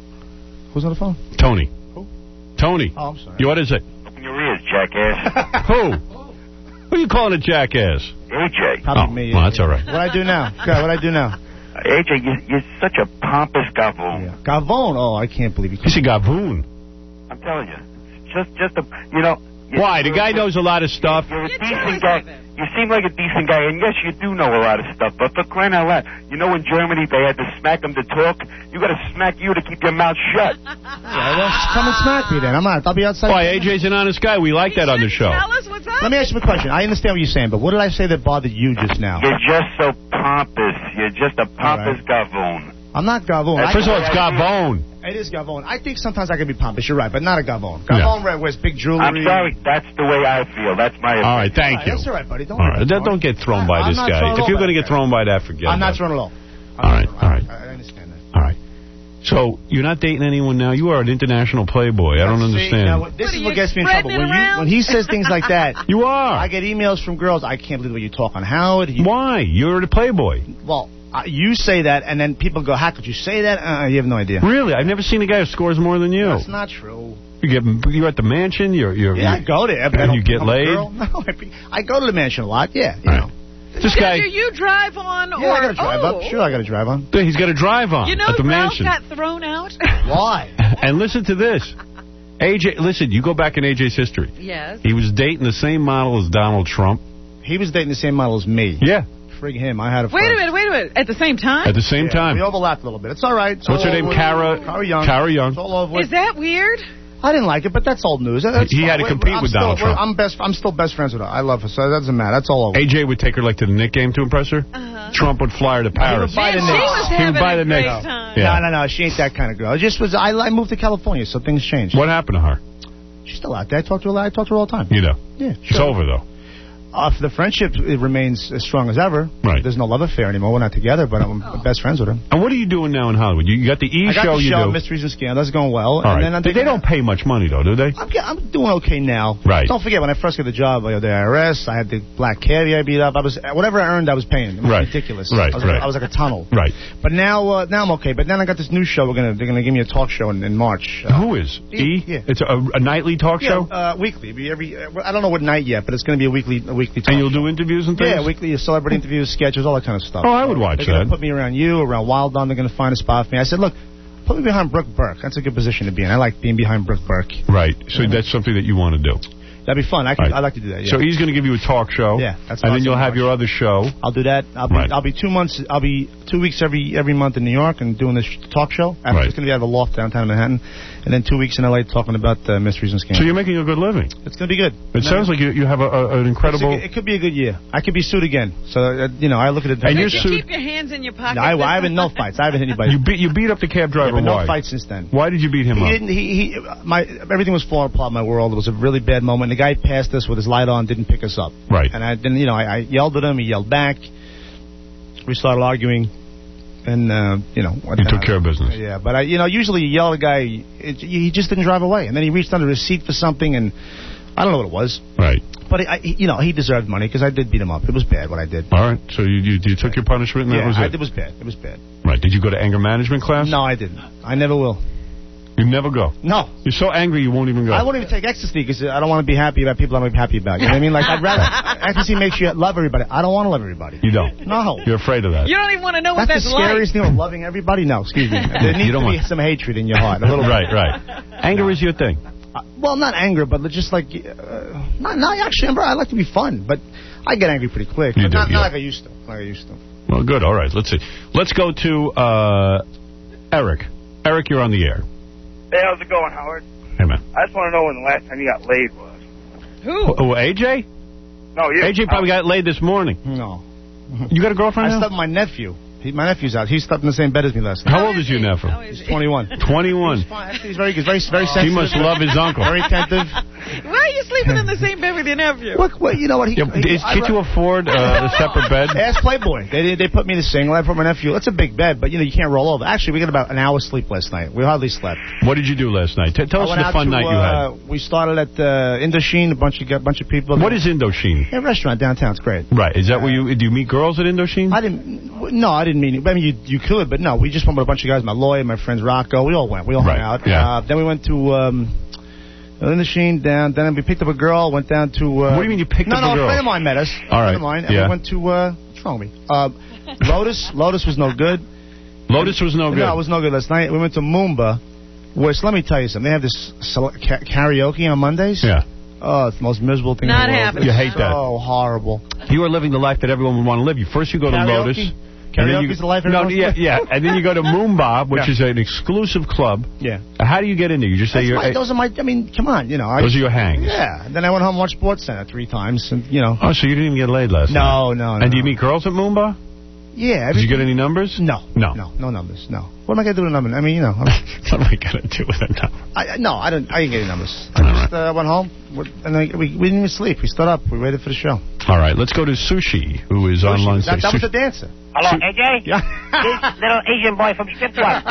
Who's on the phone? Tony. Who? Tony. Oh, I'm sorry. You, what is it? Open your ears, jackass. Who? Who are you calling a jackass? A J. Probably oh, me. well, that's all right. What I do now? God, what I do now? A J, you, you're such a pompous gavoon. Yeah. Gavone? Oh, I can't believe you. You say Gavoon. I'm telling you. Just, just a, you know. Why? The guy knows a lot of stuff. You're a decent guy. You seem like a decent guy, and yes, you do know a lot of stuff, but for crying out loud, you know in Germany they had to smack them to talk? You got to smack you to keep your mouth shut. Yeah, well, come and smack me then. I'm not. I'll be outside. Why? A J's an honest guy. We like that on the show. Tell us what's up. Let me ask you a question. I understand what you're saying, but what did I say that bothered you just now? You're just so pompous. You're just a pompous right. gavoon. I'm not Gavone. First of all, it's Gavone. It is Gavone. I think sometimes I can be pompous. You're right, but not a Gavone. Gavone yeah. wears big jewelry. I'm sorry. That's the way I feel. That's my opinion. All right, thank all right, you. That's all right, buddy. Don't, all right. don't, don't get thrown by I'm this guy. If you're going to get thrown by that, forget it. I'm not thrown at all. All right, all right. I understand that. All right. So, you're not dating anyone now? You are an international playboy. I don't understand. Now, this is what gets me in trouble. When, you, when he says things like that, you are. I get emails from girls. I can't believe what you talk on Howard. You, Why? You're the playboy. Well, uh, you say that, and then people go, how could you say that? Uh, you have no idea. Really? I've never seen a guy who scores more than you. That's not true. You get, you're at the mansion. You're, you're, yeah, you're, I go there. But and I you get laid? No, I, I go to the mansion a lot, yeah. You right. know. This guy. Do you drive on? Yeah, or, I got to drive oh. up. Sure, I got to drive on. He's got to drive on you know, at the Ralph mansion. got thrown out. Why? And listen to this. A J, listen, you go back in A J's history. Yes. He was dating the same model as Donald Trump. He was dating the same model as me. Yeah. Frig him. I had a Wait a minute, wait a minute. At the same time? At the same yeah, time. We overlapped a little bit. It's all right. It's What's all her name? over. Cara, Cara Young. Cara Young. It's all over. Is that weird? I didn't like it, but that's old news. That's he had to compete I'm with still, Donald Trump. I'm best. I'm still best friends with her. I love her, so that doesn't matter. That's all over. A J would take her like to the Knick game to impress her. Uh-huh. Trump would fly her to Paris. He would buy the Man, she was Knicks. He would buy the great Knicks. time. Yeah. No, no, no. She ain't that kind of girl. It just was. I, I moved to California, so things changed. What happened to her? She's still out there. I talk to her. I talk to her all the time. You know. Yeah. It's sure. over though. Uh, the friendship it remains as strong as ever. Right. There's no love affair anymore. We're not together, but I'm oh. best friends with her. And what are you doing now in Hollywood? You got the E I got show the you show, do. Mysteries and Scandals. That's going well. All and right. then I'm they, they don't pay much money, though, do they? I'm, I'm doing okay now. Right. Don't forget, when I first got the job, I had the I R S, I had the black caviar I beat up. I was Whatever I earned, I was paying. It was right. ridiculous. Right, I was, right. Like, I was like a tunnel. Right. But now uh, now I'm okay. But then I got this new show. We're gonna They're going to give me a talk show in, in March. Uh, Who is? E? Yeah. It's a, a nightly talk yeah, show? Uh, weekly. It'll be every. Uh, I don't know what night yet, but it's going to be a weekly a weekly talk And you'll show. do interviews and things? Yeah, weekly celebrity interviews, sketches, all that kind of stuff. Oh, I would watch They're that. They're going to put me around you, around Wild On. They're going to find a spot for me. I said, look, put me behind Brooke Burke. That's a good position to be in. I like being behind Brooke Burke. Right. So yeah. That's something that you want to do. That'd be fun. I could, Right. I'd like to do that. Yeah. So he's going to give you a talk show. Yeah, that's And then awesome. you'll have your other show. I'll do that. I'll be, Right. I'll be two months. I'll be two weeks every every month in New York and doing this talk show. I'm Right. just going to be out of a loft downtown Manhattan, and then two weeks in L A talking about uh, mysteries and scams. So you're making a good living. It's going to be good. It sounds like you you have a, a, an incredible... It's a- it could be a good year. I could be sued again. So uh, you know, I look at it. And you're You sued- keep your hands in your pocket. No, I, I haven't no fights. I haven't hit anybody. You beat you beat up the cab driver. Yeah, but no Why? fights since then. Why did you beat him He up? didn't. He, he my everything was falling apart in my world. It was a really bad moment. The guy passed us with his light on, didn't pick us up. Right. And I didn't. You know, I, I yelled at him. He yelled back. We started arguing, and uh, you know. You took care of business. Yeah, but I, you know, usually you yell at a guy, it, he just didn't drive away, and then he reached under his seat for something, and I don't know what it was. Right. But I, you know, he deserved money because I did beat him up. It was bad what I did. All right. So you you, you took your punishment and yeah, that was I, it? it was bad. It was bad. Right. Did you go to anger management class? No, I didn't. I never will. You never go? No. You're so angry you won't even go. I won't even take ecstasy because I don't want to be happy about people I want to be happy about. You know what I mean? Like, I'd rather... ecstasy makes you love everybody. I don't want to love everybody. You don't? No. You're afraid of that? You don't even want to know what That's that's the scariest like. thing of loving everybody? No, excuse me. There needs You don't to be want- some hatred in your heart. A little Right, bit. right. Anger is your thing. Uh, well, not anger, but just like... Uh, not, not actually, I like to be fun, but I get angry pretty quick. You but do, not, yeah. not like I used to. Like I used to. Well, good. All right. Let's see. Let's go to uh, Eric. Eric, you're on the air. Hey, how's it going, Howard? Hey, man. I just want to know when the last time you got laid was. Who? Oh, A J? No, you. A J probably got laid this morning. No. You got a girlfriend I now? slept with my nephew. He, my nephew's out. He slept in the same bed as me last night. How old is your nephew? He's twenty-one. twenty-one. He's very good. Very, very sensitive. He must love his uncle. Very attentive. Why are you sleeping in the same bed with your nephew? Look, well, you know what? He, Yeah, he, is, can't you afford uh, a separate bed? Ask Playboy. They they put me to single. I put my nephew. It's a big bed, but you know you can't roll over. Actually, we got about an hour's sleep last night. We hardly slept. What did you do last night? T- tell I us went the out fun to, night you uh, had. We started at uh, Indochine. A bunch of a bunch of people. What is Indochine? A restaurant downtown. It's great. Right. Is that where you do you meet girls at Indochine? I didn't. No, I didn't mean it. I mean, you you could, but no. We just went with a bunch of guys. My lawyer, my friends Rocco. We all went. We all Right, hung out. yeah. Uh, then we went to um, Indochine down. Then we picked up a girl. Went down to. Uh, What do you mean you picked no, up no, a girl? No, a friend of mine met us. All a right, friend of mine. And yeah. we went to. Uh, what's wrong with me? Uh, Lotus. Lotus was no good. Lotus was no good. No, it was no good last night. We went to Moomba, which, let me tell you something. They have this sele- ca- karaoke on Mondays. Yeah. Oh, it's the most miserable thing Not in the world. happening. You hate that. Oh, horrible. You are living the life that everyone would want to live. You first you go to Karaoke? Lotus. and then you, Karaoke's the life no, everyone yeah, wants to yeah, live? and then you go to Moomba, which Yeah. is an exclusive club. Yeah. How do you get in there? You just say That's you're. my, those are my, I mean, come on, you know. I, Those are your hangs. Yeah. And then I went home and watched Sports Center three times, and, you know. Oh, so you didn't even get laid last night? No, no, no. And do you meet girls at Moomba? Yeah. Did you get any numbers? No. No. No, no numbers, no. What am I going to do with a number? I mean, you know. What am I going to do with a number? I, no, I didn't, I didn't get any numbers. I just uh, went home, and I, we, we didn't even sleep. We stood up. We waited for the show. All right, let's go to Sushi, who is Sushi. online. That, that was Sushi. a dancer. Hello, A J? Yeah. This little Asian boy from Striptease.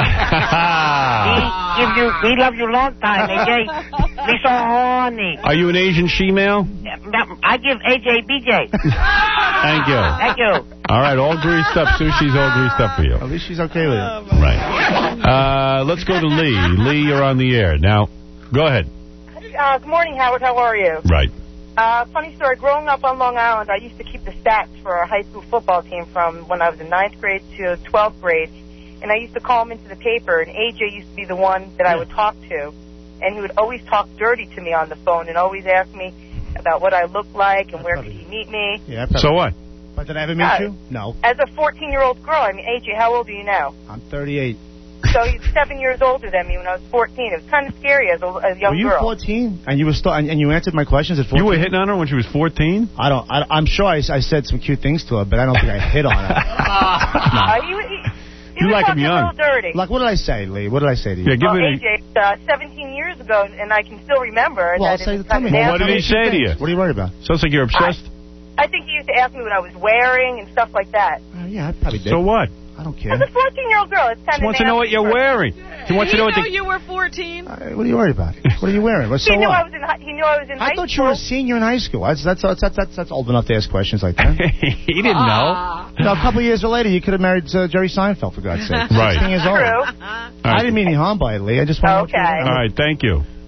he give you, he love you long time, A J. Me so horny. Are you an Asian she-male? I give A J B J. Thank you. Thank you. All right, all greased up. Sushi's all greased up for you. At least she's okay with it. Right. Uh, let's go to Lee. Lee, you're on the air. Now, go ahead. Uh, good morning, Howard. How are you? Right. Uh, funny story. Growing up on Long Island, I used to keep the stats for our high school football team from when I was in ninth grade to twelfth grade. And I used to call them into the paper, and A J used to be the one that I would talk to. And he would always talk dirty to me on the phone and always ask me about what I looked like and where could he meet me. Yeah, so what? But did I ever meet Uh, you? No. As a fourteen-year-old girl, I mean, A J, how old are you now? I'm thirty-eight. So he's seven years older than me when I was fourteen. It was kind of scary as a, as a young Were you girl. fourteen? And you were st- and, and you answered my questions at fourteen? You were hitting on her when she was fourteen? I don't. I, I'm sure I, I said some cute things to her, but I don't think I hit on her. Uh, he, he, he You was like him talking young. a little dirty. Like, what did I say, Lee? What did I say to you? Yeah, give well, me A J, uh, seventeen years ago, and I can still remember Well, that say, it was tell kind me. of Well, what did he nasty. say to you? What are you worried about? Sounds like you're obsessed. I think he used to ask me what I was wearing and stuff like that. Uh, yeah, I probably did. So what? I don't care. As a fourteen-year-old girl, it's kind She of wants to know what you're wearing. She wants to Did he know what know the... you were fourteen? Uh, what are you worried about? What are you wearing? What's He so knew I what? was in. hi- He knew I was in I high thought you school. were a senior in high school. That's that's that's that's, that's, that's old enough to ask questions like that. he didn't know. No, a couple of years later, you could have married uh, Jerry Seinfeld, for God's sake. Right. sixteen years old. True. I didn't mean any harm by it, Lee. I just want to Okay. know what you All right, thank you.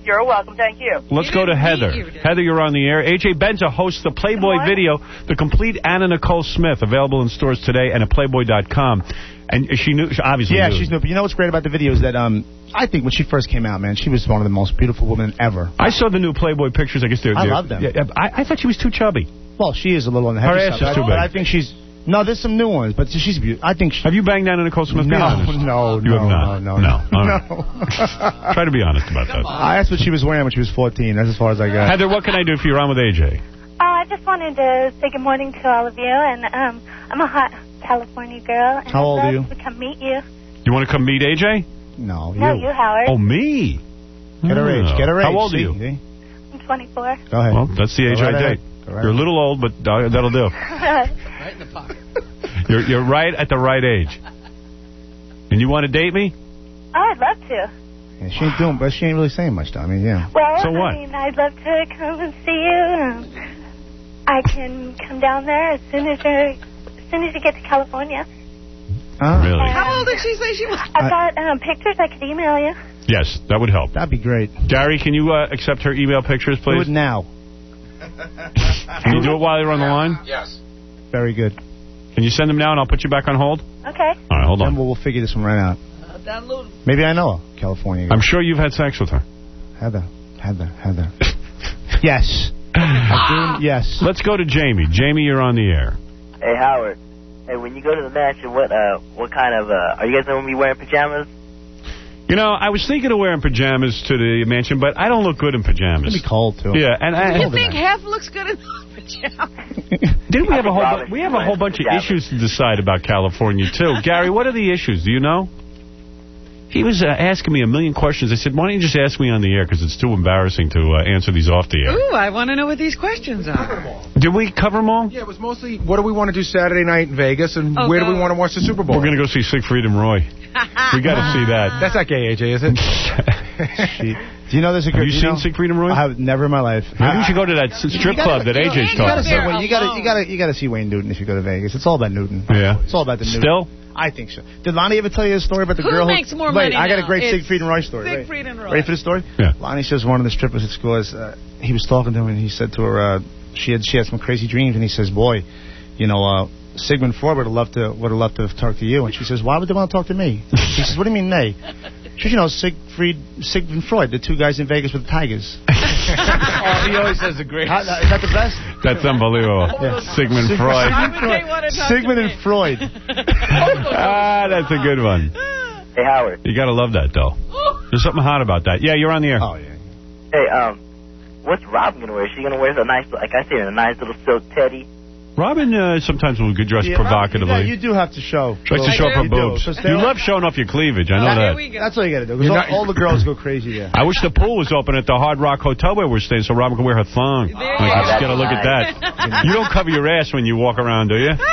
You're welcome. Thank you. Let's go to Heather. Heather, you're on the air. A J Benza hosts the Playboy video, the complete Anna Nicole Smith, available in stores today and at Playboy dot com. And she knew, she obviously yeah, knew. she's new. But you know what's great about the video is that um, I think when she first came out, man, she was one of the most beautiful women ever. I saw the new Playboy pictures. I guess they're. I they're, love them. Yeah, I, I thought she was too chubby. Well, she is a little on the Her heavy ass side. is too but big. I think she's. No, there's some new ones, but she's beautiful. I think. She, have you banged Anna Nicole Smith? No, be honest. no, you no, have not. no, no, no, no. no. Try to be honest about that. I asked what she was wearing when she was fourteen. That's as far as I got. Heather, what can I do for you? You're on with A J. Oh, I just wanted to say good morning to all of you, and um, I'm a hot California girl. And How old I'd are love you? To come meet you. You want to come meet A J? No, No, you, Howard. Oh, me? Get her age. Get her age. How old are See? you? See? I'm twenty-four. Go ahead. Well, that's the age Go right I ahead. date. Go right You're a little old, but uh, that'll do. Right in the pocket. You're you're right at the right age. And you want to date me? Oh, I'd love to. Yeah, she ain't doing, but she ain't really saying much, though. I mean, yeah. Well, So what? I mean, I'd love to come and see you. Um, I can come down there as soon as you're, as soon as you get to California. Huh? Really? How old did she say she was? I've got um, pictures I could email you. Yes, that would help. That'd be great. Gary, can you uh, accept her email pictures, Do please? it now. Can you do it while you're on the line? Yes. Very good. Can you send them now and I'll put you back on hold? Okay. All right, hold Then on. we'll, we'll figure this one right out. Download. Maybe I know a California girl. I'm sure you've had sex with her. Heather. Heather. Heather. Yes. I do, yes. Let's go to Jamie. Jamie, you're on the air. Hey, Howard. Hey, when you go to the mansion, what uh, what kind of, uh, are you guys going to be wearing pajamas? You know, I was thinking of wearing pajamas to the mansion, but I don't look good in pajamas. It's going to be cold, too. Yeah, and I... You think Hef looks good in pajamas? Didn't we have a whole bu- we have a whole bunch of issues to decide about California too, Gary? What are the issues? Do you know? He was uh, asking me a million questions. I said, "Why don't you just ask me on the air because it's too embarrassing to uh, answer these off the air." Ooh, I want to know what these questions are. Did we cover them all? Yeah, it was mostly what do we want to do Saturday night in Vegas, and Oh, where do go. we want to watch the Super Bowl? We're going to go see Siegfried and Roy. We got to see that. That's not gay, A J, is it? She, do you know there's a Have girl? you seen Siegfried and Roy? I have never in my life. Maybe we should go to that s- strip club that A J's You gotta, talking see, about. you gotta, you gotta, you gotta, you gotta see Wayne Newton if you go to Vegas. It's all about Newton. Yeah. It's all about the Newton. Still? I think so. Did Lonnie ever tell you a story about the Who girl makes more Wait, money I got a now? great It's Siegfried and Roy story. Siegfried Ready? and Roy. Ready for the story? Yeah. Lonnie says one of the strippers at school is uh, he was talking to him and he said to her uh, she had she had some crazy dreams and he says, "Boy, you know, uh, Sigmund Freud would have loved to would have loved to have talked to you." And she says, "Why would they want to talk to me?" He says, "What do you mean they?" She says, "You know, Siegfried Sigmund Freud, the two guys in Vegas with the tigers." Oh, he always has a great... How, is that the best? That's unbelievable. Sigmund Freud. Why would they want to talk Sigmund to and me? Freud. Ah, that's a good one. Hey, Howard. You got to love that, though. There's something hot about that. Yeah, you're on the air. Oh, yeah. Hey, um, what's Robin going to wear? Is she going to wear a nice, like I said, a nice little silk teddy? Robin uh, sometimes will get dressed Yeah, provocatively. Robin, you, got- you do have to show. She likes to show off her You do, boobs. 'cause they You all- love showing off your cleavage. I know Yeah, that. Here we go. That's all you got to do. 'cause You're all, not- all the girls go crazy there. I wish the pool was open at the Hard Rock Hotel where we're staying so Robin can wear her thong. There Like, you let's go. get a look at that. You don't cover your ass when you walk around, do you?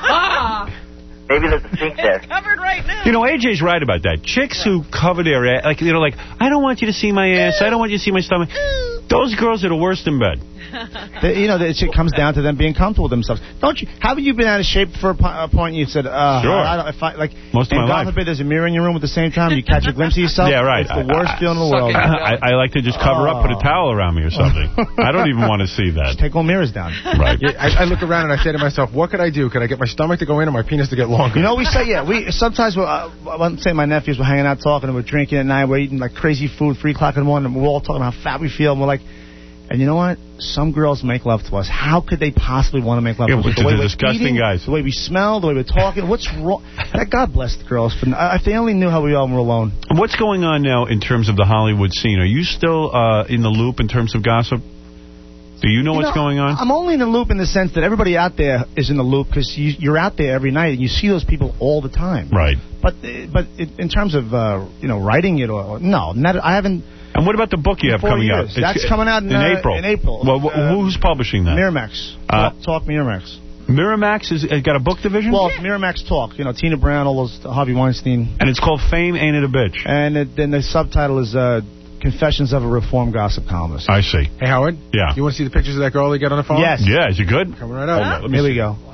Maybe there's a sink there. Covered right now. You know, A J's right about that. Chicks who cover their ass, like, you know, like, I don't want you to see my ass. I don't want you to see my stomach. Those girls are the worst in bed. They, you know, it comes down to them being comfortable with themselves. Don't you? Haven't you been out of shape for a, po- a point? You said, uh, Sure. I, I don't, if I, like, Most of and my God life. forbid there's a mirror in your room at the same time. You catch a glimpse of yourself. Yeah, right. It's the worst I- feeling in the world. I, I like to just cover up, put a towel around me or something. I don't even want to see that. Just take all mirrors down. Right. Yeah, I, I look around and I say to myself, what could I do? Could I get my stomach to go in or my penis to get longer? You know, we say, yeah, we sometimes, we're, uh, I'm saying my nephews were hanging out talking and we're drinking at night, we're eating like crazy food, three o'clock in the morning, and we're all talking about how fat we feel, and we're like, and you know what? Some girls make love to us. How could they possibly want to make love Yeah, to us? which The are way the we're disgusting eating, guys. the way we smell, the way we're talking. What's wrong? That God bless the girls. For, uh, if they only knew how we all were alone. What's going on now in terms of the Hollywood scene? Are you still uh, in the loop in terms of gossip? Do you know You what's know, going on? I'm only in the loop in the sense that everybody out there is in the loop because you, you're out there every night and you see those people all the time. Right. But uh, but it, in terms of uh, you know writing it or, or no, not, I haven't. And what about the book you have Four coming years. out? That's coming out in, in uh, April. in April. Well, wh- Uh, who's publishing that? Miramax. Uh, Talk, Talk Miramax. Miramax has has got a book division? Well, Miramax Talk. You know, Tina Brown, all those, Harvey Weinstein. And it's called Fame Ain't It a Bitch. And it, then the subtitle is uh, Confessions of a Reformed Gossip Columnist. I see. Hey, Howard? Yeah. You want to see the pictures of that girl they got on the phone? Yes. Yeah, is it good? Coming right up. Hold on, let me Here see. we go. All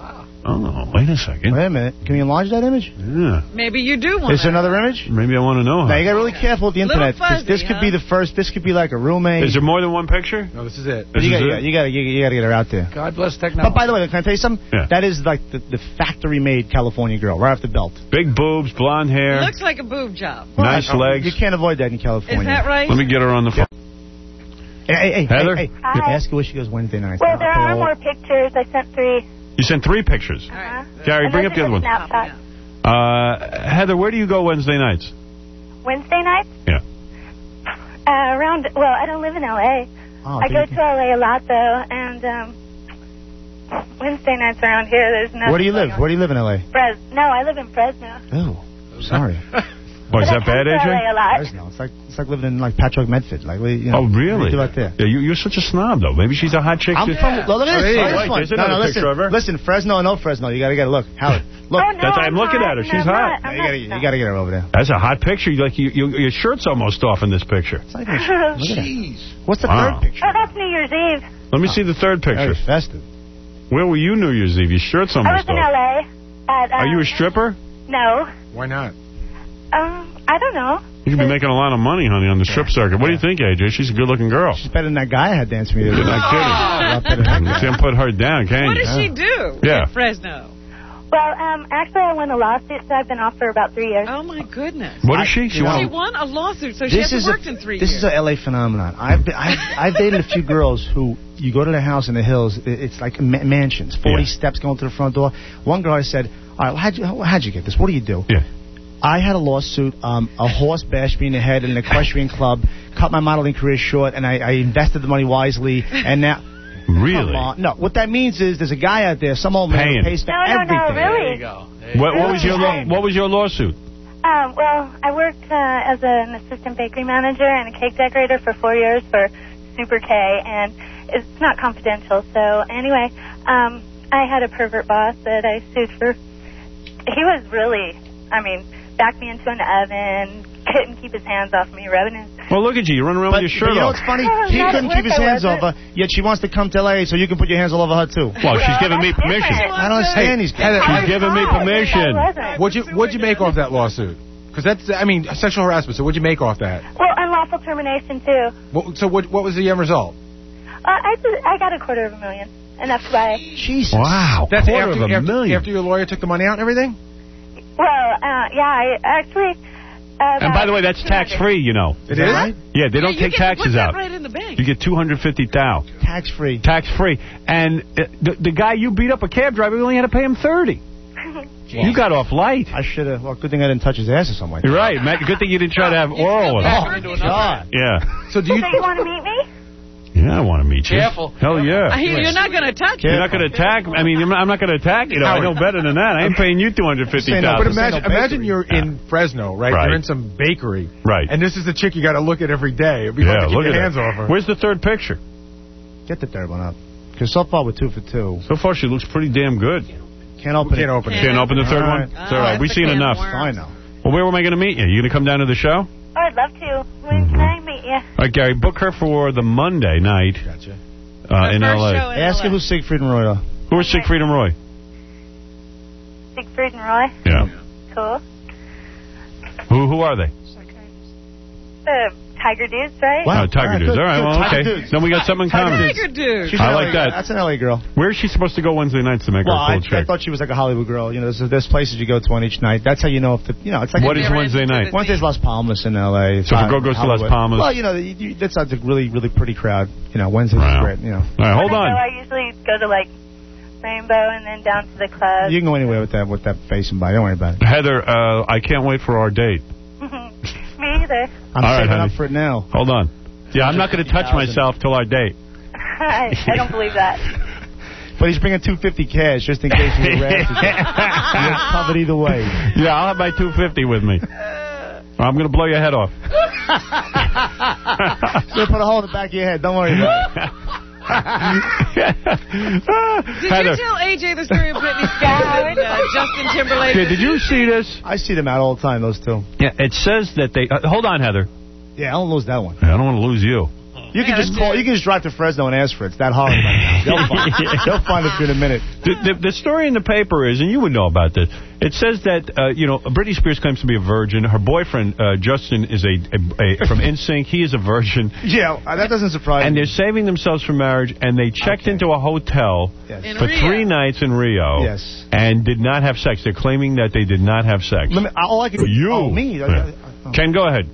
Oh, wait a second. Wait a minute. Can we enlarge that image? Yeah. Maybe you do want Is there another image? Maybe I want to know. Now, Huh? you got to really careful with the Little internet. 'cause fuzzy, this could huh? be the first. This could be like a roommate. Is there more than one picture? No, this is it. This you is got it? you got to you got to get her out there. God bless technology. But by the way, can I tell you something? Yeah. That is like the, the factory-made California girl, right off the belt. Big boobs, blonde hair, Looks like a boob job. nice Well, legs. You can't avoid that in California. Is that right? Let me get her on the phone. Hey, hey, hey, Heather? hey, hey. Hi. Ask her where she goes Wednesday night. Well, there are more pictures. I sent three. You sent three pictures. Uh-huh. Gary, And bring those up the are other one. just snapshots. Uh, Heather, where do you go Wednesday nights? Wednesday nights? Yeah. Uh, around, well, I don't live in L A. Oh, I so go you to L A a lot, though, and um, Wednesday nights around here, there's nothing. Where do you live? going on. Where do you live in L A? Fres- no, I live in Fresno. Oh, sorry. Boy, is But I that come bad, to A J? L A a lot. Fresno. It's like it's like living in like Patchogue, Medford. Like, you know, Oh, really? What do you do out there? Yeah, you, you're such a snob, though. Maybe she's a hot chick. I'm too. from. Well, look at this. Hey, Look at this wait, one. there's No, another no, listen, picture of her. listen, Fresno or no Fresno, you gotta get a look. Howard, look. Oh, no, That's, I'm looking not. at her. She's No, hot. I'm not. you gotta, you gotta get her over there. That's a hot picture. You, like you, you, your shirt's almost off in this picture. It's not even, look at that. What's the Wow. third picture? Oh, that's New Year's Eve. Let me see the third picture. Very festive. Where were you New Year's Eve? Your shirt's I was almost in off. L A. At, um, Are you a stripper? No. Why not? Um, I don't know. You could be making a lot of money, honey, on the strip circuit. What do you think, A J? She's a good-looking girl. She's better than that guy I had dance with me. You're not kidding. You can't put her down, can What you? does she do Yeah. at Fresno? Well, um, actually, I won a lawsuit, so I've been off for about three years. Oh, my goodness. What is she? She She won. won a lawsuit, so she This hasn't is a, worked in three this years. is a L A phenomenon. I've, been, I've I've dated a few girls who you go to their house in the hills. it- It's like ma- mansions, forty Yeah. steps going to the front door. One girl I said, "All right, well, how'd you how'd you get this? What do you do?" Yeah. I had a lawsuit. Um, a horse bashed me in the head in an equestrian club, cut my modeling career short, and I, I invested the money wisely. And now, Really? come on. No, what that means is there's a guy out there, some old man Paying. who pays for No, no, no, everything. really? There you go. What, what was your law, What was your lawsuit? Um, well, I worked uh, as an assistant bakery manager and a cake decorator for four years for Super K, and it's not confidential. So anyway, um, I had a pervert boss that I sued for. He was really, I mean, backed me into an oven, couldn't keep his hands off me, rubbing his. Well, look at you. You're running around But, with your but shirt you know off. what's funny? Oh, He not couldn't at keep his work, I hands off wasn't. her, yet she wants to come to L A so you can put your hands all over her, too. Well, she's Well, giving me that's permission. different. I don't understand these guys. She's giving me permission. I wasn't. What'd you What'd you make off that lawsuit? Because that's, I mean, sexual harassment. So what'd you make off that? Well, unlawful termination too. What, so what What was the end result? Uh, I did, I got a quarter of a million, enough to buy. Jesus. Wow. That's quarter after, of a after, million. after your lawyer took the money out and everything? Well, uh, yeah, I actually. Uh, And by the way, that's tax-free, you know. It is? Right? Yeah, they don't you take get to taxes put that out. right in the bank. You get two hundred fifty thousand dollars. Tax free. Tax-free. And uh, the, the guy you beat up, a cab driver, you only had to pay him thirty. You got off light. I should have. Well, good thing I didn't touch his ass or something like that. You're right, Matt. Good thing you didn't try to have oral with him. Oh, God. Yeah. So do you? So you want to meet me? Yeah, I want to meet you. Careful. Hell yeah. Uh, You're not going to touch You're her. not going to attack. I mean, I'm not, I'm not going to attack you. Know, I know better than that. I ain't paying you two hundred fifty thousand But dollars. imagine, no bakery. imagine you're in Fresno, right? Right. You're in some bakery, Right. and this is the chick you got to look at every day. It'd be Yeah, hard to keep look your at hands that. off her. Where's the third picture? Get the third one up. Because so far we're two for two. So far, she looks pretty damn good. Can't open Can't it. open it. Can't open the third All one? right. It's all right. Oh, We've that's a seen can of enough. worms. I know. Well, where am I going to meet you? You going to come down to the show? Oh, I'd love to. When can I meet you? All right, Gary, book her for the Monday night Gotcha. uh, in First L show A. in Ask L A. her who's Siegfried and Roy are. Who is Siegfried and Roy? Siegfried and Roy. Yeah. Cool. Who Who are they? The Tiger Dudes, right? Wow. Oh, Tiger All right, Dudes. good, All right, good. well, Tiger okay. Dudes. Then we got something in common. Tiger dude. She's I an like L A that. That's an L A girl. Where is she supposed to go Wednesday nights to make Well, her I, a full I chick? thought she was like a Hollywood girl. You know, there's, there's places you go to on each night. That's how you know if the, you know, it's like. What a, is Wednesday night? Wednesday's Las Palmas in L A. So if a girl goes to Las Hollywood. Palmas- Well, you know, you, you, that's a really, really pretty crowd. You know, Wednesday's Wow. great. You know, All right, hold When I on. go, I usually go to like Rainbow and then down to the club. you can go anywhere with that with that face and body. Don't worry about it. Heather, uh, I can't wait for our date. Me either. I'm All right, saving honey. up for it now. Hold on. Yeah, I'm not going to touch myself till our date. I, I don't believe that. But he's bringing two fifty cash just in case he's arrested. You're covered either way. Yeah, I'll have my two fifty with me. I'm going to blow your head off. He's going to put a hole in the back of your head. Don't worry about it. Did Heather. you tell A J the story of Britney Spears and uh, Justin Timberlake? Yeah, did you see this? I see them out all the time, those two. Yeah, it says that they... Uh, hold on, Heather. Yeah, I don't lose that one. I don't want to lose you. You can just call. You can just drive to Fresno and ask for it. It's that hard right now. They'll find, they'll find it in a minute. The, the, the story in the paper is, and you would know about this, it says that, uh, you know, Britney Spears claims to be a virgin. Her boyfriend, uh, Justin, is a, a, a from N Sync. He is a virgin. Yeah, that doesn't surprise and me. And they're saving themselves for marriage, and they checked okay. into a hotel yes. for Rio. three nights in Rio yes. and did not have sex. They're claiming that they did not have sex. Let me, all I can you. Oh, me. Yeah. Oh. Ken, go ahead.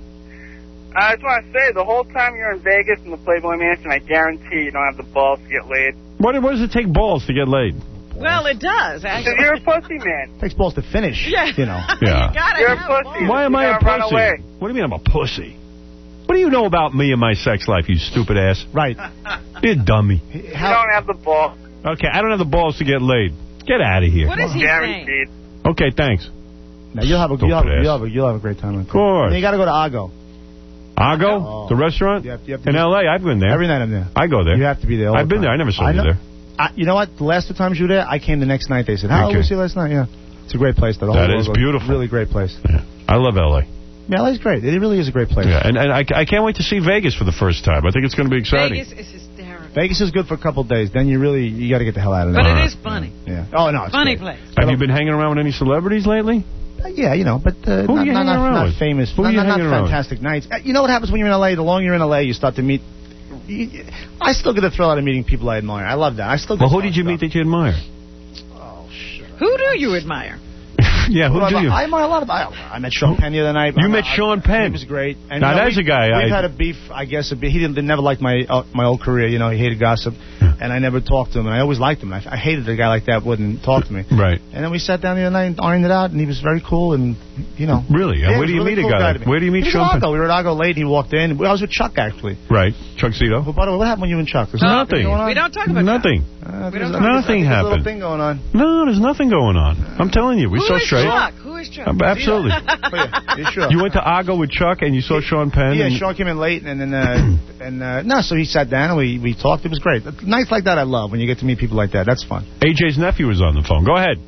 I just want to say, the whole time you're in Vegas in the Playboy Mansion, I guarantee you don't have the balls to get laid. What, what does it take balls to get laid? Well, it does, actually. You're a pussy, man. It takes balls to finish, yeah. you know. Yeah. you you're a pussy. Why am you I a run pussy? Away. What do you mean I'm a pussy? What do you know about me and my sex life, you stupid ass? Right. You dummy. You How? don't have the balls. Okay, I don't have the balls to get laid. Get out of here. What is he Guaranteed. saying? Okay, thanks. Now, you'll have a, you'll have, you'll have a, you'll have a great time. Of course. And you got to go to Ago. Ago? Oh. The restaurant? You have, you have to in L A, I've been there. Every night I'm there. I go there. You have to be there all I've the been time. there. I never saw I you know. there. I, you know what? The last two times you were there, I came the next night. They said, how okay. was you last night? Yeah. It's a great place. Though. The that whole is world beautiful. Really great place. Yeah. I love L A. Yeah, L A's great. It really is a great place. Yeah, and, and I, I can't wait to see Vegas for the first time. I think it's going to be exciting. Vegas is hysterical. Vegas is good for a couple of days. Then you really, you got to get the hell out of there. But All it right. is funny. Yeah. Oh, no, it's funny great. place. Have you been hanging around with any celebrities lately? Uh, yeah, you know, but uh, Who not, are you not, hanging not, around not with? famous. Who not, are you not, hanging not around fantastic with? nights. Uh, you know what happens when you're in L A? The longer you're in L A, you start to meet... You, I still get a thrill out of meeting people I admire. I love that. I still. Well, who did you meet that you admire? Oh, shit. Who do you admire? Yeah, who well, do you? I admire a lot of. I, I met Sean Penn the other night. You I, met I, Sean Penn. He was great. And, now you know, that's we, a guy. We've I, had a beef, I guess. A bit. He didn't never liked my uh, my old career. You know, he hated gossip, and I never talked to him. And I always liked him. I, I hated a guy like that wouldn't talk to me. Right. And then we sat down the other night and ironed it out, and he was very cool. And you know, really. Yeah, and where do you really meet cool a guy? guy Where do you meet he Sean Penn? We were at Ago late. He walked in. I was with Chuck actually. Right. Chuck Zito. Well, by the way, what happened when you and Chuck? There's nothing. We don't talk about nothing. Uh, we don't talk nothing about happened. There's a little thing going on. No, there's nothing going on. I'm telling you, we Who saw is straight. Chuck? Who is Chuck? Uh, absolutely. Oh, yeah. You sure? You went to Ago with Chuck and you saw Sean Penn. Yeah, and Sean came in late, and then uh, and uh, no, so he sat down and we we talked. It was great. Nights like that I love when you get to meet people like that. That's fun. A J's nephew was on the phone. Go ahead.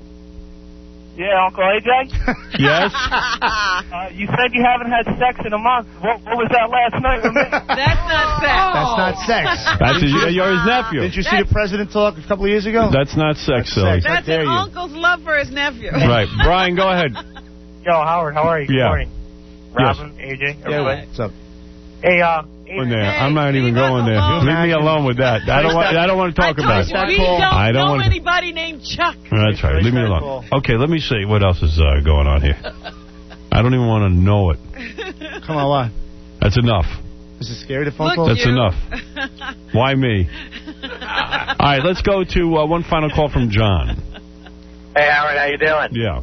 Yeah, Uncle A J? Yes? Uh, you said you haven't had sex in a month. What, what was that last night with me? That's not sex. That's not sex. That's his, you're his nephew. Didn't you see the president talk a couple of years ago? That's not sex, That's silly. sex. That's an uncle's love for his nephew. Right. Brian, go ahead. Yo, Howard, how are you? Good Yeah. morning. Robin, yes. A J, everybody. Yeah, what's up? Hey, uh... In there. I'm not even going there. alone. Leave me alone with that. I don't want. I don't want to talk I about told it. you, we don't I don't know want. anybody named Chuck. That's right. Leave me alone. Okay, let me see what else is uh, going on here. I don't even want to know it. Come on, why? That's enough. Is it scary to phone Look call? That's you. enough. Why me? All right, let's go to uh, one final call from John. Hey, Howard, how you doing? Yeah.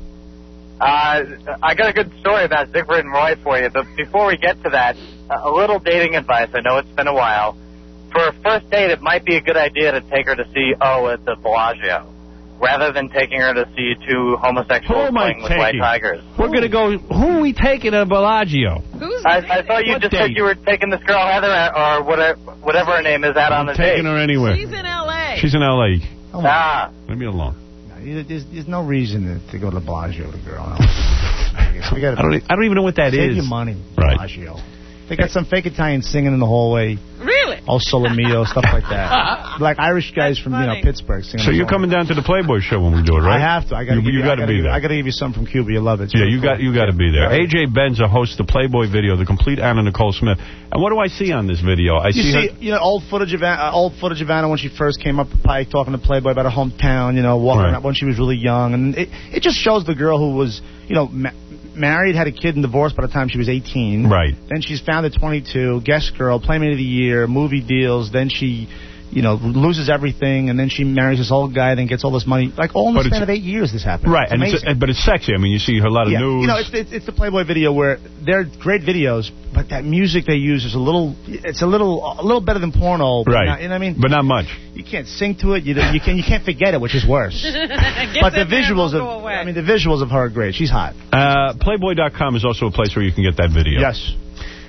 Uh, I got a good story about Siegfried and Roy for you, but before we get to that, uh, a little dating advice. I know it's been a while. For a first date, it might be a good idea to take her to see O at the Bellagio, rather than taking her to see two homosexuals playing with white tigers. We're going to go, who are we taking to Bellagio? Who's I, I thought you What just date? said you were taking this girl Heather, or whatever, whatever her name is, out on a date. Taking her anywhere. She's in L A She's in L A. Oh, Ah. Leave me alone. no, there's, there's no reason to, to go to the Bellagio with a girl. No. I, guess we gotta, I don't. e- I don't even know what that save is. your money, Right. Bellagio. They got some fake Italians singing in the hallway. Really? All Solo Mio, stuff like that. Like Irish guys from, you know, funny. Pittsburgh singing. So in the you're hallway. coming down to the Playboy show when we do it, right? I have to. I gotta You, give you you, got to be give, there. I got to give you something from Cuba. You love it. It's Yeah, really you cool. got you got to be there. A J Benza hosts the Playboy video, the complete Anna Nicole Smith. And what do I see on this video? I You see, see, her. you know, old footage of uh, old footage of Anna when she first came up the pike, talking to Playboy about her hometown. You know, walking Right. around when she was really young, and it it just shows the girl who was, you know, ma- married, had a kid, and divorced by the time she was eighteen. Right. Then she's found at twenty-two, guest girl, Playmate of the Year, movie deals. Then she, you know, loses everything, and then she marries this old guy, then gets all this money. Like all in the But span it's- of eight years, this happened. Right, It's and amazing. it's, but it's sexy. I mean, you see a lot of Yeah, news. you know, it's, it's it's the Playboy video where they're great videos, but that music they use is a little, it's a little, a little better than porno. But Right. not, you know what I mean? But not much. You can't sing to it. You you can you can't forget it, which is worse. But the visuals of I mean the visuals of her are great. She's hot. Uh, Playboy dot com is also a place where you can get that video. Yes.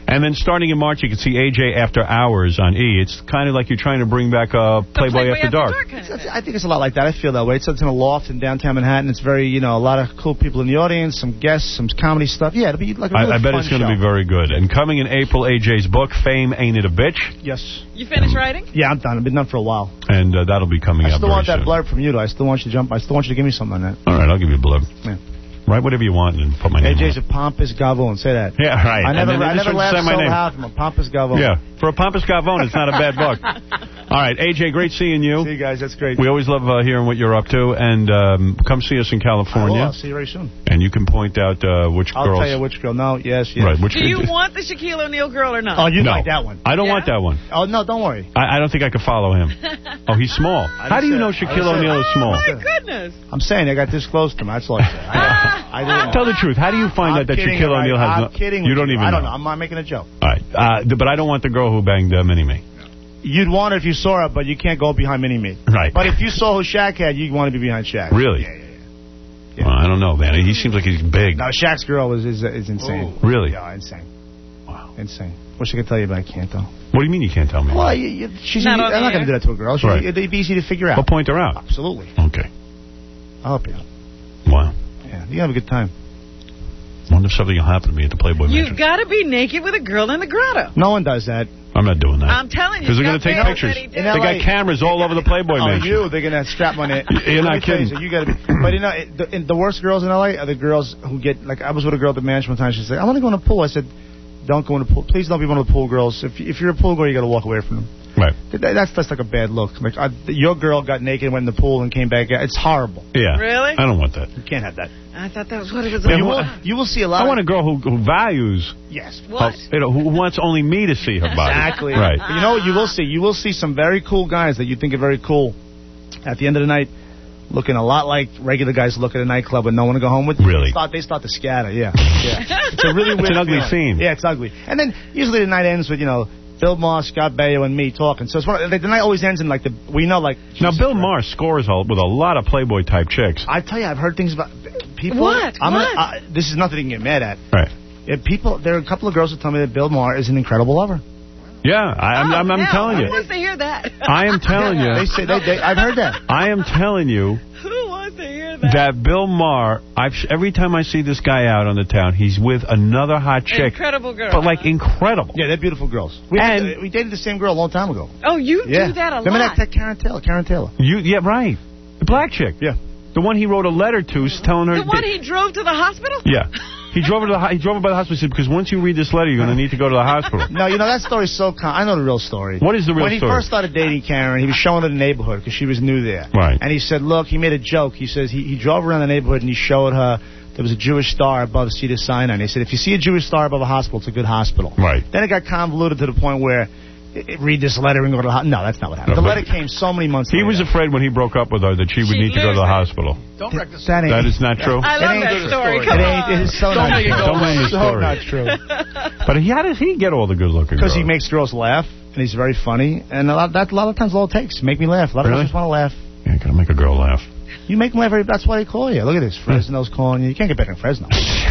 And then starting in March, you can see A J After Hours on E. It's kind of like you're trying to bring back uh, Playboy, Playboy After, After Dark. dark it's, it's, I think it's a lot like that. I feel that way. It's, it's in a loft in downtown Manhattan. It's very, you know, a lot of cool people in the audience, some guests, some comedy stuff. Yeah, it'll be like a really I, I bet fun it's going to show. be very good. And coming in April, A J's book, Fame, Ain't It a Bitch? Yes. You finished writing? Yeah, I'm done. I've been done for a while. And uh, that'll be coming I up still very want that soon. blurb from you, though. I still want you to jump. I still want you to give me something on that. All right, I'll give you a blurb. Yeah. Write whatever you want and put my name A J's on a pompous gavone. Say that. Yeah, right. I never, and then I never laughed so name. hard from a pompous gavone. Yeah, for a pompous gavone, it's not a bad book. All right, A J, great seeing you. See you guys. That's great. We always love uh, hearing what you're up to, and um, come see us in California. I will. I'll see you very soon. And you can point out uh, which I'll girls. I'll tell you which girl. No, yes, yes. Right. Which Do you want the Shaquille O'Neal girl or not? Oh, you no. like that one. I don't yeah? want that one. Oh, no, don't worry. I, I don't think I could follow him. Oh, he's small. How do you know Shaquille O'Neal is small? Oh, my goodness. I'm saying I got this close to him. That's all I said. I, I didn't Tell the truth. How do you find I'm out that kidding, Shaquille O'Neal has I'm no... kidding. You don't you. even I don't know. know. I'm not making a joke. All right. Uh, but I don't want the girl who banged uh, Mini-Me. You'd want her if you saw her, but you can't go behind Mini-Me. Right. But if you saw who Shaq had, you'd want to be behind Shaq. Really? Yeah, yeah, yeah. Well, I don't know, man. He seems like he's big. No, Shaq's girl is is, is insane. Oh. Really? Yeah, insane. Wow. Insane. Wish I could tell you, but I can't, though. What do you mean you can't tell me? Well, you, you, she's Not I'm on not the going to do that to a girl. She's, Right. It'd be easy to figure out. I'll point her out. Absolutely. Okay. I'll help you out. Wow. Yeah, you have a good time. Wonder if something will happen to me at the Playboy Mansion. You've got to be naked with a girl in the grotto. No one does that. I'm not doing that. I'm telling you. Because they're going to take got pictures. Betty They Dick. got cameras all over the Playboy Oh, Mansion. you, they're going to strap on it. You're Let not me tell you, kidding. so you got to be. But you know, it, the, in the worst girls in L A are the girls who get, like, I was with a girl at the mansion one time. She said, I want to go in the pool. I said, don't go in the pool. Please don't be one of the pool girls. If, if you're a pool girl, you got to walk away from them. Right. That, that's that's like a bad look. Like uh, your girl got naked, went in the pool, and came back out. It's horrible. Yeah. Really? I don't want that. You can't have that. I thought that was what it was You about. will, you will see a lot. I of, want a girl who, who values... Yes. What? Uh, you know, who wants only me to see her body. Exactly. Right. But you know what you will see? You will see some very cool guys that you think are very cool. At the end of the night, looking a lot like regular guys look at a nightclub with no one to go home with. Really? They start, they start to scatter, yeah. yeah. It's a really It's weird an ugly feeling. scene. Yeah, it's ugly. And then usually the night ends with, you know, Bill Maher, Scott Baio, and me talking. So it's one, the night always ends in like the, we know like... Now, Bill Maher scores a, with a lot of Playboy-type chicks. I tell you, I've heard things about people... What? I'm What? Gonna, uh, this is nothing you can get mad at. Right. Yeah, people, there are a couple of girls that tell me that Bill Maher is an incredible lover. Yeah, I, I'm, Oh, I'm, I'm hell, telling who you. wants to hear that? I am telling you. They say they, they, I've heard that. I am telling you Who wants to hear that? that Bill Maher, I've, every time I see this guy out on the town, he's with another hot chick. Incredible girl. But, like, incredible. Yeah, they're beautiful girls. We, And- had, we dated the same girl a long time ago. Oh, you Yeah. do that a Remember lot. that, that Karen Taylor? Karen Taylor. You, yeah, right. The black chick. Yeah. The one he wrote a letter to telling her... The one he drove to the hospital? Yeah. He drove her to the ho- he drove her by the hospital. He said, because once you read this letter, you're going to need to go to the hospital. No, you know, that story's so con- I know the real story. What is the real when story? When he first started dating Karen, he was showing her the neighborhood because she was new there. Right. And he said, look, he made a joke. He says he, he drove around the neighborhood and he showed her there was a Jewish star above Cedar Sinai. And he said, if you see a Jewish star above a hospital, it's a good hospital. Right. Then it got convoluted to the point where eh, read this letter and go to the hospital. No, that's not what happened. No, the but- letter came so many months He later. was afraid when he broke up with her that she would She'd need to go to the lose it. hospital. Don't wreck the That ain't- That is not true. I It love ain't that good story. It Come ain't, on. it's so Don't not make it true. go Don't mind the So story. not true. But he, how does he get all the good-looking girls? Because he makes girls laugh, and he's very funny, and a lot, that, a lot of times all it takes. Make me laugh. A lot of Really? girls just want to laugh. Yeah, gotta make a girl laugh. You make them laugh, every, that's why they call you. Look at this. Fresno's calling you. You can't get back in Fresno.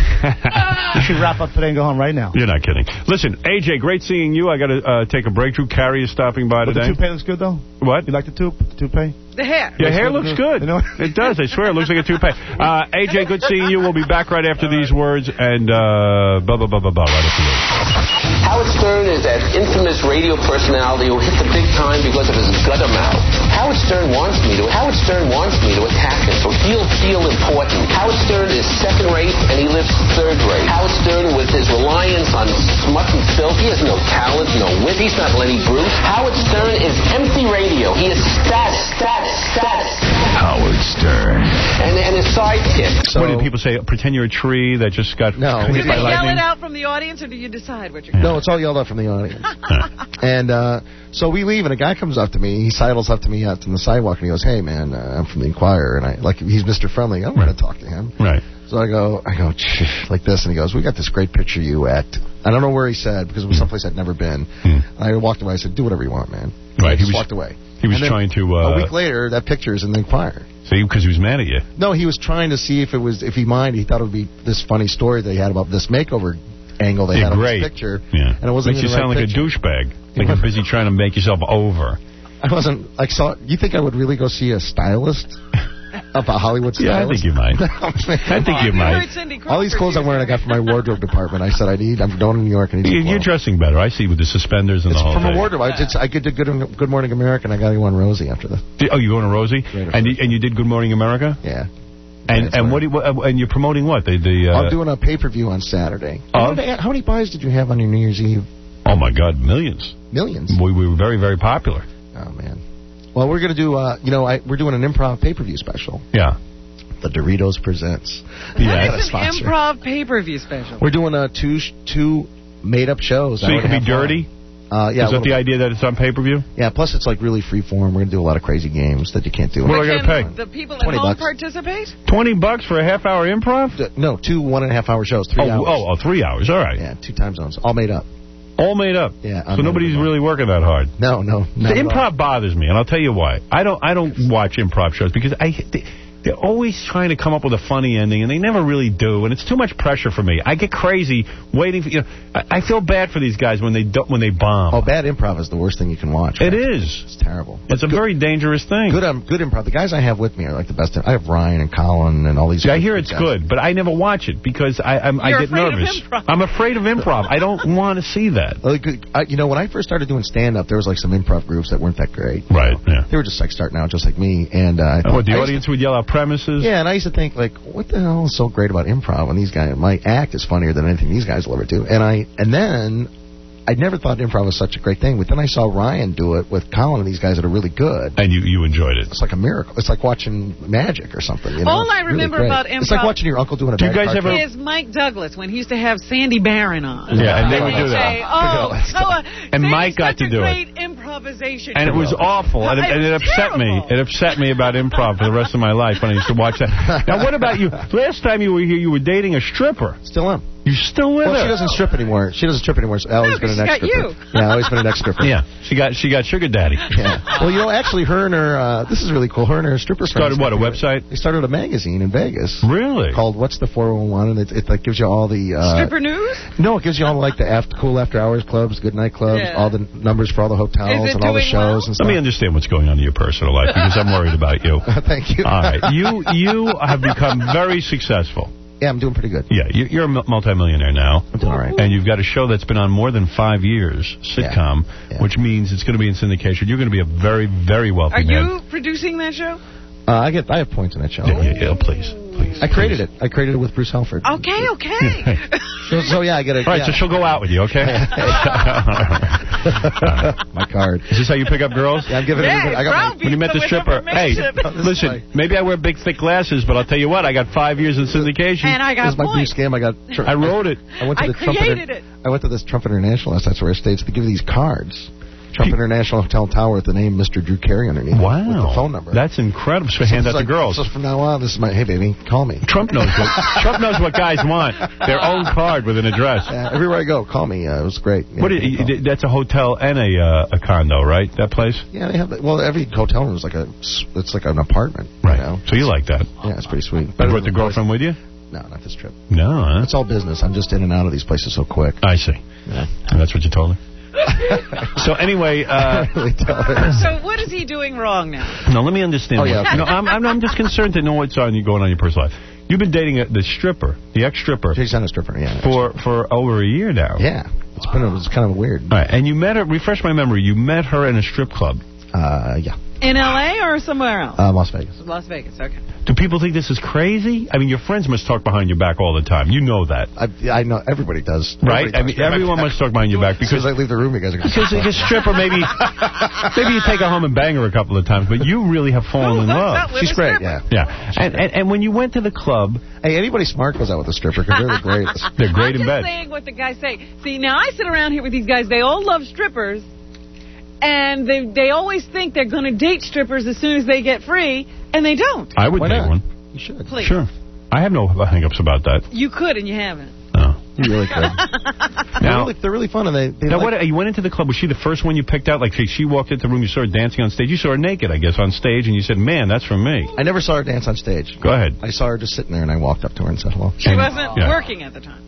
You should wrap up today and go home right now. You're not kidding. Listen, A J, great seeing you. I got to uh, take a break. Drew Carey is stopping by But the today. toupee looks good, though. What? You like the toupe? The toupee? The hair. Your hair looks good. You know? It does. I swear, it looks like a toupee. Uh, A J, good seeing you. We'll be back right after these words and uh, blah, blah, blah, blah, blah, right after this. Howard Stern is that infamous radio personality who hit the big time because of his gutter mouth. Howard Stern wants me to. Howard Stern wants me to attack him, so he'll feel important. Howard Stern is second rate, and he lives third rate. Howard Stern, with his reliance on smut and filth, he has no talent, no wit. He's not Lenny Bruce. Howard Stern is empty radio. He is static, static, static. Howard Stern. And and his sidekick. what did people say? Pretend you're a tree that just got No. hit Do by they yell lightning? it out from the audience, or do you decide what you're No, it's all yelled out from the audience. and uh, so we leave, and a guy comes up to me. He sidles up to me out on the sidewalk, and he goes, "Hey, man, uh, I'm from the Inquirer," and I like he's Mister Friendly. I'm going to talk to him. Right. So I go, I go "Shh," like this, and he goes, "We got this great picture of you at." I don't know where he said because it was someplace I'd never been. I walked away. I said, "Do whatever you want, man." Right. I just He was- walked away. He was And then trying to... Uh, a week later, that picture is in the Inquirer. See, because he was mad at you. No, he was trying to see if it was if he minded. He thought it would be this funny story that he had about this makeover angle they You're had great. on this picture. Yeah. And it wasn't Makes you even the sound right like picture. a douchebag. Like you're busy trying to make yourself over. I wasn't, like, saw, you think I would really go see a stylist? Of a Hollywood stylist? Yeah, I think you might. I think you might. All these clothes I'm wearing I got from my wardrobe department. I said I need, I'm going to New York. I need You're, you're dressing better. I see with the suspenders and It's the whole from thing. a wardrobe. I did, I did Good, Good Morning America, and I got you on Rosie after that. Did- Oh, you going to Rosie? And you, and you did Good Morning America? Yeah. And That's and right. what, do you, what and you're promoting what? The, the uh, I'm doing a pay-per-view on Saturday. Of? How many buys did you have on your New Year's Eve? Oh my God, millions. Millions. We, we were very very popular. Oh man. Well, we're gonna do. Uh, you know, I, we're doing an improv pay-per-view special. Yeah. The Doritos presents. Yeah. What is an improv pay-per-view special? We're doing uh, two sh- two made-up shows. So you can be dirty. Uh, yeah. Is that the idea that it's on pay-per-view? Yeah. Plus, it's like really free form. We're gonna do a lot of crazy games that you can't do. What do I gotta pay? The people at twenty home bucks. participate? Twenty bucks for a half-hour improv? No, two one and a half hour shows. Three oh, hours. Oh, oh, three hours. All right. Yeah, two time zones, all made up. All made up. Yeah. So nobody's really working that hard. No, no. The improv bothers me, and I'll tell you why. I don't. I don't watch improv shows because I. They, they're always trying to come up with a funny ending, and they never really do. And it's too much pressure for me. I get crazy waiting for you know. I, I feel bad for these guys when they do, when they bomb. Oh, bad improv is the worst thing you can watch. It right? is. It's terrible. It's a good, very dangerous thing. Good, um, good improv. The guys I have with me are like the best. I have Ryan and Colin and all these. Yeah, I hear good it's guys. good, but I never watch it because I I'm, I You're get afraid of nervous. improv. I'm afraid of improv. I don't want to see that. Well, good- I, you know, when I first started doing stand-up, there was like some improv groups that weren't that great. Right. Yeah. They were just like starting out, just like me. And uh, I And thought- what the I used audience would yell out premises? to- yeah, and I used to think like, what the hell is so great about improv? When these guys, my act is funnier than anything these guys will ever do. And I, and then I never thought improv was such a great thing. But then I saw Ryan do it with Colin and these guys that are really good. And you you enjoyed it. It's like a miracle. It's like watching magic or something. You know? All I It's really remember great. about It's like improv- watching your uncle doing a Do you bad guys cartoon. ever- Is Mike Douglas when he used to have Sandy Barron on. Yeah, and they would He'd do that. say, oh, so, uh, And Sandy's Mike got such to do a it. great improvisation. And it was awful, and it, and it upset me. It upset me about improv for the rest of my life when I used to watch that. Now, what about you? Last time you were here, you were dating a stripper. Still am. You're still with Well, her. she doesn't strip anymore. She doesn't strip anymore. So Allie's No, been an 'cause ex she's got stripper. you. Yeah, Allie's been an ex stripper. Yeah, she got she got sugar daddy. Yeah. Well, you know, actually, her and her, uh, this is really cool. Her and her stripper Started friends what, a got website? together. They started a magazine in Vegas. Really? Called What's the four one one, and it, it like gives you all the uh, Stripper news? No, it gives you all like the after cool after hours clubs, good night clubs, Yeah. all the numbers for all the hotels Is it and all the doing shows well? and Let stuff. me understand what's going on in your personal life because I'm worried about you. Thank you. All right, you you have become very successful. Yeah, I'm doing pretty good. Yeah, you, you're a mul- multimillionaire now. I'm doing all right. And you've got a show that's been on more than five years, sitcom, Yeah. which means it's going to be in syndication. You're going to be a very, very wealthy Are man. you producing that show? Uh, I get I have points in that show. Yeah, yeah, yeah, please, please. I created it. I created it with Bruce Halford. Okay, okay. So, so yeah, I get it. All right, yeah. so she'll go out with you, okay? My card. Is this how you pick up girls? Yeah, I'm giving Yeah, everybody. I got my, Brown When you met the With stripper, hey, information. listen, maybe I wear big, thick glasses, but I'll tell you what, I got five years in syndication. And I this got is my new points. scam. I got. Tr- I wrote it. I went to I the Trump created Inter- it. I went to this Trump International. That's where it states. They give you these cards. Trump International Hotel Tower with the name Mister Drew Carey underneath. Wow. With the phone number. That's incredible. So So hand it's out like, to girls. So from now on, this is my, hey, baby, call me. Trump knows what Trump knows what guys want. Their own card with an address. Yeah, everywhere I go, call me. Uh, it was great. Yeah, What is, you know. that's a hotel and a uh, a condo, right? That place? Yeah, they have. Well, every hotel room is like a. It's like an apartment. Right. You know? So you like that? Yeah, it's pretty sweet. You Better brought than the girlfriend with you? No, not this trip. No, huh? It's all business. I'm just in and out of these places so quick. I see. Yeah. And that's what you told her? So anyway, uh, really tell her. So what is he doing wrong now? no, let me understand. Oh, yeah, what- okay. No, I'm, I'm I'm just concerned to know what's on you going on in your personal life. You've been dating a, the stripper, the ex-stripper, She's not a stripper. Yeah. for for over a year now. Yeah. It's been. It's kind of weird. All right, and you met her. Refresh my memory. You met her in a strip club. Uh, yeah. In L A or somewhere else? Uh, Las Vegas. Las Vegas, okay. Do people think this is crazy? I mean, your friends must talk behind your back all the time. You know that, I, I know everybody does. right? Everybody I mean, does. everyone must talk behind your back As soon because as I leave the room, you guys are going because like a stripper, maybe maybe you take her home and bang her a couple of times, but you really have fallen in love. She's great. Yeah. Yeah, and, and and when you went to the club, Hey, anybody smart goes out with a stripper because they're the greatest. they're great I'm in just bed. saying what the guys say. See, now I sit around here with these guys. They all love strippers. And they they always think they're going to date strippers as soon as they get free, and they don't. I would Why date not? one. You should. Please. Sure. I have no hang-ups about that. You could, and you haven't. No. You really could. they're, Now, really, they're really fun, and they. they now like, what? You went into the club. Was she the first one you picked out? Like, she, she walked into the room, you saw her dancing on stage. You saw her naked, I guess, on stage, and you said, "Man, that's for me." I never saw her dance on stage. Go ahead. I saw her just sitting there, and I walked up to her and said hello. She And- wasn't yeah. working at the time.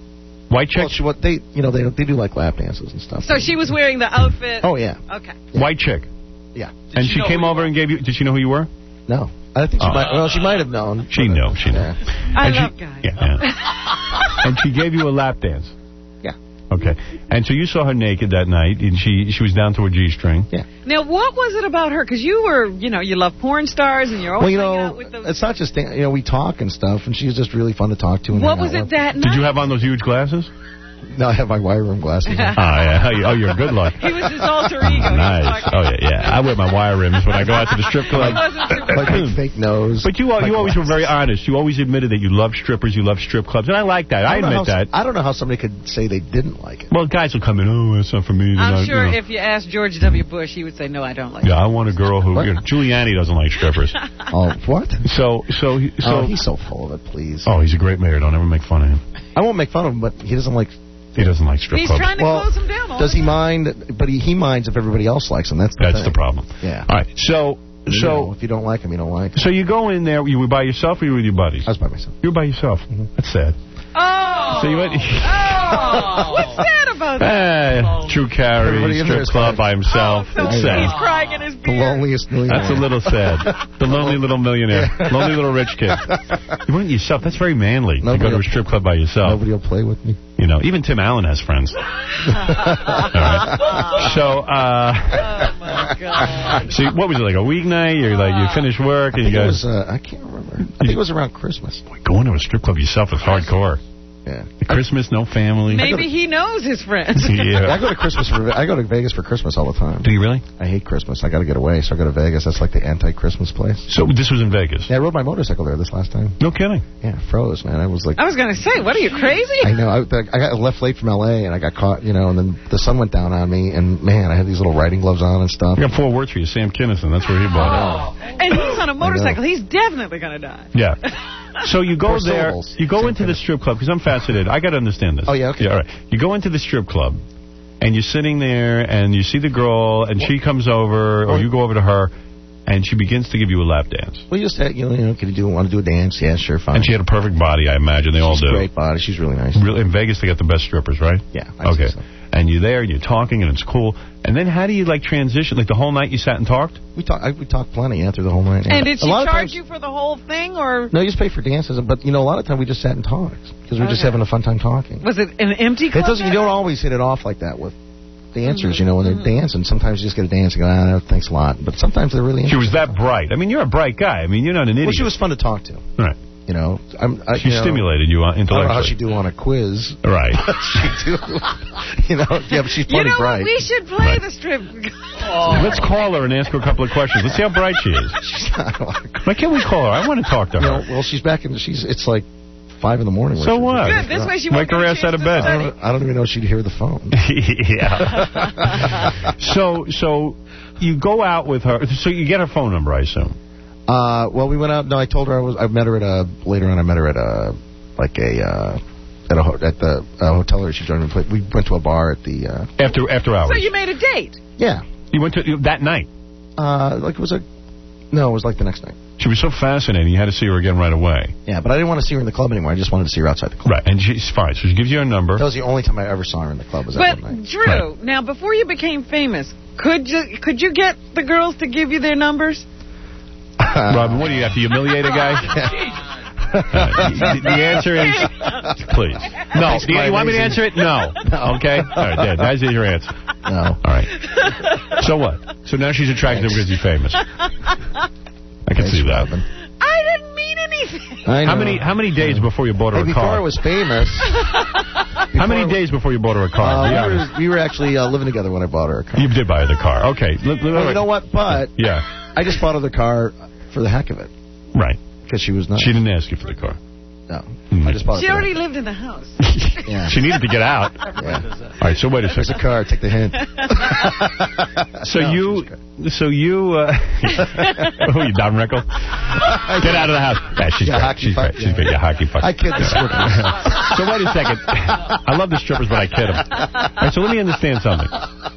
White chick? Well, she, what they, you know, they they do like lap dances and stuff. So she was wearing the outfit? Oh, yeah. Okay. White chick? Yeah. Did and she, she came over and gave you... Did she know who you were? No. I think she oh. might... Well, she might have known. She knew. She knew. Yeah. I and love she, guys. Yeah, yeah. And she gave you a lap dance? Yeah. Okay. And so you saw her naked that night, and she she was down to a G-string. Yeah. Now, what was it about her? Because you were, you know, you love porn stars, and you're always well, you know, out with those... it's not just, you know, we talk and stuff, and she's just really fun to talk to. And what was it with. that night? Did you have on those huge glasses? No, I have my wire room glasses. oh, yeah. Oh, you're a good luck. He was his alter ego. Nice. Oh, yeah, yeah. I wear my wire rims when I go out to the strip club. Like big fake nose. But you you always were very honest. You always admitted that you love strippers, you love strip clubs, and I like that. I, I admit how, that. I don't know how somebody could say they didn't like it. Well, guys will come in, oh, that's not for me. I'm not, sure you know. if you asked George W. Bush, he would say, no, I don't like Yeah, it. I want a girl who... You know, Giuliani doesn't like strippers. Oh, what? So, so, so... Oh, he's so full of it, please. Oh, he's a great mayor. Don't ever make fun of him. I won't make fun of him, but he doesn't like... He doesn't like strip He's clubs. trying to well, close him down all Does the he time. mind? But he, he minds if everybody else likes him. That's the That's thing. the problem. Yeah. All right. So, you so know, if you don't like him, you don't like him. So you go in there. You were by yourself or you were with your buddies? I was by myself. You were by yourself. Mm-hmm. That's sad. Oh. So you went. oh. What's that about that? Eh, Drew Carey, strip club by himself. Oh, so It's sad. he's crying in his beard. The loneliest millionaire. That's a little sad. The lonely little millionaire. Lonely little rich kid. You went yourself. That's very manly Nobody to go to a strip club by yourself. Nobody will play with me. You know, even Tim Allen has friends. All right. So, uh... Oh, my God. So, what was it, like a weeknight? You're like, you finished work and I think you it guys... was, uh, I can't remember. I think it was around Christmas. Boy, going to a strip club yourself is hardcore. Yeah. Christmas, no family. Maybe he knows his friends. Yeah. I go to Christmas. For, I go to Vegas for Christmas all the time. Do you really? I hate Christmas. I got to get away, so I go to Vegas. That's like the anti-Christmas place. So this was in Vegas? Yeah, I rode my motorcycle there this last time. No kidding. Yeah, froze, man. I was like. I was going to say, what are you, crazy? I know. I, I got left late from L A and I got caught, you know, and then the sun went down on me, and man, I had these little riding gloves on and stuff. I got four words for you, Sam Kinison. That's where he bought it. Oh. And he's on a motorcycle. He's definitely going to die. Yeah. So you go Four there, syllables. you go Same into kind the of. strip club, because I'm fascinated. I got to understand this. Oh, yeah, okay. Yeah, all right. You go into the strip club, and you're sitting there, and you see the girl, and she comes over, or you go over to her, and she begins to give you a lap dance. Well, you just had, you know, you know, can you do want to do a dance? Yeah, sure, fine. And she had a perfect body, I imagine. They all She's do. Great body. She's really nice. Really, in Vegas, they got the best strippers, right? Yeah. I Okay. So. And you're there, and you're talking, and it's cool. And then how do you, like, transition? Like, the whole night you sat and talked? We talked I, we talked plenty, yeah, through the whole night. Yeah. And did she a lot charge of times, you for the whole thing, or? No, you just pay for dances. But, you know, a lot of time we just sat and talked, because we were Okay. just having a fun time talking. Was it an empty club? It doesn't. You don't always hit it off like that with dancers, mm-hmm. you know, when they're mm-hmm. dancing. Sometimes you just get a dance and go, ah, thanks a lot. But sometimes they're really She was that bright. I mean, you're a bright guy. I mean, you're not an idiot. Well, she was fun to talk to. Right. You know, I'm, I, she you know, stimulated you intellectually. I don't know how she do on a quiz. Right. she do. You know, yeah, but she's plenty you know bright. What? We should play right. the strip. Oh. Let's call her and ask her a couple of questions. Let's see how bright she is. Why can't we call her? I want to talk to you her. Know, well, she's back in. She's. It's like five in the morning. So what? Good. This way she wake her ass out of bed. I don't, I don't even know she'd hear the phone. Yeah. so, so you go out with her. So you get her phone number, I assume. Uh, well, we went out. No, I told her I was. I met her at a later on. I met her at a like a uh, at a at the uh, hotel where she joined me. We went to a bar at the uh, after after hours. So you made a date. Yeah. You went to that night. Uh, like it was a no, it was like the next night. She was so fascinating. You had to see her again right away. Yeah, but I didn't want to see her in the club anymore. I just wanted to see her outside the club. Right, and she's fine. So she gives you her number. That was the only time I ever saw her in the club. Was but that one night. Drew, right. Now before you became famous, could you could you get the girls to give you their numbers? Uh, Robin, what do you have to humiliate a guy? uh, the, the answer is, please. No. Do you, you want me to answer it? No. no. Okay? All right, there. That's your answer. No. All right. So what? So now she's attractive because you're famous. I can Thanks, see that. Robin. I didn't mean anything. I know. How many How many days before you bought her hey, a car? Before I was famous. How many days before you bought her a car? Uh, we, were, we were actually uh, living together when I bought her a car. You did buy her the car. Okay. L well, you know what? But yeah. I just bought her the car for the heck of it. Right. Because she was nice. She didn't ask you for the car. No. Mm. I just bought she it. She already lived in the house. Yeah. She needed to get out. Yeah. All right, so wait a second. There's a car. Take the hint. so no, you, so you, uh, oh, you Don Rickle? Get out of the house. Yeah, she's yeah, great. She's fuck, great. She's great. Yeah, hockey fuck. I kid the strippers. So wait a second. I love the strippers, but I kid them. All right, so let me understand something.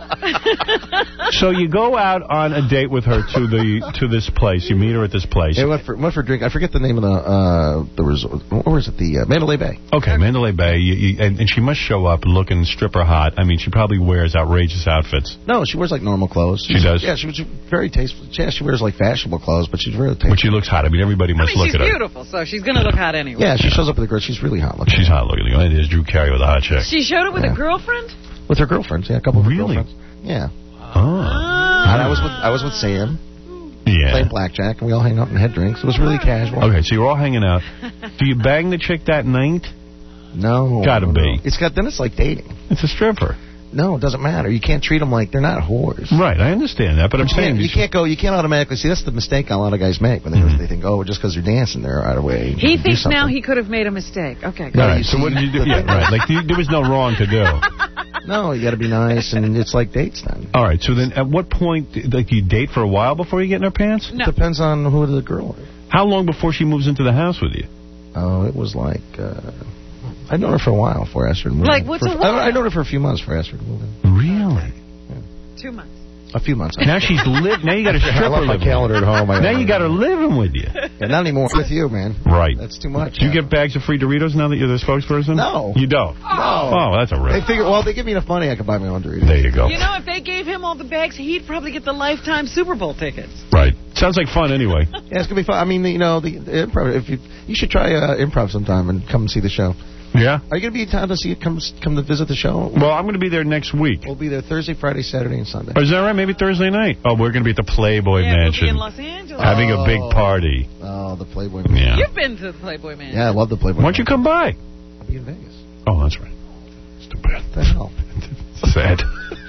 So you go out on a date with her to the to this place. You meet her at this place. Yeah, went for went for a drink. I forget the name of the uh, the resort. where is it? The uh, Mandalay Bay. Okay, Mandalay Bay. You, you, and, and she must show up looking stripper hot. I mean, she probably wears outrageous outfits. No, she wears like normal clothes. She does? Yeah, she was very tasteful. Yeah, she wears like fashionable clothes, but she's really tasteful. But she looks hot. I mean, everybody must I mean, look she's at her. She's beautiful, so she's going to look hot anyway. Yeah, she shows up with a girl. She's really hot looking. She's hot looking. It is Drew Carey with a hot chick. She showed up with Yeah. a girlfriend? With her girlfriends, yeah, a couple of her Really? girlfriends. Yeah. Oh. And I was with I was with Sam. Yeah. Playing blackjack, and we all hang out and had drinks. It was really casual. Okay, so you're all hanging out. Do you bang the chick that night? No. Gotta no, be. no. It's got then it's like dating. It's a stripper. No, it doesn't matter. You can't treat them like they're not whores. Right, I understand that, but I'm you saying... Can't, you can't go, you can't automatically, see, that's the mistake a lot of guys make when they, Mm-hmm. they think, oh, just because they're dancing, they're out of way. He do thinks something. now he could have made a mistake. Okay, All good. right, so what did you do? Yeah, right. Like, you, there was no wrong to do. No, you got to be nice, and it's like dates then. All right, so then at what point, like, you date for a while before you get in her pants? No. It depends on who the girl is. How long before she moves into the house with you? Oh, it was like, uh, I'd known her for a while before I asked her to move Like, in. what's for, a while? I, I'd known her for a few months before I asked her to move in. Really? Two months. A few months. Now she's li- Now you got a stripper I left my living calendar with at you. home. I Now you got her living with you. Yeah, not anymore. With you, man. Right. That's too much. Do you get bags of free Doritos now that you're the spokesperson? No. You don't? No. Oh, that's a They rip. figure, well, they give me enough money, I could buy my own Doritos. There you go. You know, if they gave him all the bags, he'd probably get the lifetime Super Bowl tickets. Right. Sounds like fun anyway. Yeah, it's gonna be fun. I mean, you know, the, the improv. If you you should try uh, improv sometime and come and see the show. Yeah? Are you gonna be in town to see it? Come come to visit the show? Well, I'm going to be there next week. We'll be there Thursday, Friday, Saturday, and Sunday. Oh, is that right? Maybe Thursday night. Oh, we're going to be at the Playboy Yeah, Mansion. we'll be in Los Angeles. Having a big Oh. party. Oh, the Playboy. Yeah. You've been to the Playboy Mansion. Yeah, I love the Playboy. Why don't you come by? I'll be in Vegas. Oh, that's right. It's too bad. What the hell? Sad.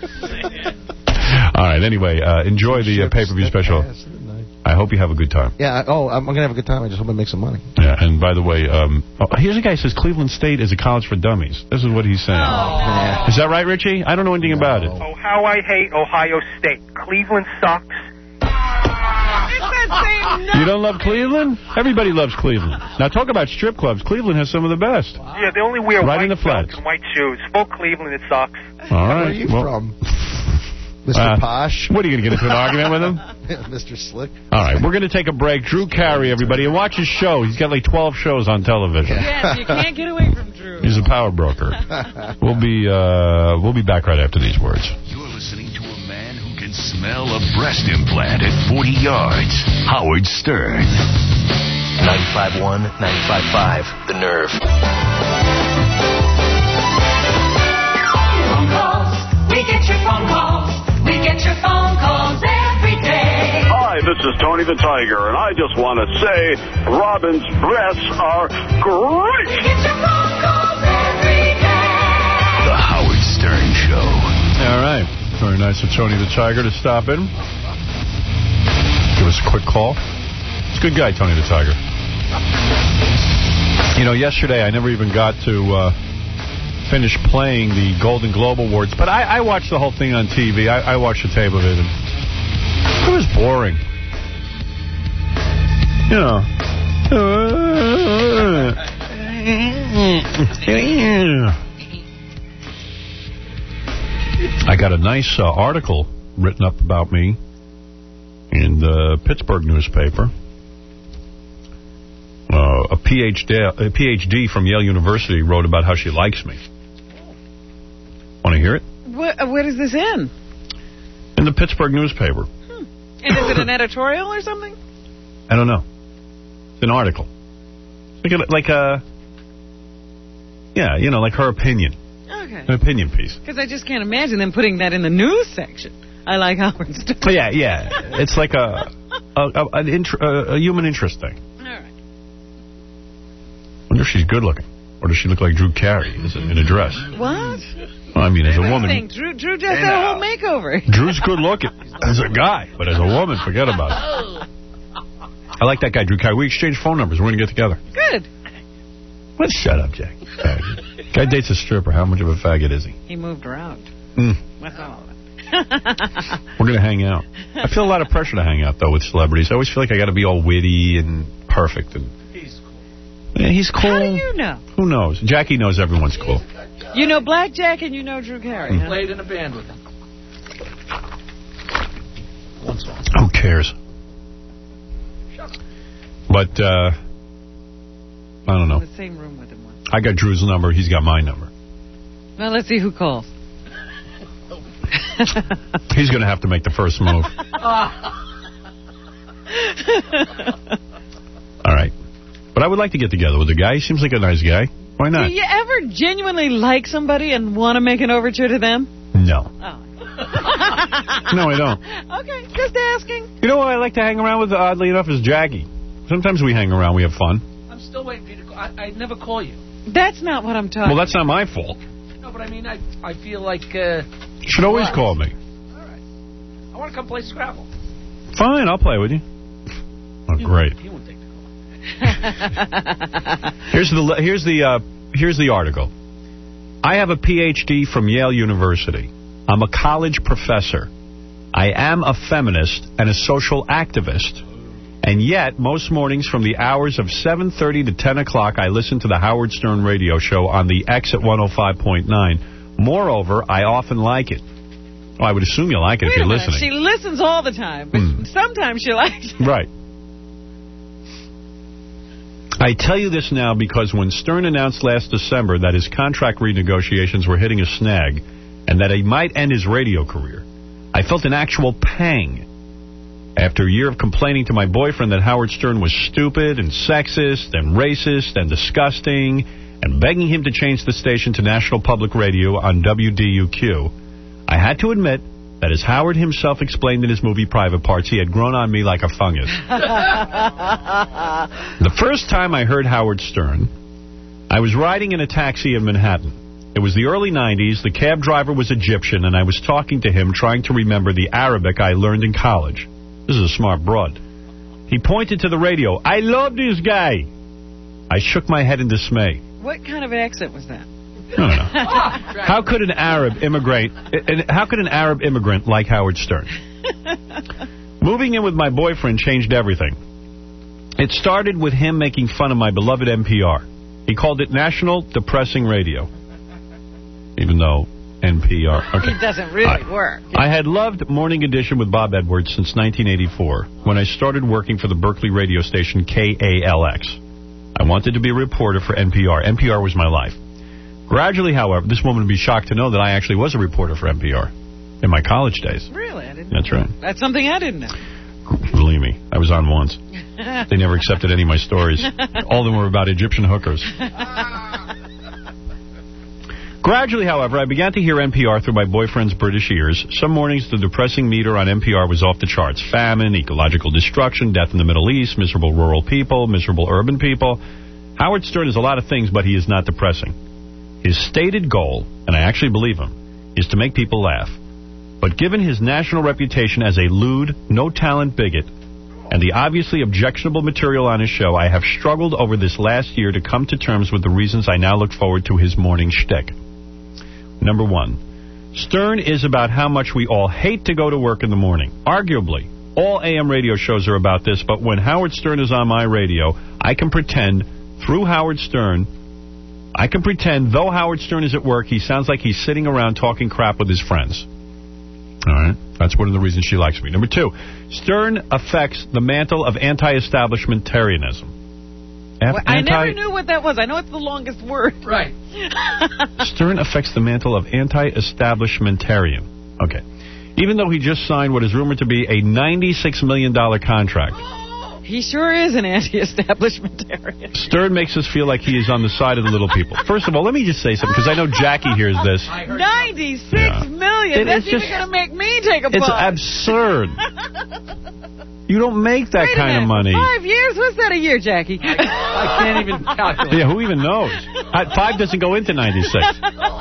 All right, anyway, uh, enjoy the uh, pay-per-view special. I hope you have a good time. Yeah. I- Oh, I'm gonna have a good time. I just hope I make some money. Yeah, and by the way, um, oh, here's a guy who says Cleveland State is a college for dummies. This is what he's saying. Oh. Is that right, Richie? I don't know anything about it. Oh, how I hate Ohio State. Cleveland sucks. You don't love Cleveland? Everybody loves Cleveland. Now, talk about strip clubs. Cleveland has some of the best. Yeah, they only wear Right white in the flats. belts and white shoes. Full Cleveland, it sucks. All right. Where are you well, from? Mister Uh, Posh? What, are you going to get into an argument with him? Mister Slick? All right, we're going to take a break. Drew Carey, everybody. And watch his show. He's got like twelve shows on television. Yes, you can't get away from Drew. He's a power broker. We'll be uh, we'll be back right after these words. You're listening to a man who can smell a breast implant at forty yards. Howard Stern. ninety-five point one, ninety-five point five, The Nerve. Phone calls. We get your phone calls. We get your phone calls every day. Hi, this is Tony the Tiger, and I just want to say Robin's breasts are great. We get your phone calls every day. The Howard Stern Show. All right. Very nice of Tony the Tiger to stop in. Give us a quick call. He's a good guy, Tony the Tiger. You know, yesterday I never even got to uh, finish playing the Golden Globe Awards, but I, I watched the whole thing on T V. I, I watched the tape of it, and it was boring. You know. I got a nice uh, article written up about me in the Pittsburgh newspaper. Uh, a PhD, a PhD from Yale University wrote about how she likes me. Want to hear it? What, uh, what is this in? In the Pittsburgh newspaper. Hmm. And is it an editorial or something? I don't know. It's an article. Like a, like a, yeah, you know, like her opinion. Okay. An opinion piece. Because I just can't imagine them putting that in the news section. I like Howard Stern. Oh, yeah, yeah. It's like a a, a, an int- a, a human interest thing. All right. Wonder if she's good looking. Or does she look like Drew Carey in a dress? What? Well, I mean, as a What do you woman. think? Drew, Drew just had a whole makeover. Drew's good looking as a guy, but as a woman, forget about it. I like that guy, Drew Carey. We exchanged phone numbers. We're going to get together. Good. Let's shut up, Jack. Faggot. Guy dates a stripper. How much of a faggot is he? He moved around. Mm. That's all. We're going to hang out. I feel a lot of pressure to hang out, though, with celebrities. I always feel like I got to be all witty and perfect. And he's cool. Yeah, he's cool. How do you know? Who knows? Jackie knows everyone's cool. You know Blackjack and you know Drew Carey. Mm. Huh? Played in a band with him. One song. Who cares? But, uh, I don't know. same room with him once. I got Drew's number. He's got my number. Well, let's see who calls. He's going to have to make the first move. All right. But I would like to get together with the guy. He seems like a nice guy. Why not? Do you ever genuinely like somebody and want to make an overture to them? No. Oh. No, I don't. Okay, just asking. You know what I like to hang around with, oddly enough, is Jackie. Sometimes we hang around. We have fun. I'm still waiting for you to call. I, I never call you. That's not what I'm talking Well, that's not my fault. No, but I mean, I I feel like... Uh, You should always call me. All right. I want to come play Scrabble. Fine, I'll play with you. Oh, great. He won't take the call. Here's the here's the uh, here's the article. I have a P H D from Yale University. I'm a college professor. I am a feminist and a social activist. And yet, most mornings from the hours of seven thirty to ten o'clock, I listen to the Howard Stern radio show on the X at one oh five point nine. Moreover, I often like it. Well, I would assume you like it Wait if you're a minute. listening. She listens all the time, but Hmm. sometimes she likes it. Right. I tell you this now because when Stern announced last December that his contract renegotiations were hitting a snag and that he might end his radio career, I felt an actual pang. After a year of complaining to my boyfriend that Howard Stern was stupid and sexist and racist and disgusting and begging him to change the station to National Public Radio on W D U Q, I had to admit that as Howard himself explained in his movie Private Parts, he had grown on me like a fungus. The first time I heard Howard Stern, I was riding in a taxi in Manhattan. It was the early nineties, the cab driver was Egyptian, and I was talking to him trying to remember the Arabic I learned in college. This is a smart broad. He pointed to the radio. I love this guy. I shook my head in dismay. What kind of accent was that? I don't know. How could an Arab immigrant, how could an Arab immigrant like Howard Stern? Moving in with my boyfriend changed everything. It started with him making fun of my beloved N P R. He called it National Depressing Radio. Even though N P R... Okay. It doesn't really I, work. I had loved Morning Edition with Bob Edwards since nineteen eighty-four, when I started working for the Berkeley radio station K A L X. I wanted to be a reporter for N P R. N P R was my life. Gradually, however, this woman would be shocked to know that I actually was a reporter for N P R in my college days. Really? I didn't That's know. right. That's something I didn't know. Believe me, I was on once. They never accepted any of my stories. All of them were about Egyptian hookers. Gradually, however, I began to hear N P R through my boyfriend's British ears. Some mornings, the depressing meter on N P R was off the charts. Famine, ecological destruction, death in the Middle East, miserable rural people, miserable urban people. Howard Stern is a lot of things, but he is not depressing. His stated goal, and I actually believe him, is to make people laugh. But given his national reputation as a lewd, no-talent bigot, and the obviously objectionable material on his show, I have struggled over this last year to come to terms with the reasons I now look forward to his morning shtick. Number one, Stern is about how much we all hate to go to work in the morning. Arguably, all A M radio shows are about this, but when Howard Stern is on my radio, I can pretend, through Howard Stern, I can pretend, though Howard Stern is at work, he sounds like he's sitting around talking crap with his friends. All right, that's one of the reasons she likes me. Number two, Stern affects the mantle of anti-establishmentarianism. F Well, I anti never knew what that was. I know it's the longest word. Right. Stern affects the mantle of anti-establishmentarian. Okay. Even though he just signed what is rumored to be a ninety-six million dollars contract. He sure is an anti-establishmentarian. Stern makes us feel like he is on the side of the little people. First of all, let me just say something, because I know Jackie hears this. ninety-six Yeah. million. It That's is even just- going to make me take a It's bus. absurd. You don't make that Wait a kind of minute. money. Five years? What's that a year, Jackie? I can't even calculate. Yeah, who even knows? Uh, Five doesn't go into ninety-six. It's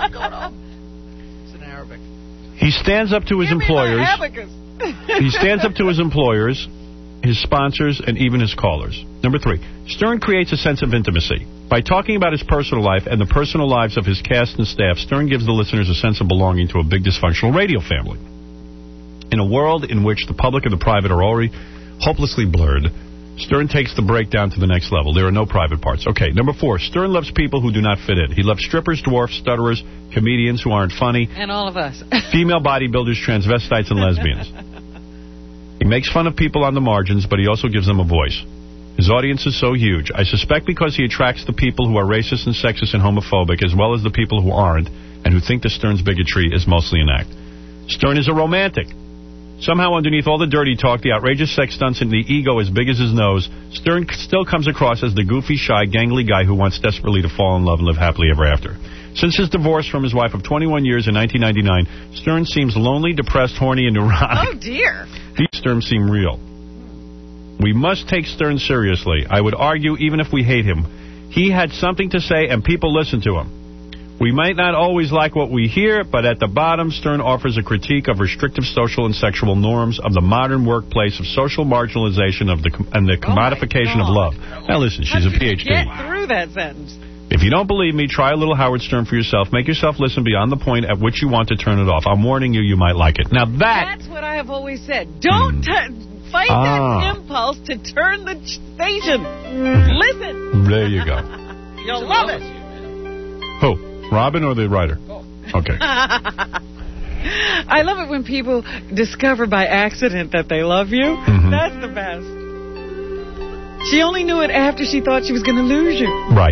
in Arabic. He stands up to his employers. Abacus. He stands up to his employers, his sponsors, and even his callers. Number three, Stern creates a sense of intimacy. By talking about his personal life and the personal lives of his cast and staff, Stern gives the listeners a sense of belonging to a big dysfunctional radio family. In a world in which the public and the private are already hopelessly blurred, Stern takes the breakdown to the next level. There are no private parts. Okay, number four, Stern loves people who do not fit in. He loves strippers, dwarfs, stutterers, comedians who aren't funny, And all of us. female bodybuilders, transvestites, and lesbians. He makes fun of people on the margins, but he also gives them a voice. His audience is so huge. I suspect because he attracts the people who are racist and sexist and homophobic, as well as the people who aren't, and who think the Stern's bigotry is mostly an act. Stern is a romantic. Somehow underneath all the dirty talk, the outrageous sex stunts, and the ego as big as his nose, Stern still comes across as the goofy, shy, gangly guy who wants desperately to fall in love and live happily ever after. Since his divorce from his wife of twenty-one years in nineteen ninety-nine, Stern seems lonely, depressed, horny, and neurotic. Oh, dear. These Stern seem real. We must take Stern seriously. I would argue, even if we hate him, he had something to say and people listen to him. We might not always like what we hear, but at the bottom, Stern offers a critique of restrictive social and sexual norms, of the modern workplace, of social marginalization, of the and the commodification of love. Now listen, she's a P H D. Get through that sentence. If you don't believe me, try a little Howard Stern for yourself. Make yourself listen beyond the point at which you want to turn it off. I'm warning you, you might like it. Now that... That's what I have always said. Don't t- fight Ah. that impulse to turn the station. Listen. There you go. You'll love it. Who? Robin or the writer? Okay. I love it when people discover by accident that they love you. Mm-hmm. That's the best. She only knew it after she thought she was going to lose you. Right.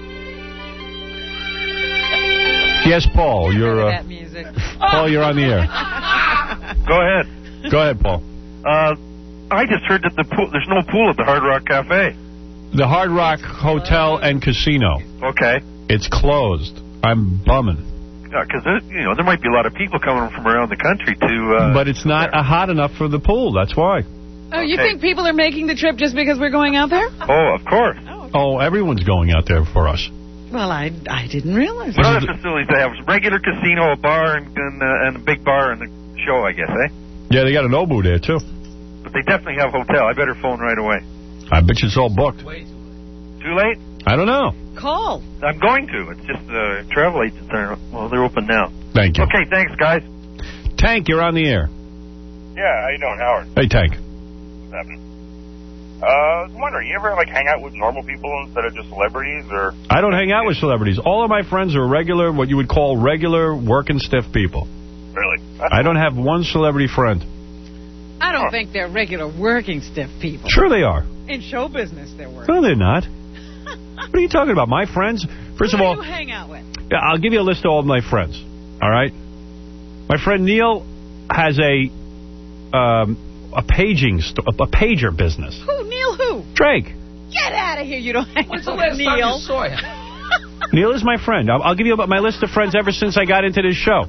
Yes, Paul, you're uh, That music. Paul, you're on the air. Go ahead. Go ahead, Paul. Uh, I just heard that the pool, there's no pool at the Hard Rock Cafe. The Hard Rock Hotel and Casino. Okay. It's closed. I'm bumming. Yeah, because you know there might be a lot of people coming from around the country to. Uh, but it's not uh, hot enough for the pool. That's why. Oh, you Okay. think people are making the trip just because we're going out there? Oh, of course. Oh, everyone's going out there for us. Well, I, I didn't realize. What other facilities they have? Regular casino, a bar, and and, uh, and a big bar and the show, I guess, eh? Yeah, they got an Nobu there, too. But they definitely have hotel. I better phone right away. I bet you it's all booked. Too late? I don't know. Call. I'm going to. It's just the uh, travel agents are, well, they're open now. Thank you. Okay, thanks, guys. Tank, you're on the air. Yeah, how you doing, Howard? Hey, Tank. What's happening? Uh, I was wondering, you ever, like, hang out with normal people instead of just celebrities, or... I don't hang out with celebrities. All of my friends are regular, what you would call regular, working stiff people. Really? I don't have one celebrity friend. I don't think they're regular working stiff people. Sure they are. In show business, they're working. No, they're not. What are you talking about? My friends? First Who of all, do you hang out with? yeah, I'll give you a list of all of my friends. All right? My friend Neil has a um, a paging, st- a pager business. Who? Neil who? Drake. Get out of here. You don't hang When's out the last with time Neil. you saw him? Neil is my friend. I'll, I'll give you about my list of friends ever since I got into this show.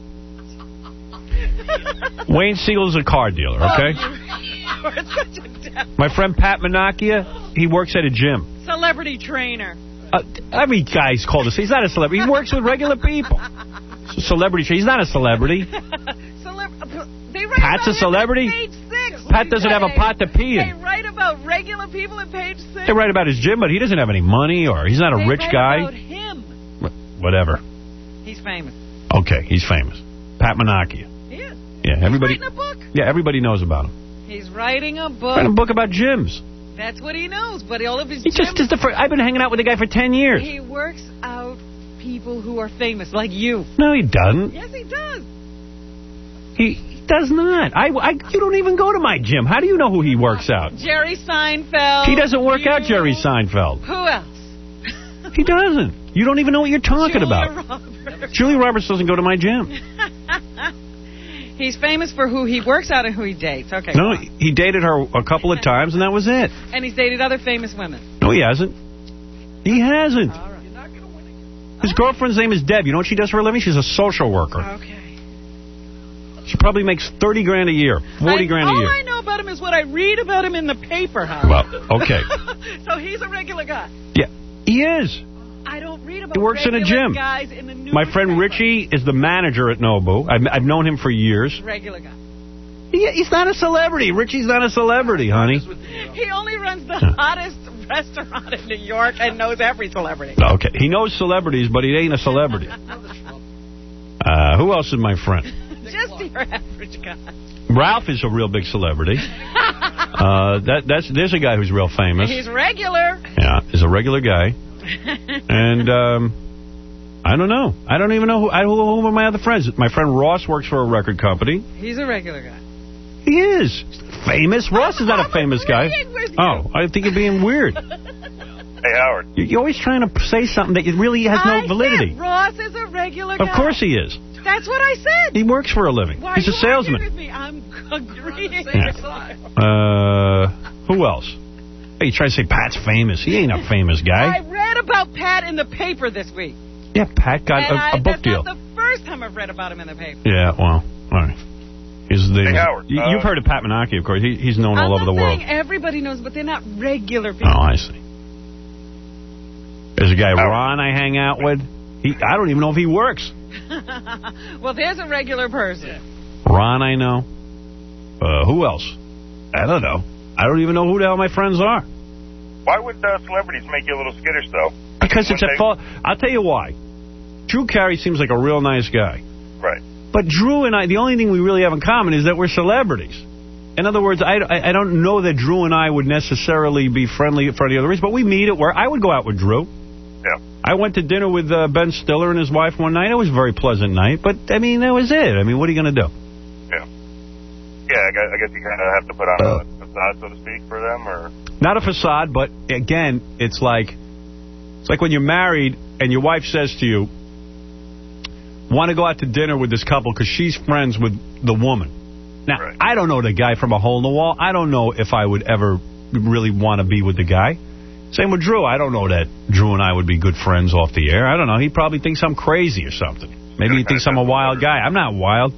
Wayne Siegel's a car dealer, okay? You're such a devil. My friend Pat Menachia, he works at a gym. Celebrity trainer. Uh, every guy's called us. He's not a celebrity. He works with regular people. So celebrity. He's not a celebrity. Celeb- they write Pat's about a celebrity? him at page six. Pat doesn't have a pot to pee They in. write about regular people at page six. They write about his gym, but he doesn't have any money, or he's not a They rich write guy. about him. Whatever. He's famous. Okay, he's famous. Pat Menachia. He is. Yeah, everybody. He's writing a book. Yeah, everybody knows about him. He's writing a book. Writing a book about gyms. That's what he knows, but all of his He just gyms- is the first. I've been hanging out with the guy for ten years. He works out people who are famous, like you. No, he doesn't. Yes, he does. He, he does not. I, I, you don't even go to my gym. How do you know who he works out? Jerry Seinfeld. He doesn't work you. out Jerry Seinfeld. Who else? He doesn't. You don't even know what you're talking Julia about. Roberts. Julia Roberts doesn't go to my gym. He's famous for who he works out and who he dates. Okay. No, he dated her a couple of times, and that was it. And he's dated other famous women. No, he hasn't. He hasn't. His girlfriend's name is Deb. You know what she does for a living? She's a social worker. Okay. She probably makes thirty grand a year, forty I, grand a all year. I know about him is what I read about him in the paper, Howard. Well, okay. So he's a regular guy. Yeah, he is. I don't read about He works in a regular gym. guys in the news. My friend Richie is the manager at Nobu. I've, I've known him for years. Regular guy. He, he's not a celebrity. Richie's not a celebrity, honey. He only runs the hottest restaurant in New York and knows every celebrity. Okay, he knows celebrities, but he ain't a celebrity. Uh, who else is my friend? Just your average guy. Ralph is a real big celebrity. Uh, that that's there's a guy who's real famous. He's regular. Yeah, he's a regular guy. And um, I don't know. I don't even know who, I, who, who are my other friends. My friend Ross works for a record company. He's a regular guy. He He is. Famous? Ross is not a famous guy. Oh, I think you're being weird. Hey, Howard. You're always trying to say something that really has no I validity. said Ross is a regular guy. Of course he is. That's what I said. He works for a living. Why He's a you arguing salesman. with me? I'm agreeing. Uh, who else? Hey, you trying to say Pat's famous. He ain't a famous guy. I read about Pat in the paper this week. Yeah, Pat got and a, I, a book that's deal. not the first time I've read about him in the paper. Yeah, well, all right. He's the, Hey, Howard, you, uh, you've heard of Pat Menachie, of course. He, he's known I'm all over not the world. saying everybody knows, but they're not regular people. Oh, I see. There's a guy, Ron, I hang out with. He, I don't even know if he works. Well, there's a regular person. Ron, I know. Uh, who else? I don't know. I don't even know who the hell my friends are. Why would uh, celebrities make you a little skittish, though? Because it's a fault. I'll tell you why. Drew Carey seems like a real nice guy. Right. But Drew and I, the only thing we really have in common is that we're celebrities. In other words, I, I, I don't know that Drew and I would necessarily be friendly for any other reason, but we meet at work. I would go out with Drew. Yeah. I went to dinner with uh, Ben Stiller and his wife one night. It was a very pleasant night, but, I mean, that was it. I mean, what are you going to do? Yeah. Yeah, I guess, I guess you kind of have to put on a facade, so to speak, for them, or... Not a facade, but, again, it's like, it's like when you're married and your wife says to you, want to go out to dinner with this couple because she's friends with the woman. Now, right. I don't know the guy from a hole in the wall. I don't know if I would ever really want to be with the guy. Same with Drew. I don't know that Drew and I would be good friends off the air. I don't know. He probably thinks I'm crazy or something. Maybe he thinks I'm a wild guy. I'm not wild.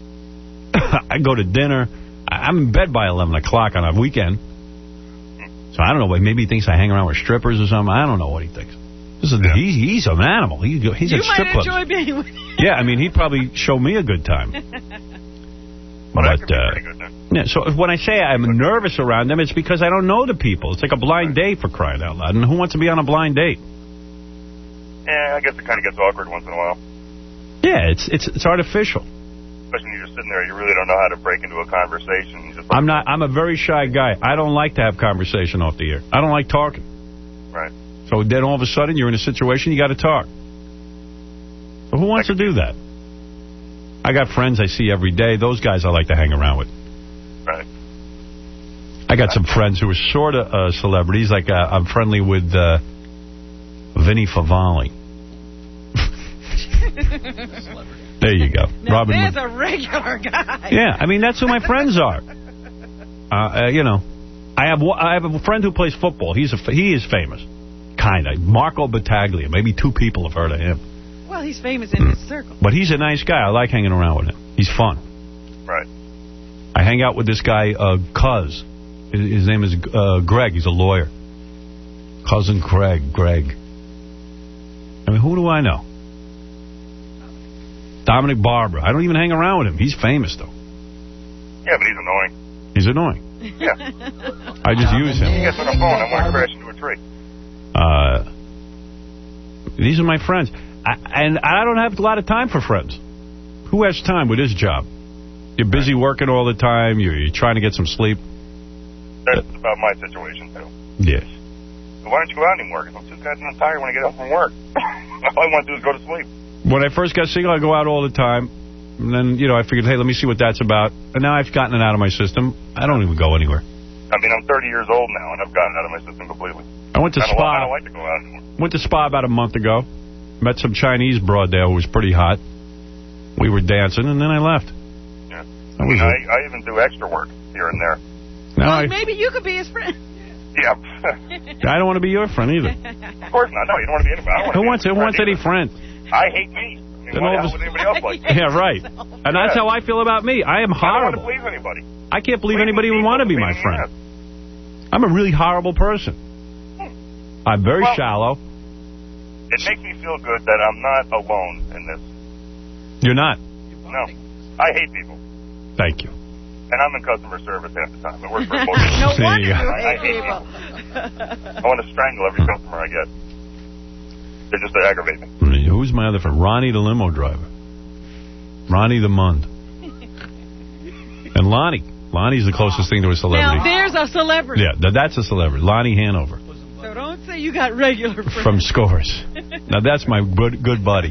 I go to dinner. I'm in bed by eleven o'clock on a weekend. So I don't know. Maybe he thinks I hang around with strippers or something. I don't know what he thinks. This is, yeah. he's, he's an animal. He, he's you at strip clubs. You might enjoy being with him. Yeah, I mean, he'd probably show me a good time. Well, but, uh, yeah, so when I say I'm nervous around them, it's because I don't know the people. It's like a blind date, for crying out loud. And who wants to be on a blind date? Yeah, I guess it kind of gets awkward once in a while. Yeah, it's it's it's artificial. Especially when you're just sitting there, you really don't know how to break into a conversation. Just I'm not. I'm a very shy guy. I don't like to have conversation off the air. I don't like talking. Right. So then all of a sudden you're in a situation you got to talk. So who wants to do that? I got friends I see every day. Those guys I like to hang around with. Right. I got some friends who are sort of uh, celebrities. Like uh, I'm friendly with uh, Vinny Favale. There you go. Now Robin. There's a regular guy. Yeah, I mean that's who my friends are. Uh, uh, you know, I have I have a friend who plays football. He's a he is famous, kind of. Marco Battaglia. Maybe two people have heard of him. Well, he's famous in his circle. But he's a nice guy. I like hanging around with him. He's fun. Right. I hang out with this guy, uh, Cuz. His, his name is uh, Greg. He's a lawyer. Cousin Craig. Greg. I mean, who do I know? Dominic Barbara. I don't even hang around with him. He's famous, though. Yeah, but he's annoying. He's annoying. Yeah. I just use him. He gets on the phone. I want to crash into a tree. Uh, these are my friends. I, and I don't have a lot of time for friends. Who has time with his job? You're busy working all the time. You're, you're trying to get some sleep. That's about my situation, too. Yes. So why don't you go out anymore? Because I'm too goddamn tired when I get home from work. All I want to do is go to sleep. When I first got single, I go out all the time. And then, you know, I figured, hey, let me see what that's about. And now I've gotten it out of my system. I don't even go anywhere. I mean, I'm thirty years old now, and I've gotten it out of my system completely. I went to I don't, Spa. I don't like to go out anymore. Went to Spa about a month ago. Met some Chinese broad there who was pretty hot. We were dancing, and then I left. Yeah. I mean, I, I even do extra work here and there. No, well, I, maybe you could be his friend. Yeah. I don't want to be your friend either. Of course not. No, you don't want to be anybody. I don't Who want wants, who wants any friend? I hate me. I mean, why the hell would anybody else like me? Yeah, right. And that's Yeah. how I feel about me. I am horrible. I don't want to please anybody. I can't believe anybody would want to be my friend. I'm a really horrible person. I'm very well, shallow. It makes me feel good that I'm not alone in this. You're not? No. I hate people. Thank you. And I'm in customer service half the time. It works for both. No wonder you I, I hate hate people. people. I want to strangle every customer I get. They're just to aggravate me. Who's my other friend? Ronnie the limo driver. Ronnie the Mund. And Lonnie. Lonnie's the closest thing to a celebrity. Now, there's a celebrity. Yeah, th- that's a celebrity. Lonnie Hanover. So don't say you got regular friends. From Scores. Now, that's my good, good buddy.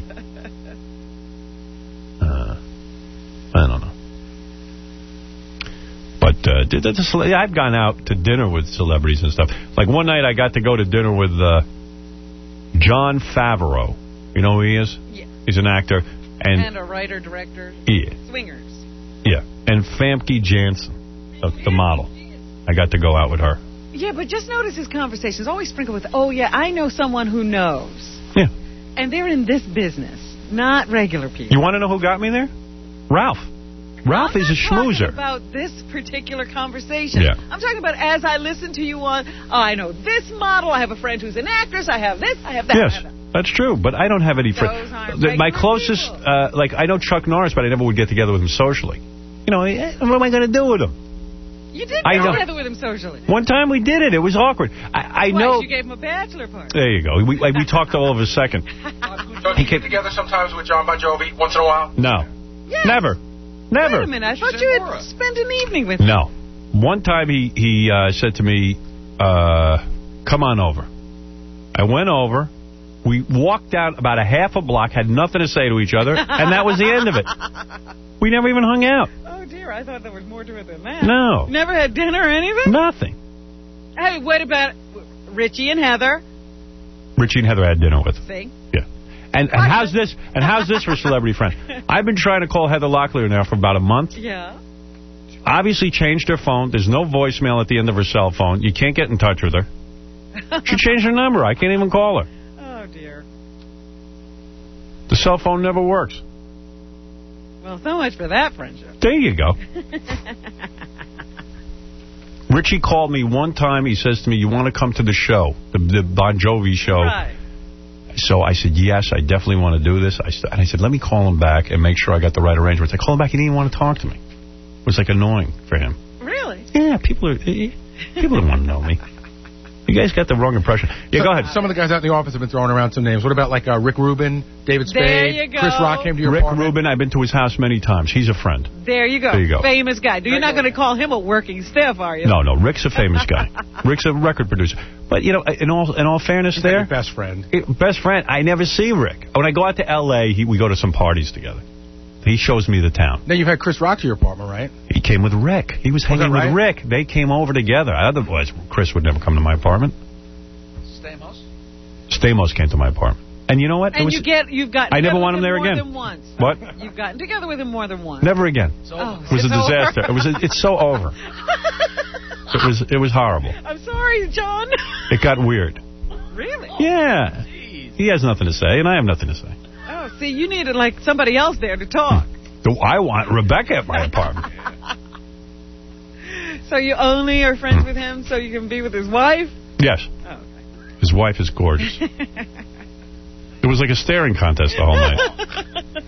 Uh, I don't know. But uh, the, the, the, I've gone out to dinner with celebrities and stuff. Like one night I got to go to dinner with uh, Jon Favreau. You know who he is? Yeah. He's an actor. And, and a writer, director. Yeah. Swingers. Yeah. And Famke Janssen, the, the model. I got to go out with her. Yeah, but just notice his conversations always sprinkle with, oh, yeah, I know someone who knows. Yeah. And they're in this business, not regular people. You want to know who got me there? Ralph. Ralph I'm is a schmoozer. I'm about this particular conversation. Yeah. I'm talking about as I listen to you on, oh, I know this model, I have a friend who's an actress, I have this, I have that. Yes, I have that. that's true, but I don't have any friends. My closest, uh, like, I know Chuck Norris, but I never would get together with him socially. You know, eh, what am I going to do with him? You did I get know. together with him socially. One time we did it. It was awkward. I, I Twice know. You gave him a bachelor party. There you go. We, we talked all of a second. Don't you get together sometimes with John Bon Jovi once in a while? No. Yes. Never. Never. Wait a minute. I thought you had spent an evening with him. No. One time he, he uh, said to me, uh, come on over. I went over. We walked out about a half a block, had nothing to say to each other, and that was the end of it. We never even hung out. Oh, dear. I thought there was more to it than that. No. Never had dinner or anything? Nothing. Hey, what about Richie and Heather? Richie and Heather had dinner with. See? Yeah. And, and how's this? And how's this for celebrity friend? I've been trying to call Heather Locklear now for about a month. Yeah. Obviously changed her phone. There's no voicemail at the end of her cell phone. You can't get in touch with her. She changed her number. I can't even call her. Oh, dear. The cell phone never works. Well, so much for that friendship. There you go. Richie called me one time. He says to me, you want to come to the show, the, the Bon Jovi show? Right. So I said, yes, I definitely want to do this. I and I said, let me call him back and make sure I got the right arrangements. I called him back. He didn't even want to talk to me. It was like annoying for him. Really? Yeah, people are people don't want to know me. You guys got the wrong impression. Yeah, so, go ahead. Some of the guys out in the office have been throwing around some names. What about like uh, Rick Rubin, David Spade? There you go. Chris Rock came to your Rick apartment? Rubin, I've been to his house many times. He's a friend. There you go. There you go. Famous guy. You're not going to call him a working staff, are you? No, no. Rick's a famous guy. Rick's a record producer. But, you know, in all in all fairness He's there... Like your best friend. Best friend. I never see Rick. When I go out to L A, he, we go to some parties together. He shows me the town. Then you've had Chris Rock to your apartment, right? He came with Rick. He was hanging was right? with Rick. They came over together. Otherwise, Chris would never come to my apartment. Stamos? Stamos came to my apartment. And you know what? And was, you get, you've gotten I never together want with him there more again. than once. What? You've gotten together with him more than once. Never again. Oh, it was a disaster. It was. A, it's so over. It was. It was horrible. I'm sorry, John. It got weird. Really? Yeah. Jeez. He has nothing to say, and I have nothing to say. Oh, see, you needed like somebody else there to talk. I want Rebecca at my apartment. So you only are friends with him so you can be with his wife? Yes. Oh, okay. His wife is gorgeous. It was like a staring contest the whole night.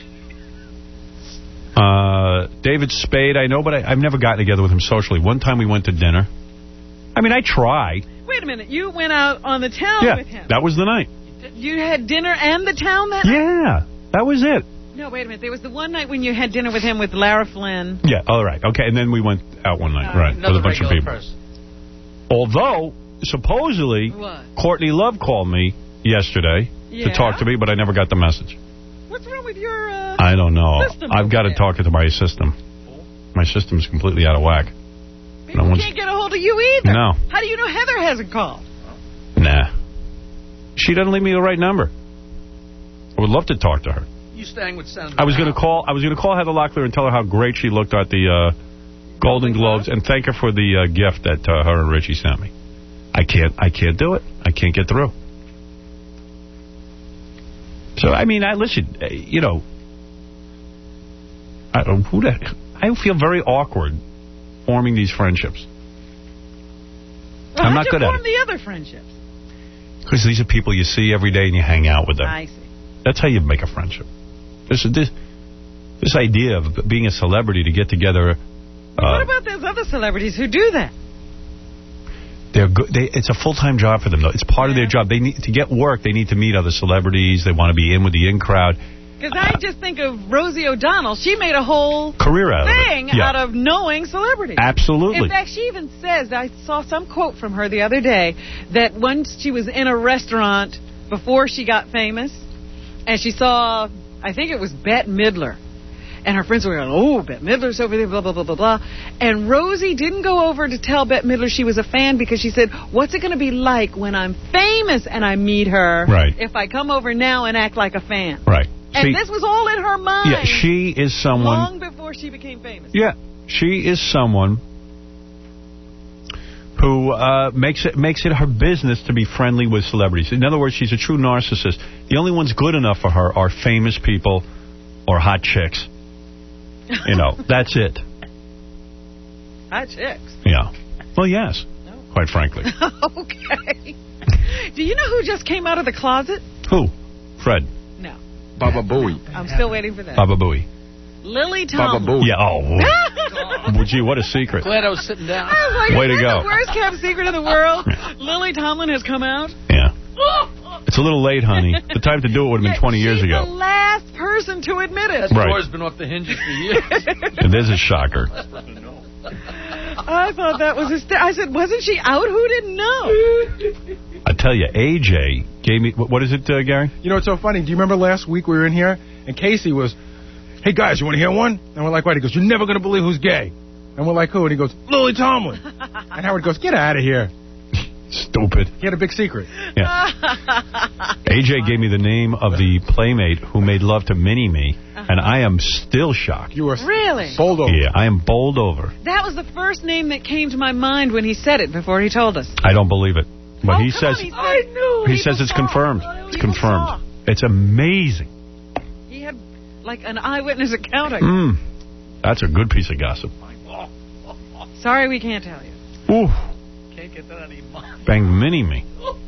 Uh, David Spade, I know, but I, I've never gotten together with him socially. One time we went to dinner. I mean, I tried. Wait a minute. You went out on the town yeah, with him. That was the night. You had dinner and the town that night? Yeah, that was it. No, wait a minute. There was the one night when you had dinner with him with Lara Flynn. Yeah, all right. Okay, and then we went out one night, Uh, right, with a bunch of people. Person. Although, supposedly, what? Courtney Love called me yesterday yeah? to talk to me, but I never got the message. What's wrong with your uh, I don't know. system I've got to there? talk to my system. My system's completely out of whack. People no can't get a hold of you either. No. How do you know Heather hasn't called? Nah. She doesn't leave me the right number. I would love to talk to her. You staying with Senator? I was going to call. I was going to call Heather Locklear and tell her how great she looked at the uh, Golden Globes and thank her for the uh, gift that uh, her and Richie sent me. I can't. I can't do it. I can't get through. So I mean, I listen. Uh, you know, I don't. Who the, I feel very awkward forming these friendships. Well, I'm not good at it. How'd you form the other friendships? Because these are people you see every day and you hang out with them. I see. That's how you make a friendship. This this this idea of being a celebrity to get together. Uh, what about those other celebrities who do that? They're good. They, it's a full-time job for them, though. It's part yeah. of their job. They need to get work. They need to meet other celebrities. They want to be in with the in crowd. Because uh, I just think of Rosie O'Donnell. She made a whole career out thing of it. Yeah. out of knowing celebrities. Absolutely. In fact, she even says, I saw some quote from her the other day, that once she was in a restaurant before she got famous, and she saw, I think it was Bette Midler, And her friends were going, oh, Bette Midler's over there, blah, blah, blah, blah, blah. And Rosie didn't go over to tell Bette Midler she was a fan because she said, what's it going to be like when I'm famous and I meet her right. if I come over now and act like a fan? Right. And See, this was all in her mind. Yeah, she is someone... Long before she became famous. Yeah, she is someone who uh, makes it makes it her business to be friendly with celebrities. In other words, she's a true narcissist. The only ones good enough for her are famous people or hot chicks. You know, that's it. Hot chicks. Yeah. Well, yes, quite frankly. Okay. Do you know who just came out of the closet? Who? Fred. No. Baba Booey. I'm still waiting for that. Baba Booey. Lily Tomlin. Baba Booey. Yeah, oh. Well, gee, what a secret. Glad I was sitting down. I was like, way to go. The worst kept secret in the world. Lily Tomlin has come out. Yeah. It's a little late, honey. The time to do it would have been twenty years She's ago. the last person to admit it. That Right. door's been off the hinges for years. And there's a shocker. I thought that was hysterical. I said, wasn't she out? Who didn't know? I tell you, A J gave me... What is it, uh, Gary? You know, it's so funny. Do you remember last week we were in here, and Casey was, hey, guys, you want to hear one? And we're like, what? He goes, you're never going to believe who's gay. And we're like, who? And he goes, Lily Tomlin. And Howard goes, get out of here. Stupid. He had a big secret. Yeah. A J gave me the name of the playmate who made love to Mini-Me, uh-huh. and I am still shocked. You were really bowled over. Yeah, I am bowled over. That was the first name that came to my mind when he said it before he told us. I don't believe it. But oh, he come says on, he, I knew. He says it's saw. confirmed. It's confirmed. Saw. It's amazing. He had like an eyewitness account. Mm. That's a good piece of gossip. Sorry, we can't tell you. Ooh. Can't get that out of your mind. Banged Mini-Me.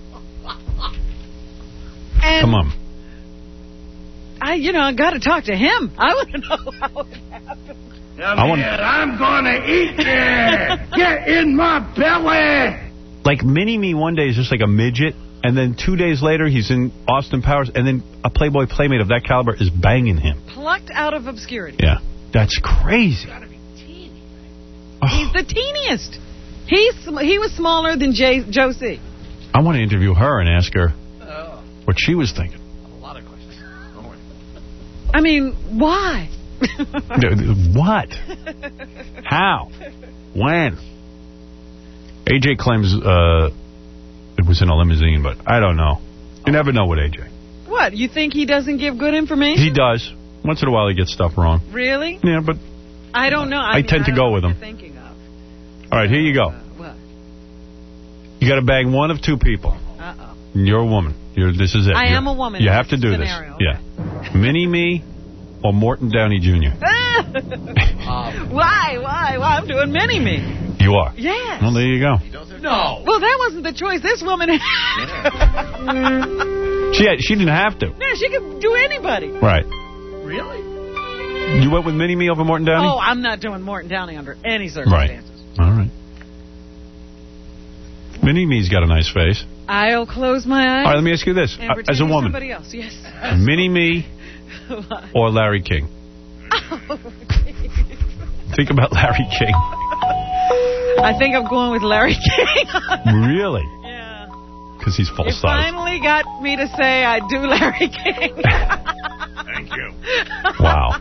And Come on. I, you know, I got to talk to him. I want to know how it happened. Come I want... here, I'm gonna eat you. Get in my belly. Like Mini-Me one day is just like a midget, and then two days later he's in Austin Powers, and then a Playboy playmate of that caliber is banging him. Plucked out of obscurity. Yeah, that's crazy. Oh. He's the teeniest. He's he was smaller than Jay, Joe C. I want to interview her and ask her oh. what she was thinking. A lot of questions. I mean, why? What? How? When? A J claims uh, it was in a limousine, but I don't know. You never know with A J. What? You think he doesn't give good information? He does. Once in a while he gets stuff wrong. Really? Yeah, but... I don't know. I, I mean, tend I to don't go know with what him. You're thinking of. All right, here you go. Uh, what? You got to bang one of two people. Uh-oh. You're a woman. You're, this is it. I You're, am a woman. You have to do scenario. this. Yeah. Mini-Me or Morton Downey Junior um, why? Why? Why? I'm doing Mini-Me. You are? Yes. Well, there you go. No. Well, that wasn't the choice. This woman had. she, had, she didn't have to. No, she could do anybody. Right. Really? You went with Mini-Me over Morton Downey? Oh, I'm not doing Morton Downey under any circumstances. Right. All right. Mini-Me's got a nice face. I'll close my eyes. All right, let me ask you this. And Uh, as a woman. Somebody else, yes. Mini-Me or Larry King? Oh, think about Larry King. I think I'm going with Larry King. Really? Yeah. Because he's full you size. finally got me to say I do Larry King. Thank you. Wow.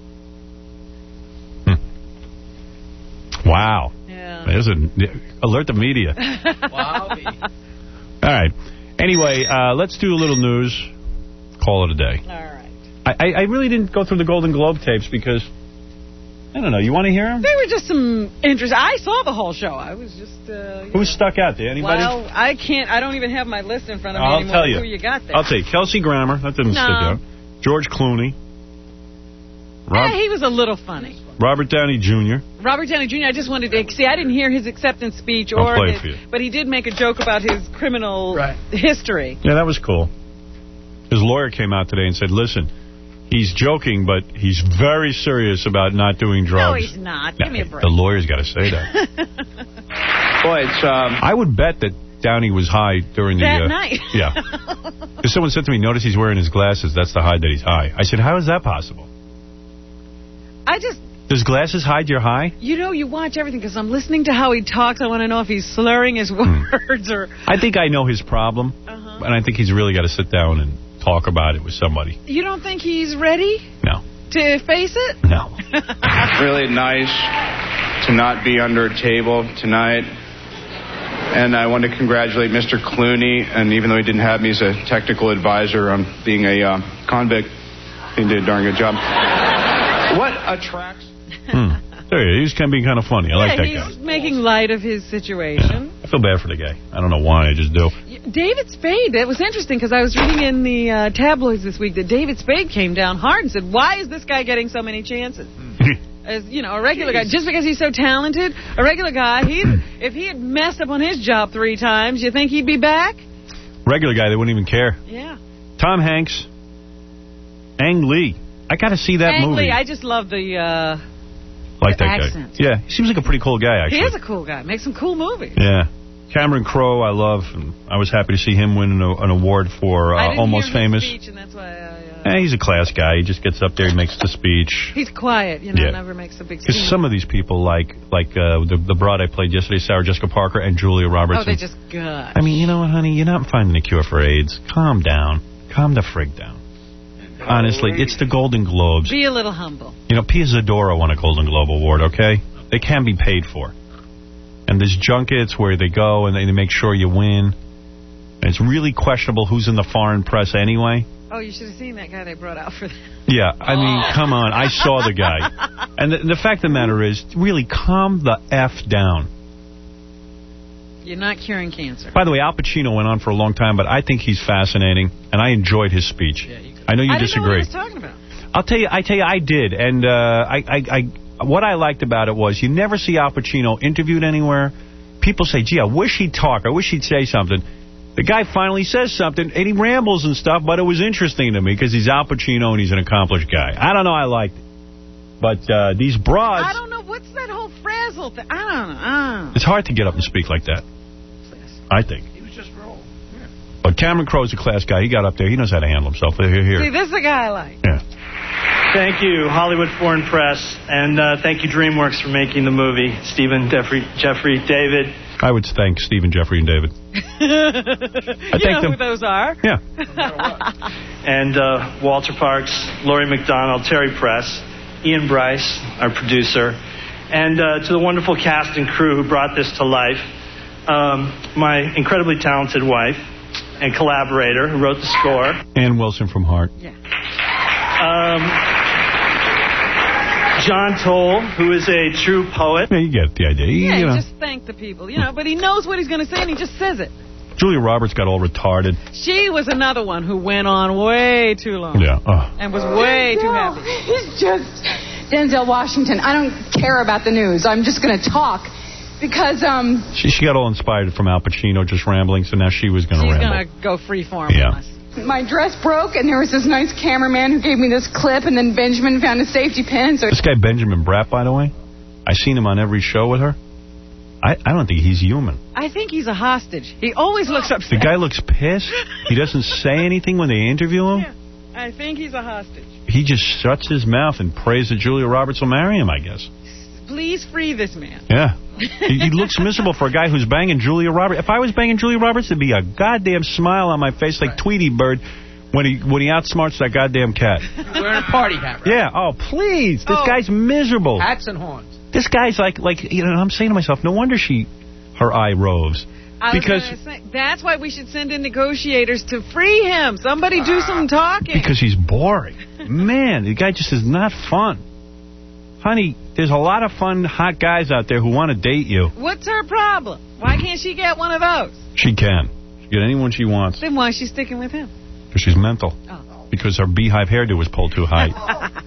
Hmm. Wow. Yeah. There's an alert the media. Wow. All right. Anyway, uh, let's do a little news. Call it a day. All right. I, I really didn't go through the Golden Globe tapes because, I don't know, you want to hear them? They were just some interest. I saw the whole show. I was just... Uh, Who stuck out there? Anybody? Well, I can't... I don't even have my list in front of me I'll anymore. tell you. Who you got there? I'll tell you. Kelsey Grammer. That didn't No. stick out. George Clooney. Rob, yeah, he was a little funny. Robert Downey Junior Robert Downey Junior, I just wanted to... See, I didn't hear his acceptance speech I'll or play it his, for you. but he did make a joke about his criminal right. history. Yeah, that was cool. His lawyer came out today and said, listen, he's joking, but he's very serious about not doing drugs. No, he's not. Give me a break. The lawyer's got to say that. Boy, it's... Um, I would bet that Downey was high during the... That uh, night. Yeah. Because someone said to me, notice he's wearing his glasses. That's the hide that he's high. I said, how is that possible? I just... Does glasses hide your high? You know, you watch everything because I'm listening to how he talks. I want to know if he's slurring his words or... I think I know his problem. Uh-huh. And I think he's really got to sit down and talk about it with somebody. You don't think he's ready? No. to face it? No. Really nice to not be under a table tonight. And I want to congratulate Mister Clooney, and even though he didn't have me as a technical advisor on being a uh, convict, he did a darn good job. What attracts... Hmm. There, he's kind of being kind of funny. I yeah, like that he's guy. He's making light of his situation. I feel bad for the guy. I don't know why, I just do. David Spade, it was interesting because I was reading in the uh, tabloids this week that David Spade came down hard and said, why is this guy getting so many chances? As, you know, a regular Jeez. guy, just because he's so talented, a regular guy, he if he had messed up on his job three times, you think he'd be back? Regular guy, they wouldn't even care. Yeah. Tom Hanks, Ang Lee. I got to see that Ang movie. Lee, I just love the... Uh, like the that accent. guy. Yeah, he seems like a pretty cool guy, actually. He is a cool guy. Makes some cool movies. Yeah. Cameron Crowe, I love. And I was happy to see him win an, an award for uh, Almost Famous. Speech, and that's why I, uh, yeah, he's a class guy. He just gets up there, he makes the speech. He's quiet, you know, yeah. never makes a big scene. Because some of these people, like like uh, the, the broad I played yesterday, Sarah Jessica Parker and Julia Roberts. Oh, they just good. I mean, you know what, honey? You're not finding a cure for AIDS. Calm down. Calm the frig down. Honestly, it's the Golden Globes. Be a little humble. You know, Pia Zadora won a Golden Globe Award, okay? They can be paid for. And there's junkets where they go and they make sure you win. And it's really questionable who's in the foreign press anyway. Oh, you should have seen that guy they brought out for that. Yeah, I mean, come on. I saw the guy. And the, the fact of the matter is, really calm the F down. You're not curing cancer. By the way, Al Pacino went on for a long time, but I think he's fascinating, and I enjoyed his speech. Yeah, I know you I disagree. I didn't know what he was talking about. I'll tell you, I tell you, I did, and uh, I, I, I, what I liked about it was you never see Al Pacino interviewed anywhere. People say, "Gee, I wish he'd talk. I wish he'd say something." The guy finally says something, and he rambles and stuff, but it was interesting to me because he's Al Pacino and he's an accomplished guy. I don't know, I liked it, but uh, these broads. I don't know what's that whole frazzle thing. I don't know. I don't know. It's hard to get up and speak like that. I think. He was just wrong. Yeah. But Cameron Crowe's a class guy. He got up there. He knows how to handle himself. Here, here. See, this is the guy I like. Yeah. Thank you, Hollywood Foreign Press, and uh, thank you, DreamWorks, for making the movie. Stephen, Jeffrey, Jeffrey, David. I would thank Stephen, Jeffrey, and David. you know them. who those are. Yeah. And uh, Walter Parks, Laurie McDonald, Terry Press, Ian Bryce, our producer, and uh, to the wonderful cast and crew who brought this to life. Um, my incredibly talented wife and collaborator who wrote the score. Ann Wilson from Heart. Yeah. Um, John Toll, who is a true poet. Yeah, you get the idea. You, yeah, you know. he just thanked the people, you know, but he knows what he's going to say and he just says it. Julia Roberts got all retarded. She was another one who went on way too long. Yeah. Oh. And was way too happy. He's just... Denzel Washington, I don't care about the news. I'm just going to talk. Because, um... She, she got all inspired from Al Pacino just rambling, so now she was going to ramble. She's going to go freeform yeah. on us. My dress broke, and there was this nice cameraman who gave me this clip, and then Benjamin found a safety pin, so... This guy Benjamin Bratt, by the way, I've seen him on every show with her. I, I don't think he's human. I think he's a hostage. He always looks upset. The guy looks pissed. He doesn't say anything when they interview him. Yeah, I think he's a hostage. He just shuts his mouth and prays that Julia Roberts will marry him, I guess. Please free this man. Yeah. he, he looks miserable for a guy who's banging Julia Roberts. If I was banging Julia Roberts, there'd be a goddamn smile on my face like Tweety Bird when he when he outsmarts that goddamn cat. Wearing a party hat, right? Yeah. Oh, please. This oh. guy's miserable. Hats and horns. This guy's like, like you know, I'm saying to myself, no wonder she, her eye roves. I because was say, that's why we should send in negotiators to free him. Somebody do some talking. Because he's boring. Man, the guy just is not fun. Honey, there's a lot of fun, hot guys out there who want to date you. What's her problem? Why can't she get one of those? She can. She can get anyone she wants. Then why is she sticking with him? Because she's mental. Oh. Because her beehive hairdo was pulled too high.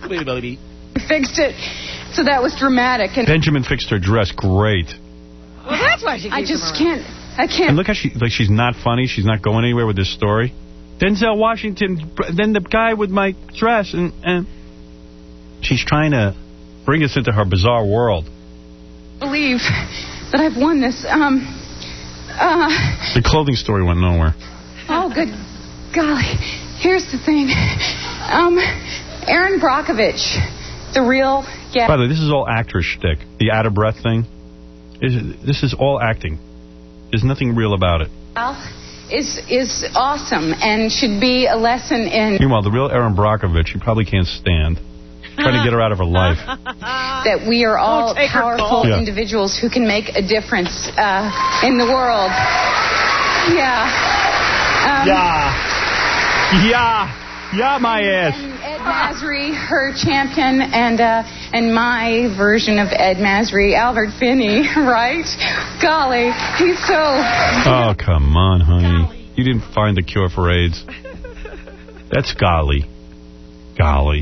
Fixed it, so that was dramatic. And Benjamin fixed her dress great. Well, that's why she I just can't, I can't. And look how she, like she's not funny. She's not going anywhere with this story. Denzel Washington, then the guy with my dress, and, and she's trying to bring us into her bizarre world. Believe that I've won this. Um, uh. The clothing story went nowhere. Oh, good golly. Here's the thing. Um, Aaron Brockovich, the real guest. By the way, this is all actress shtick. The out of breath thing. Is, this is all acting. There's nothing real about it. Is is awesome and should be a lesson in. Meanwhile, the real Aaron Brockovich, you probably can't stand. Trying to get her out of her life. That we are all powerful Yeah. individuals who can make a difference uh, in the world. Yeah. Um, Yeah. Yeah. Yeah, my ass. Ed Masry, her champion, and uh, and my version of Ed Masry, Albert Finney, right? Golly, he's so... Oh, come on, honey. You didn't find the cure for AIDS. That's golly. Golly.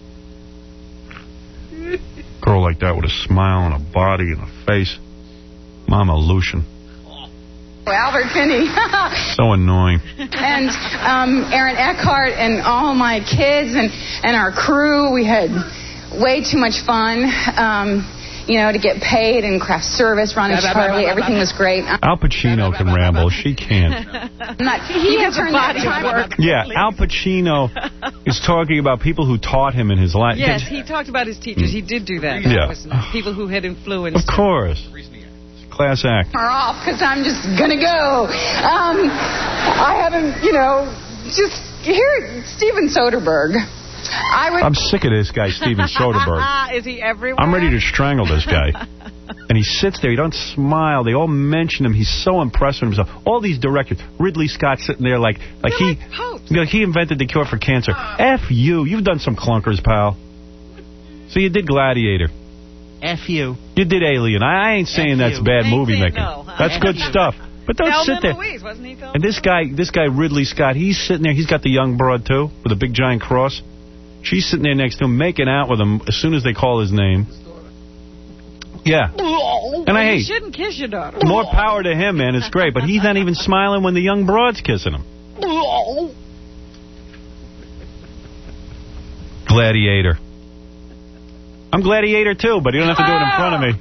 Girl like that with a smile and a body and a face. Mama Lucian. Albert Finney. So annoying. And um, Aaron Eckhart and all my kids and, and our crew. We had way too much fun, um, you know, to get paid and craft service, Ron and Charlie. Everything was great. Al Pacino can ramble. She can't. I'm not, he has a body to work. Yeah, Al Pacino is talking about people who taught him in his life. Yes, he talked about his teachers. He did do that. Yeah. That was people who had influenced Of course. Class act. Are off because I'm just gonna go. Um, I haven't, you know, just here, Steven Soderbergh. I would. I'm sick of this guy, Steven Soderbergh. Is he everywhere? I'm ready to strangle this guy. And he sits there. He don't smile. They all mention him. He's so impressed with himself. All these directors. Ridley Scott sitting there like like he like he invented the cure for cancer. F you. You've done some clunkers, pal. So you did Gladiator. F you. You did Alien. I, I ain't saying that's bad movie making. no, huh? That's good stuff. But don't Thelma sit there. and Louise, wasn't he, Thelma? And this guy, this guy Ridley Scott, he's sitting there. He's got the young broad too, with a big giant cross. She's sitting there next to him, making out with him as soon as they call his name. Yeah. And I You hate. shouldn't kiss your daughter. More power to him, man. It's great. But he's not even smiling when the young broad's kissing him. Gladiator. I'm Gladiator too, but you don't have to do it in front of me.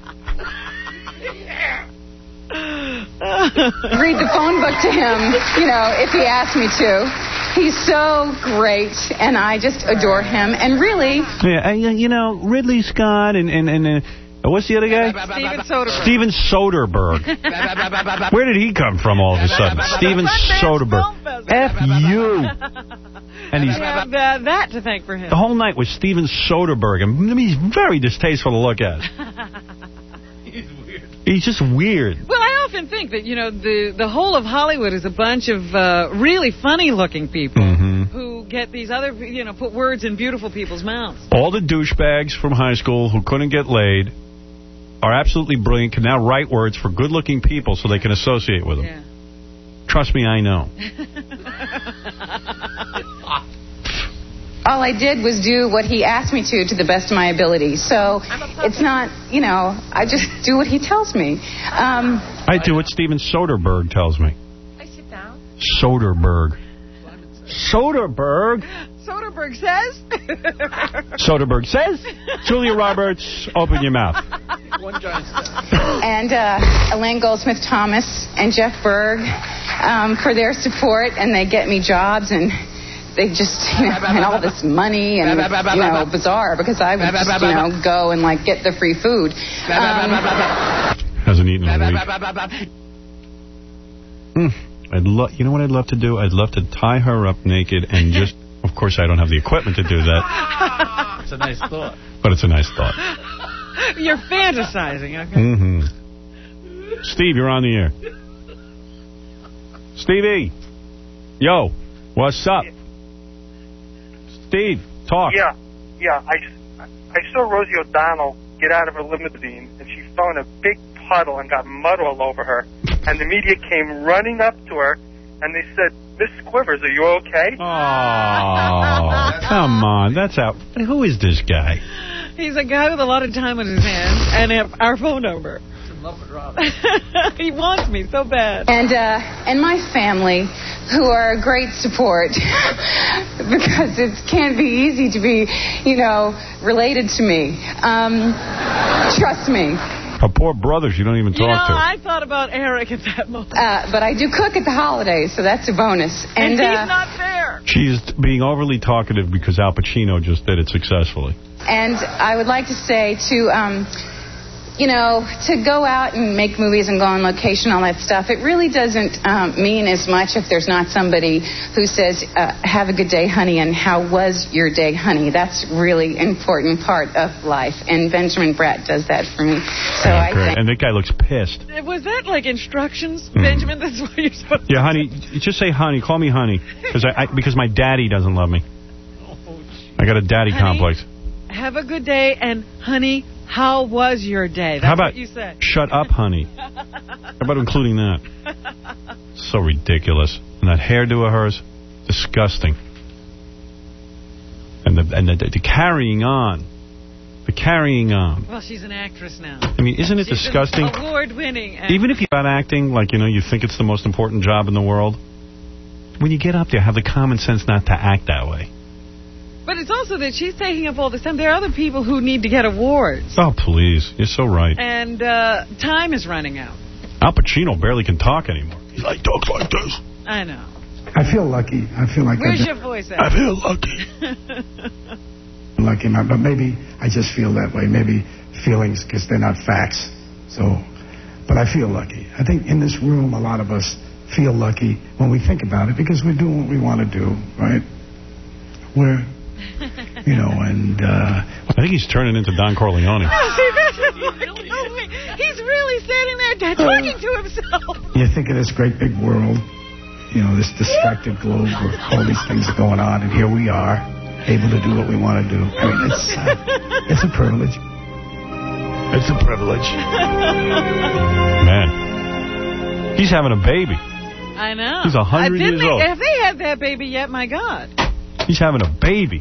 Read the phone book to him, you know, if he asked me to. He's so great, and I just adore him. And really... Yeah, I, you know, Ridley Scott and... and, and uh, what's the other guy? Steven Soderbergh. Steven Soderbergh. Where did he come from all of a sudden? Steven Soderbergh. F you. And he's... have uh, that to thank for him. The whole night was Steven Soderbergh. And I mean, he's very distasteful to look at. He's weird. He's just weird. Well, I often think that, you know, the, the whole of Hollywood is a bunch of uh, really funny-looking people Mm-hmm. who get these other, you know, put words in beautiful people's mouths. All the douchebags from high school who couldn't get laid are absolutely brilliant, can now write words for good-looking people so they can associate with them. Yeah. Trust me, I know. All I did was do what he asked me to, to the best of my ability. So it's not, you know, I just do what he tells me. Um, I do what Steven Soderbergh tells me. I sit down. Soderbergh. Soderbergh? Soderbergh says? Soderbergh says, Julia Roberts, open your mouth. One giant step. And uh, Elaine Goldsmith Thomas and Jeff Berg um, for their support, and they get me jobs, and they just, you know, and all this money, and, you know, bizarre, because I would just, you know, go and, like, get the free food. Um, Hasn't eaten in a week. Mm. I'd lo you know what I'd love to do? I'd love to tie her up naked and just, of course I don't have the equipment to do that. It's a nice thought. But it's a nice thought. You're fantasizing, okay? Mm-hmm. Steve, you're on the air. Stevie. Yo, what's up? Steve, talk. Yeah, yeah. I, I saw Rosie O'Donnell get out of her limousine, and she fell in a big puddle and got mud all over her. And the media came running up to her, and they said, Miss Squivers, are you okay? Oh, come on. That's out. Who is this guy? He's a guy with a lot of time on his hands and our phone number. He wants me so bad. And uh, and my family, who are a great support, because it can't be easy to be, you know, related to me. Um, trust me. Her poor brothers you don't even talk You know, to. I thought about Eric at that moment. Uh, but I do cook at the holidays, so that's a bonus. And, And, he's uh, not there. She's being overly talkative because Al Pacino just did it successfully. And I would like to say to um, you know, to go out and make movies and go on location, all that stuff, it really doesn't um, mean as much if there's not somebody who says, uh, have a good day, honey, and how was your day, honey? That's really important part of life, and Benjamin Bratt does that for me. So Oh, I great. think... And that guy looks pissed. Was that like instructions, Mm. Benjamin? That's what you're supposed Yeah, to honey, just say honey. Call me honey. Because I, I, because my daddy doesn't love me. I got a daddy Honey? complex. Have a good day, and honey, how was your day? That's How about what you said. shut up, honey? How about including that? So ridiculous. And that hairdo of hers, disgusting. And the and the, the carrying on, the carrying on. Well, she's an actress now. I mean, isn't it She's disgusting? an award-winning actress. Even if you're not acting, like, you know, you think it's the most important job in the world, when you get up there, have the common sense not to act that way. But it's also that she's taking up all this time. There are other people who need to get awards. Oh, please. You're so right. And uh, time is running out. Al Pacino barely can talk anymore. He like talks like this. I know. I feel lucky. I feel like Where's I your voice at? I feel lucky. lucky, but maybe I just feel that way. Maybe feelings, because they're not facts. So, but I feel lucky. I think in this room, a lot of us feel lucky when we think about it, because we're doing what we want to do, right? We're, you know, and uh, I think he's turning into Don Corleone. He's really standing there talking to himself. you think of this great big world, you know, this distracted globe where all these things are going on, and here we are, able to do what we want to do. I mean, it's uh, it's a privilege. It's a privilege. Man, he's having a baby. I know. He's a hundred I didn't years think, old. Have they had that baby yet? My God. He's having a baby.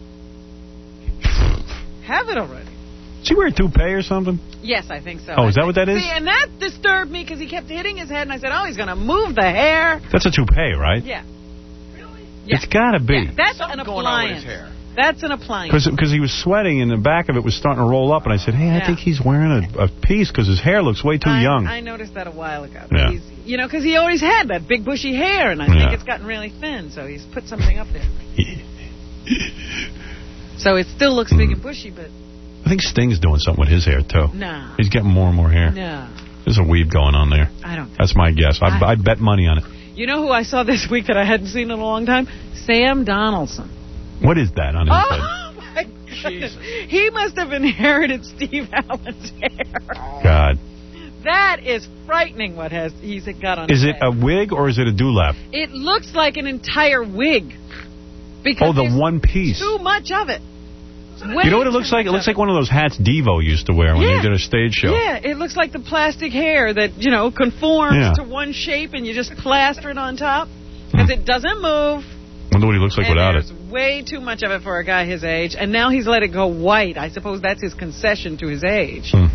Have it already. Is he wearing a toupee or something? Yes, I think so. Oh, I is that think. what that is? See, and that disturbed me because he kept hitting his head, and I said, oh, he's going to move the hair. That's a toupee, right? Yeah. It's got to be. Yeah, that's an going on with appliance. his hair. That's an appliance. Because he was sweating and the back of it was starting to roll up. And I said, hey, I Yeah. think he's wearing a, a piece because his hair looks way too I, young. I noticed that a while ago. Yeah. He's, you know, because he always had that big bushy hair, and I Yeah. think it's gotten really thin, so he's put something up there. So it still looks big and bushy, but I think Sting's doing something with his hair, too. no. He's getting more and more hair. No. There's a weave going on there. I don't think That's my guess. I'd, I- I'd bet money on it. You know who I saw this week that I hadn't seen in a long time? Sam Donaldson. What is that on his head? Oh, my goodness. He must have inherited Steve Allen's hair. God. That is frightening what has he's got on Is his it head. a wig or is it a dewlap? It looks like an entire wig. Because Oh, the there's one piece. too much of it. You know what it looks like? It looks like one of those hats Devo used to wear when Yeah. he did a stage show. Yeah, it looks like the plastic hair that, you know, conforms Yeah. to one shape and you just plaster it on top. Because it doesn't move. Wonder what he looks like and without it. there's way too much of it for a guy his age. And now he's let it go white. I suppose that's his concession to his age. Hmm.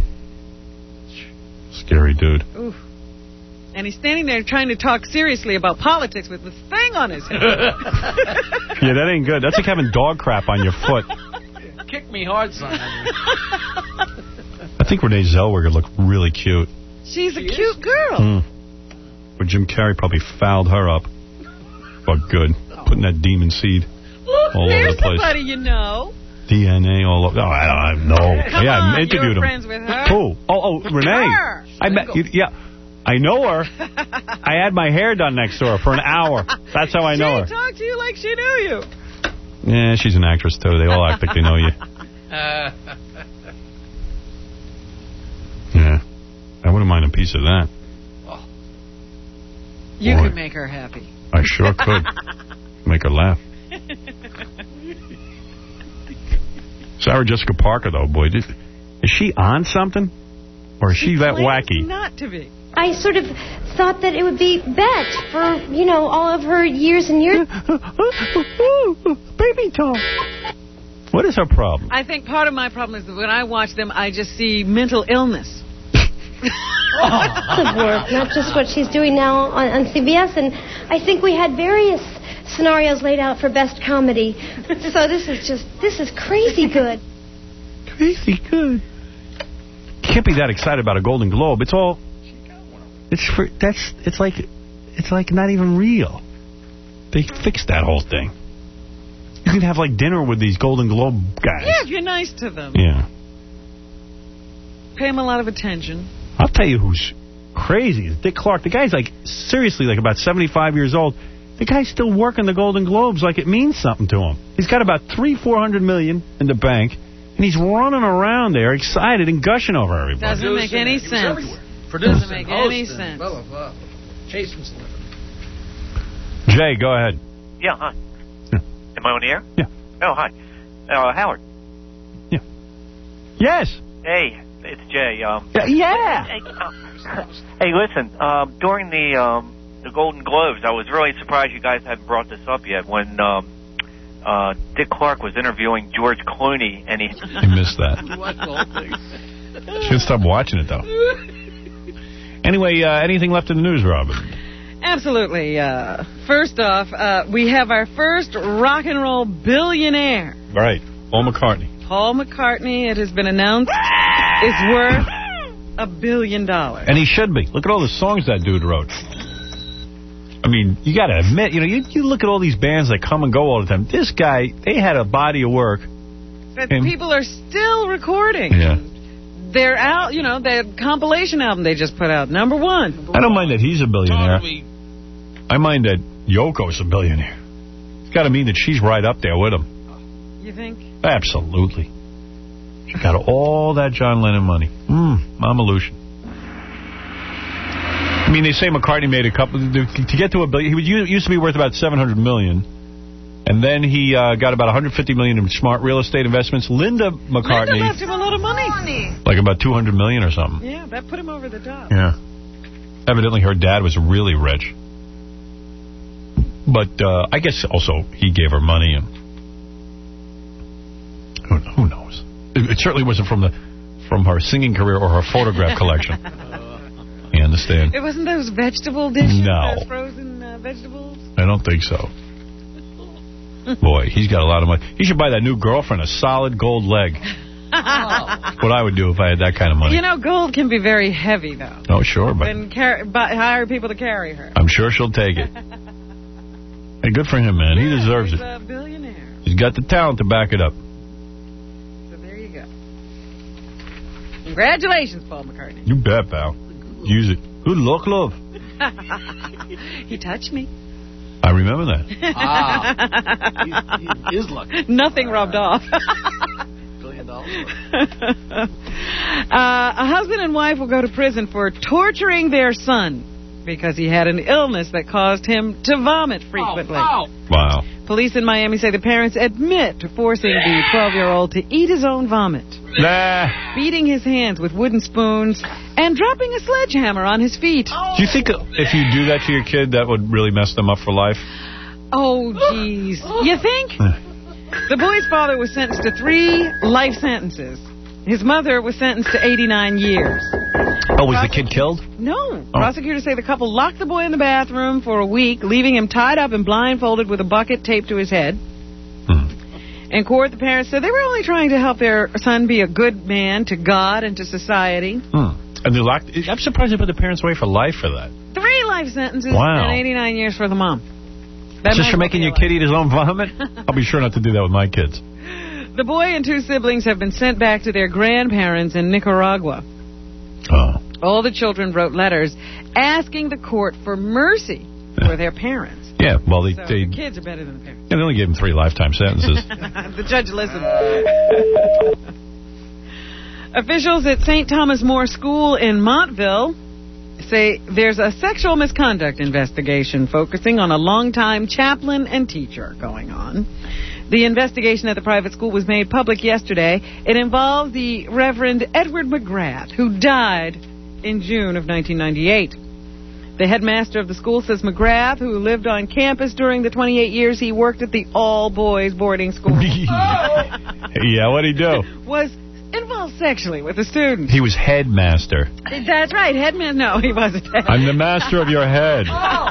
Scary dude. Ooh. And he's standing there trying to talk seriously about politics with this thing on his head. Yeah, that ain't good. That's like having dog crap on your foot. Kick me hard, son. I think Renee Zellweger looked really cute. She's a cute girl. Hmm. But Jim Carrey probably fouled her up. But good. Putting that demon seed all over There's the place. somebody you know. D N A all over. Oh, I don't know. Come yeah, on, I interviewed you were him. friends with her? Who? Oh, oh, Renee. Her. I met. You, yeah, I know her. I had my hair done next to her for an hour. That's how I know her. She talked to you like she knew you. Yeah, she's an actress too. They all act like they know you. Yeah, I wouldn't mind a piece of that. You Boy. could make her happy. I sure could. Make her laugh. Sarah Jessica Parker, though, boy, did, is she on something? Or is she, that claims wacky? Not to be. I sort of thought that it would be Bet for, you know, all of her years and years. Baby talk. What is her problem? I think part of my problem is that when I watch them, I just see mental illness. Of work, not just what she's doing now on, on C B S. And I think we had various scenarios laid out for best comedy. So this is just, this is crazy good. Crazy good. Can't be that excited about a Golden Globe. It's all. It's for that's. It's like. It's like not even real. They fixed that whole thing. You can have like dinner with these Golden Globe guys. Yeah, if you're nice to them. Yeah. pay him a lot of attention. I'll tell you who's crazy is Dick Clark. The guy's like, seriously, like about seventy-five years old. The guy's still working the Golden Globes like it means something to him. He's got about three, four hundred million in the bank, and he's running around there excited and gushing over everybody. Doesn't make any sense. Doesn't make any sense. Blah, blah, blah. Chasing some. Jay, go ahead. Yeah, hi. Yeah. Am I on the air? Yeah. Oh, hi. Uh, Howard. Yeah. Yes. Hey, it's Jay. Um, yeah. yeah. Hey, uh, hey, listen. Um, during the um, the Golden Globes, I was really surprised you guys hadn't brought this up yet. When um, uh, Dick Clark was interviewing George Clooney, and he you missed that. Should stop watching it though. Anyway, uh, anything left in the news, Robin? Absolutely. Uh, first off, uh, we have our first rock and roll billionaire. Right. Paul McCartney. Paul McCartney, it has been announced, is worth a billion dollars. And he should be. Look at all the songs that dude wrote. I mean, you got to admit, you know, you, you look at all these bands that come and go all the time. This guy, they had a body of work. But people are still recording. Yeah. They're out, you know, that compilation album they just put out, number one. I don't mind that he's a billionaire. I mind that Yoko's a billionaire. It's got to mean that she's right up there with him. You think? Absolutely. She got all that John Lennon money. Mmm, Mama Lucian. I mean, they say McCartney made a couple, to get to a billion, he used to be worth about seven hundred million dollars. And then he uh, got about one hundred fifty million dollars in smart real estate investments. Linda McCartney. Linda left him a lot of money. Like about two hundred million dollars or something. Yeah, that put him over the top. Yeah. Evidently her dad was really rich. But uh, I guess also he gave her money. And who, who knows? It, it certainly wasn't from the from her singing career or her photograph collection. You understand? It wasn't those vegetable dishes? No. Those frozen uh, vegetables? I don't think so. Boy, he's got a lot of money. He should buy that new girlfriend a solid gold leg. What I would do if I had that kind of money. You know, gold can be very heavy, though. Oh, sure, but Then car buy, hire people to carry her. I'm sure she'll take it. Hey, good for him, man. He Yeah, deserves he's it. a billionaire. He's got the talent to back it up. So there you go. Congratulations, Paul McCartney. You bet, pal. Use it. Good luck, love. He touched me. I remember that. Ah. he, he is lucky. Nothing rubbed off. Billion dollars. uh, a husband and wife will go to prison for torturing their son because he had an illness that caused him to vomit frequently. Oh, wow. Police in Miami say the parents admit to forcing the twelve-year-old to eat his own vomit, Nah. beating his hands with wooden spoons, and dropping a sledgehammer on his feet. Do you think if you do that to your kid, that would really mess them up for life? Oh, jeez. You think? The boy's father was sentenced to three life sentences. His mother was sentenced to eighty-nine years. Oh, was the kid killed? No. Oh. Prosecutors say the couple locked the boy in the bathroom for a week, leaving him tied up and blindfolded with a bucket taped to his head. Hmm. In court, the parents said they were only trying to help their son be a good man to God and to society. Hmm. And they locked. I'm surprised they put the parents away for life for that. Three life sentences Wow. and eighty-nine years for the mom. That Just might for well making be your a kid eat his own vomit? I'll be sure not to do that with my kids. The boy and two siblings have been sent back to their grandparents in Nicaragua. Oh. All the children wrote letters asking the court for mercy for their parents. Yeah, well, they, So they, the kids are better than the parents. yeah, they only gave him three lifetime sentences. The judge listened. Officials at Saint Thomas More School in Montville say there's a sexual misconduct investigation focusing on a longtime chaplain and teacher going on. The investigation at the private school was made public yesterday. It involved the Reverend Edward McGrath, who died in June of nineteen ninety-eight. The headmaster of the school says McGrath, who lived on campus during the twenty-eight years he worked at the all-boys boarding school, Yeah, what'd he do? was involved sexually with the students. He was headmaster. That's right, headman. No, he wasn't. I'm the master of your head.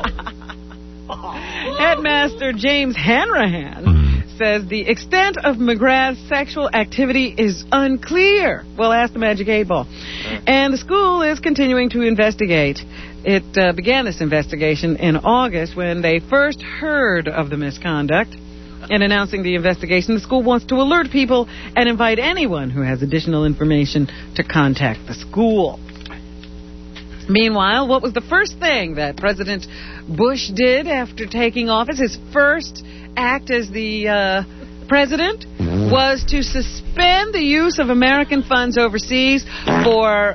Headmaster James Hanrahan says the extent of McGrath's sexual activity is unclear. Well, ask the Magic eight Ball. And the school is continuing to investigate. It uh, began this investigation in August when they first heard of the misconduct. In announcing the investigation, the school wants to alert people and invite anyone who has additional information to contact the school. Meanwhile, what was the first thing that President Bush did after taking office? His first act as the uh, president was to suspend the use of American funds overseas for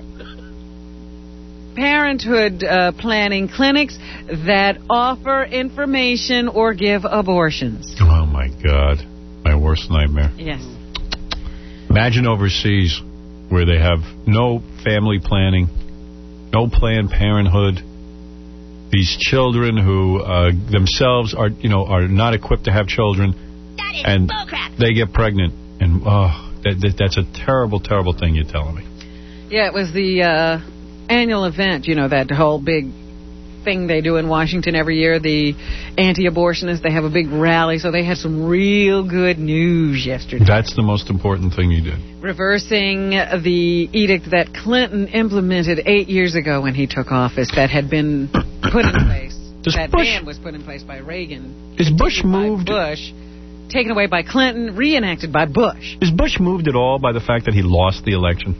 parenthood uh, planning clinics that offer information or give abortions. Oh, my God. My worst nightmare. Yes. Imagine overseas where they have no family planning, no Planned Parenthood. These children who uh, themselves are, you know, are not equipped to have children, and they get pregnant, and oh, that, that, that's a terrible, terrible thing you're telling me. Yeah, it was the uh, annual event, you know, that whole big thing they do in Washington every year, the anti-abortionists. They have a big rally, so they had some real good news yesterday. That's the most important thing you did. Reversing the edict that Clinton implemented eight years ago when he took office that had been put in place. Does that Bush, ban was put in place by Reagan. Is Bush moved? Bush, taken away by Clinton, reenacted by Bush. Is Bush moved at all by the fact that he lost the election?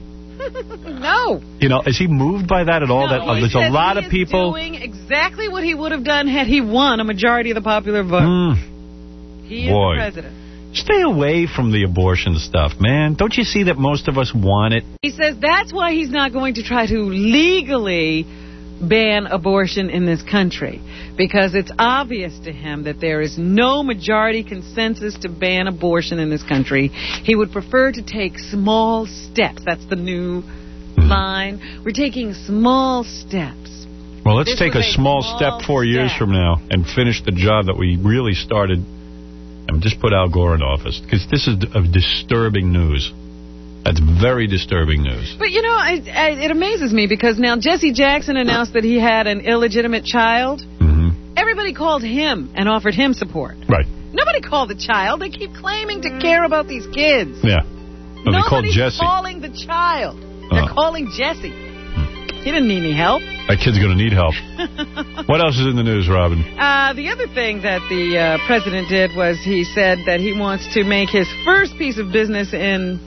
No. You know, is he moved by that at all? No, that uh, he there's a says lot he of people is doing exactly what he would have done had he won a majority of the popular vote. Mm. He Boy. is the president. Stay away from the abortion stuff, man. Don't you see that most of us want it? He says that's why he's not going to try to legally ban abortion in this country, because it's obvious to him that there is no majority consensus to ban abortion in this country. He would prefer to take small steps. That's the new line. We're taking small steps. Well, let's This take a was a small, small step four step. years from now and finish the job that we really started and just put Al Gore in office, because this is of disturbing news. That's very disturbing news. But, you know, I, I, it amazes me because now Jesse Jackson announced that he had an illegitimate child. Mm-hmm. Everybody called him and offered him support. Right. Nobody called the child. They keep claiming to care about these kids. Yeah. No, they called Nobody's Jesse. calling the child. They're Oh. calling Jesse. He didn't need any help. That kid's going to need help. What else is in the news, Robin? Uh, the other thing that the uh, president did was he said that he wants to make his first piece of business in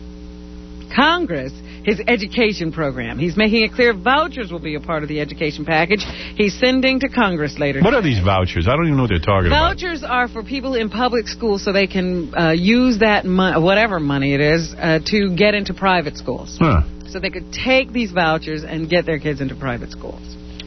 Congress his education program. He's making it clear vouchers will be a part of the education package he's sending to Congress later. What are these vouchers? I don't even know what they're talking about. Vouchers are for people in public schools so they can uh, use that mo- whatever money it is uh, to get into private schools. Huh. So they could take these vouchers and get their kids into private schools.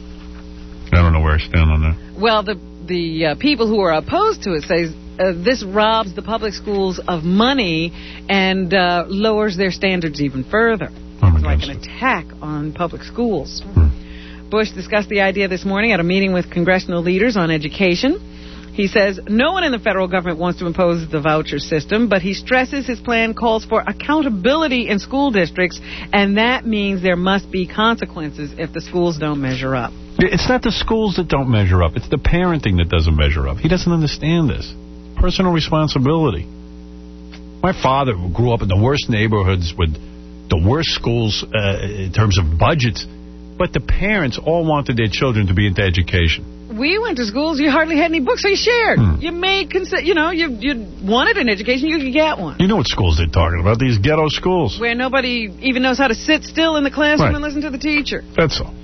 I don't know where I stand on that. Well, the the uh, people who are opposed to it say uh, this robs the public schools of money and uh, lowers their standards even further. It's like an attack on public schools. Hmm. Bush discussed the idea this morning at a meeting with congressional leaders on education. He says no one in the federal government wants to impose the voucher system, but he stresses his plan calls for accountability in school districts, and that means there must be consequences if the schools don't measure up. It's not the schools that don't measure up. It's the parenting that doesn't measure up. He doesn't understand this. Personal responsibility. My father grew up in the worst neighborhoods with the worst schools uh, in terms of budgets, but the parents all wanted their children to be into education. We went to schools, you hardly had any books, so you shared. Hmm. You made, consi- you know, you you wanted an education, you could get one. You know what schools they're talking about, these ghetto schools. Where nobody even knows how to sit still in the classroom Right. and listen to the teacher. That's all.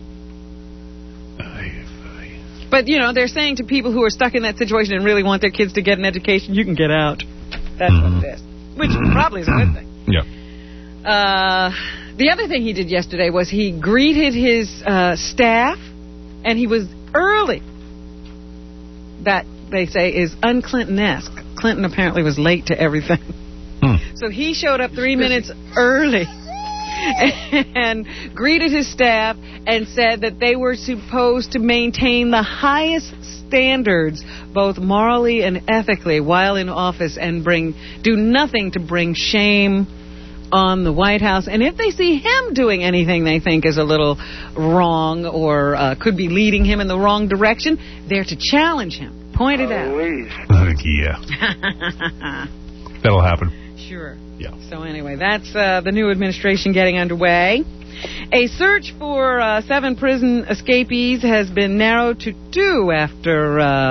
But, you know, they're saying to people who are stuck in that situation and really want their kids to get an education, you can get out. That's Mm-hmm. what it is. Which probably is a good thing. Yeah. Uh, the other thing he did yesterday was he greeted his uh, staff, and he was early. That, they say, is un-Clinton-esque. Clinton apparently was late to everything. Hmm. So he showed up three minutes early and greeted his staff and said that they were supposed to maintain the highest standards, both morally and ethically, while in office, and bring do nothing to bring shame on the White House. And if they see him doing anything they think is a little wrong or uh, could be leading him in the wrong direction, they're to challenge him, point it out. Uh, yeah. That'll happen. Sure. Yeah. So anyway, that's uh, the new administration getting underway. A search for uh, seven prison escapees has been narrowed to two after uh,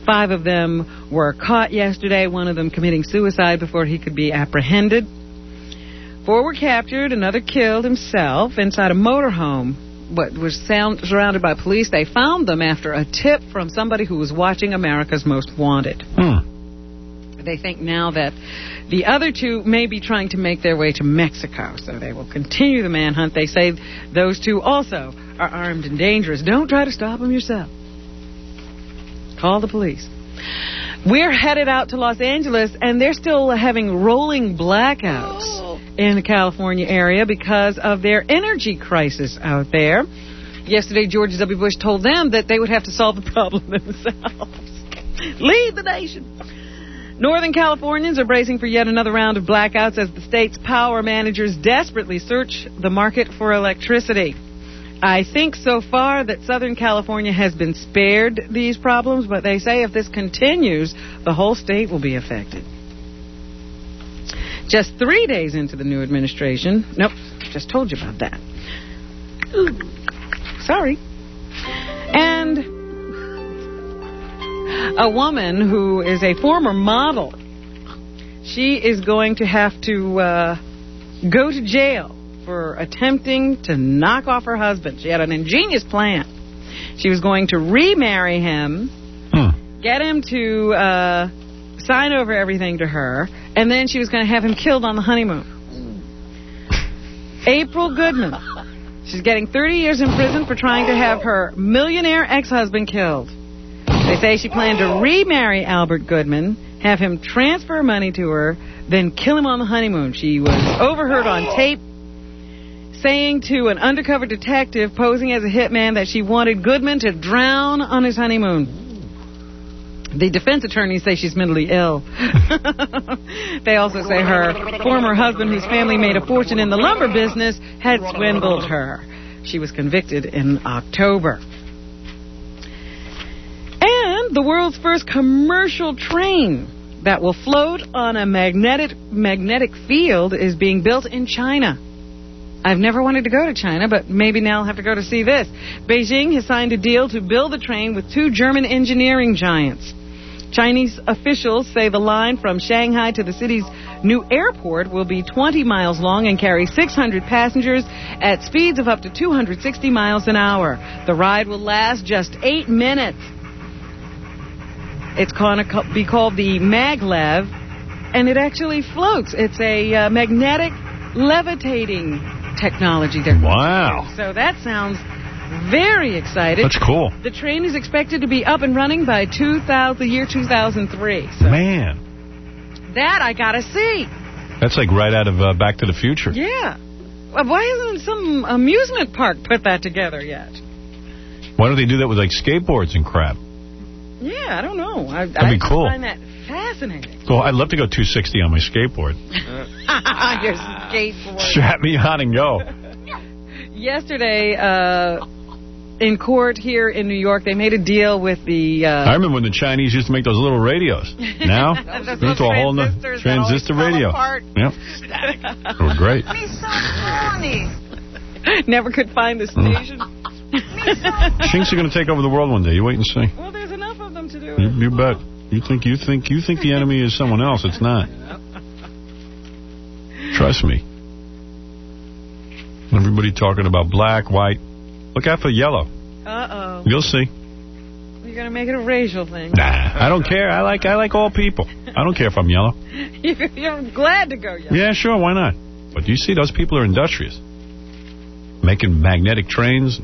Five of them were caught yesterday, one of them committing suicide before he could be apprehended. Four were captured, another killed himself inside a motorhome. What was sound, surrounded by police. They found them after a tip from somebody who was watching America's Most Wanted. Hmm. They think now that the other two may be trying to make their way to Mexico, so they will continue the manhunt. They say those two also are armed and dangerous. Don't try to stop them yourself. Call the police. We're headed out to Los Angeles, and they're still having rolling blackouts oh. in the California area because of their energy crisis out there. Yesterday, George W. Bush told them that they would have to solve the problem themselves. Lead the nation. Northern Californians are bracing for yet another round of blackouts as the state's power managers desperately search the market for electricity. I think so far that Southern California has been spared these problems, but they say if this continues, the whole state will be affected. Just three days into the new administration, nope, just told you about that. Ooh, sorry. And a woman who is a former model, she is going to have to uh, go to jail for attempting to knock off her husband. She had an ingenious plan. She was going to remarry him, hmm. get him to uh, sign over everything to her, and then she was going to have him killed on the honeymoon. April Goodman. She's getting thirty years in prison for trying to have her millionaire ex-husband killed. They say she planned to remarry Albert Goodman, have him transfer money to her, then kill him on the honeymoon. She was overheard on tape saying to an undercover detective posing as a hitman that she wanted Goodman to drown on his honeymoon. The defense attorneys say she's mentally ill. They also say her former husband, whose family made a fortune in the lumber business, had swindled her. She was convicted in October. And the world's first commercial train that will float on a magnetic magnetic field is being built in China. I've never wanted to go to China, but maybe now I'll have to go to see this. Beijing has signed a deal to build the train with two German engineering giants. Chinese officials say the line from Shanghai to the city's new airport will be twenty miles long and carry six hundred passengers at speeds of up to two hundred sixty miles an hour. The ride will last just eight minutes. It's going to be called the Maglev, and it actually floats. It's a uh, magnetic levitating technology there. Wow. So that sounds very exciting. That's cool. The train is expected to be up and running by two thousand, the year two thousand three. So Man. That I got to see. That's like right out of uh, Back to the Future. Yeah. Well, why hasn't some amusement park put that together yet? Why don't they do that with like skateboards and crap? Yeah, I don't know. I, That'd I be cool. find that fascinating. Well, I'd love to go two sixty on my skateboard. Your skateboard. Strap me on and go. Yesterday, uh, in court here in New York, they made a deal with the... Uh, I remember when the Chinese used to make those little radios. Now, those it's a whole new transistor radio. Yep. They were great. Never could find the station. Shinks are going to take over the world one day. You wait and see. Well, there's enough of them to do it. You, you bet. You think you think you think the enemy is someone else? It's not. Trust me. Everybody talking about black, white. Look out for yellow. Uh-oh. You'll see. You're going to make it a racial thing. Nah, I don't care. I like I like all people. I don't care if I'm yellow. You're glad to go yellow. Yeah, sure. Why not? But you see, those people are industrious. Making magnetic trains.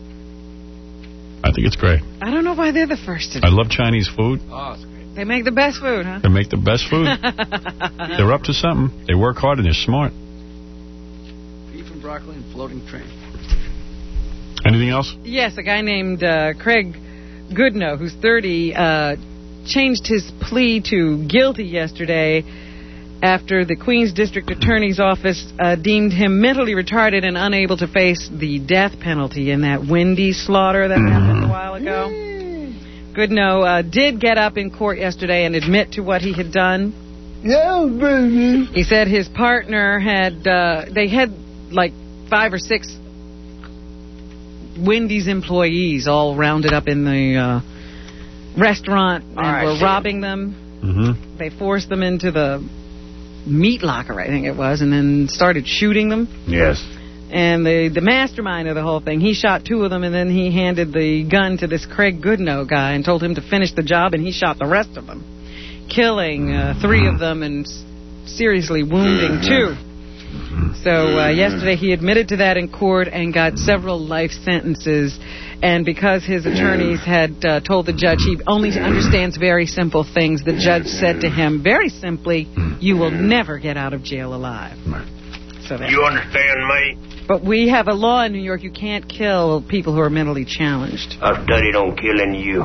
I think it's great. I don't know why they're the first to do I love Chinese food. Oh, it's great. They make the best food, huh? They make the best food. They're up to something. They work hard and they're smart. Beef and broccoli and floating train. Anything else? Yes, a guy named uh, Craig Goodnow, who's thirty, uh, changed his plea to guilty yesterday after the Queens District Attorney's Office uh, deemed him mentally retarded and unable to face the death penalty in that Wendy's slaughter that mm. happened a while ago. Mm. Goodnow uh, did get up in court yesterday and admit to what he had done. Yeah, baby. He said his partner had, uh, they had like five or six Wendy's employees all rounded up in the uh, restaurant and right, were see. robbing them. Mm-hmm. They forced them into the meat locker, I think it was, and then started shooting them. Yes. And the, the mastermind of the whole thing, he shot two of them, and then he handed the gun to this Craig Goodnow guy and told him to finish the job, and he shot the rest of them, killing uh, three of them and s- seriously wounding two. So uh, yesterday he admitted to that in court and got several life sentences. And because his attorneys had uh, told the judge he only understands very simple things, the judge said to him, very simply, you will never get out of jail alive. So that, You understand me? but we have a law in New York, you can't kill people who are mentally challenged. I've studied on killing you.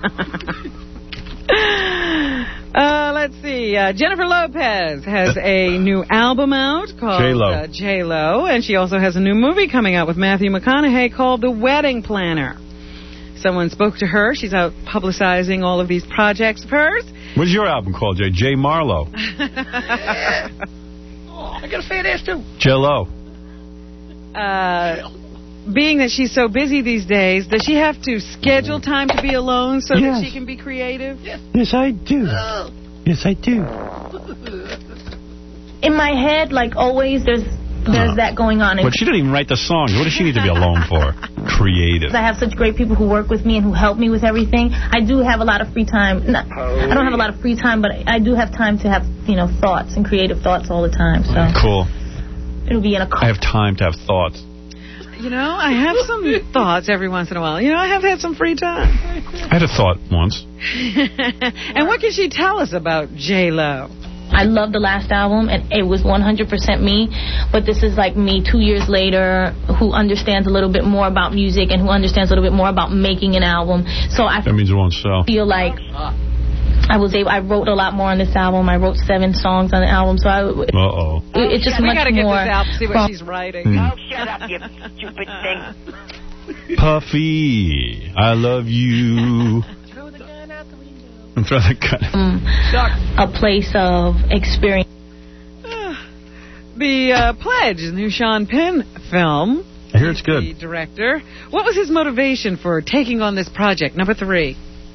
Uh, let's see. Uh, Jennifer Lopez has a new album out called J-Lo. Uh, J-Lo, and she also has a new movie coming out with Matthew McConaughey called The Wedding Planner. Someone spoke to her. She's out publicizing all of these projects of hers. What's your album called, Jay? J. Marlowe. Oh, I got a fat ass, too. Jello. Uh, being that she's so busy these days, does she have to schedule time to be alone so Yes. that she can be creative? Yes, I do. Yes, I do. In my head, like always, there's there's that going on. But she didn't even write the songs. What does she need to be alone for? Creative. I have such great people who work with me and who help me with everything. I do have a lot of free time. No, I don't have a lot of free time, but I do have time to have, you know, thoughts and creative thoughts all the time. So Cool. it'll be in a I have time to have thoughts. You know, I have some thoughts every once in a while. You know, I have had some free time. I had a thought once. And what can she tell us about J-Lo? I love the last album, and it was one hundred percent me, but this is like me two years later who understands a little bit more about music and who understands a little bit more about making an album. So I That means it won't sell. feel like I was able, I wrote a lot more on this album. I wrote seven songs on the album, so I, it, Uh-oh. it's just we much gotta get more. this out and see what from- she's writing. Hmm. Oh, shut up, you stupid thing. Puffy, I love you. And throw the gun. Um, a place of experience. The uh, Pledge, the new Sean Penn film. I hear it's good. The director. What was his motivation for taking on this project, number three?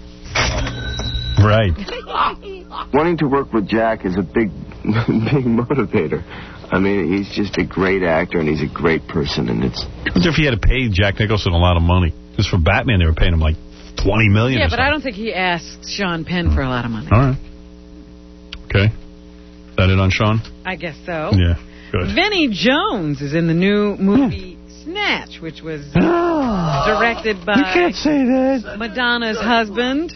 Right. Wanting to work with Jack is a big, big motivator. I mean, he's just a great actor and he's a great person, and it's. What if he had to pay Jack Nicholson a lot of money? Just for Batman, they were paying him like twenty million Yeah, dollars. but I don't think he asked Sean Penn for a lot of money. All right. Okay. Is that it on Sean? I guess so. Yeah. Good. Vinnie Jones is in the new movie Snatch, which was directed by You can't say that. Madonna's husband.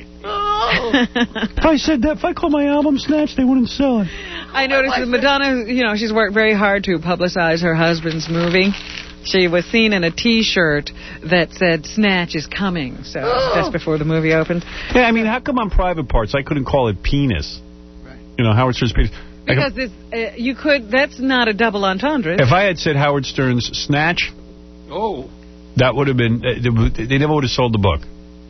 If I said that, if I called my album Snatch, they wouldn't sell it. I noticed that Madonna, you know, she's worked very hard to publicize her husband's movie. She was seen in a T-shirt that said Snatch is coming, so just before the movie opened. Yeah, I mean, how come on Private Parts I couldn't call it penis? You know, Howard Stern's penis. I Because it's, uh, you could, that's not a double entendre. If I had said Howard Stern's Snatch, Oh. that would have been, uh, they they never would have sold the book.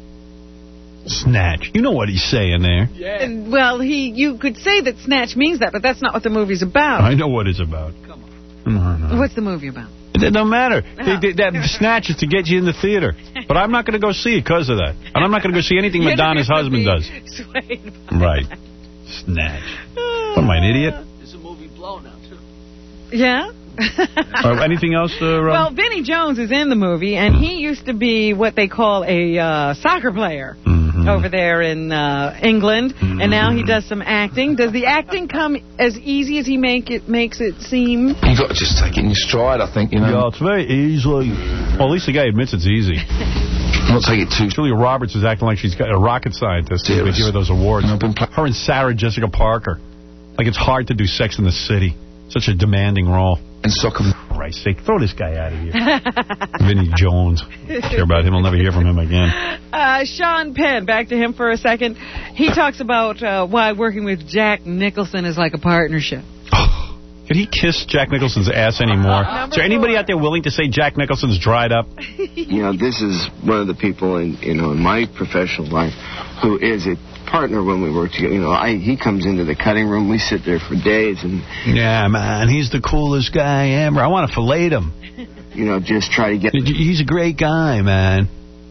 Snatch. You know what he's saying there. Yeah. Well, he, you could say that Snatch means that, but that's not what the movie's about. I know what it's about. Come on. No, no. What's the movie about? It don't matter. They, they, that Snatch is to get you in the theater. But I'm not going to go see it because of that. And I'm not going to go see anything You're Madonna's not husband gonna does. be swayed by Right. Snatch. What am I, an idiot? There's a movie Blow now, too. Yeah? Uh, anything else, uh, Rob? Well, Vinnie Jones is in the movie, and he used to be what they call a uh, soccer player Mm-hmm. over there in uh, England, Mm-hmm. and now he does some acting. Does the acting come as easy as he make it makes it seem? You got to just take it in your stride, I think, you know. Yeah, it's very easy. Well, at least the guy admits it's easy. Not take it too... Julia Roberts is acting like she's got a rocket scientist. They give her those awards. Her and Sarah Jessica Parker. Like it's hard to do Sex in the City. Such a demanding role. And soccer. For Christ's sake, throw this guy out of here. Vinnie Jones. Care about him. I'll never hear from him again. Uh, Sean Penn, back to him for a second. He talks about uh, why working with Jack Nicholson is like a partnership. Could he kiss Jack Nicholson's ass anymore? Is there anybody out there willing to say Jack Nicholson's dried up? You know, this is one of the people in, you know, in my professional life who is a partner when we work together. You know, I he comes into the cutting room. We sit there for days and... Yeah, man, he's the coolest guy ever. I want to fillet him. You know, just try to get... He's a great guy, man.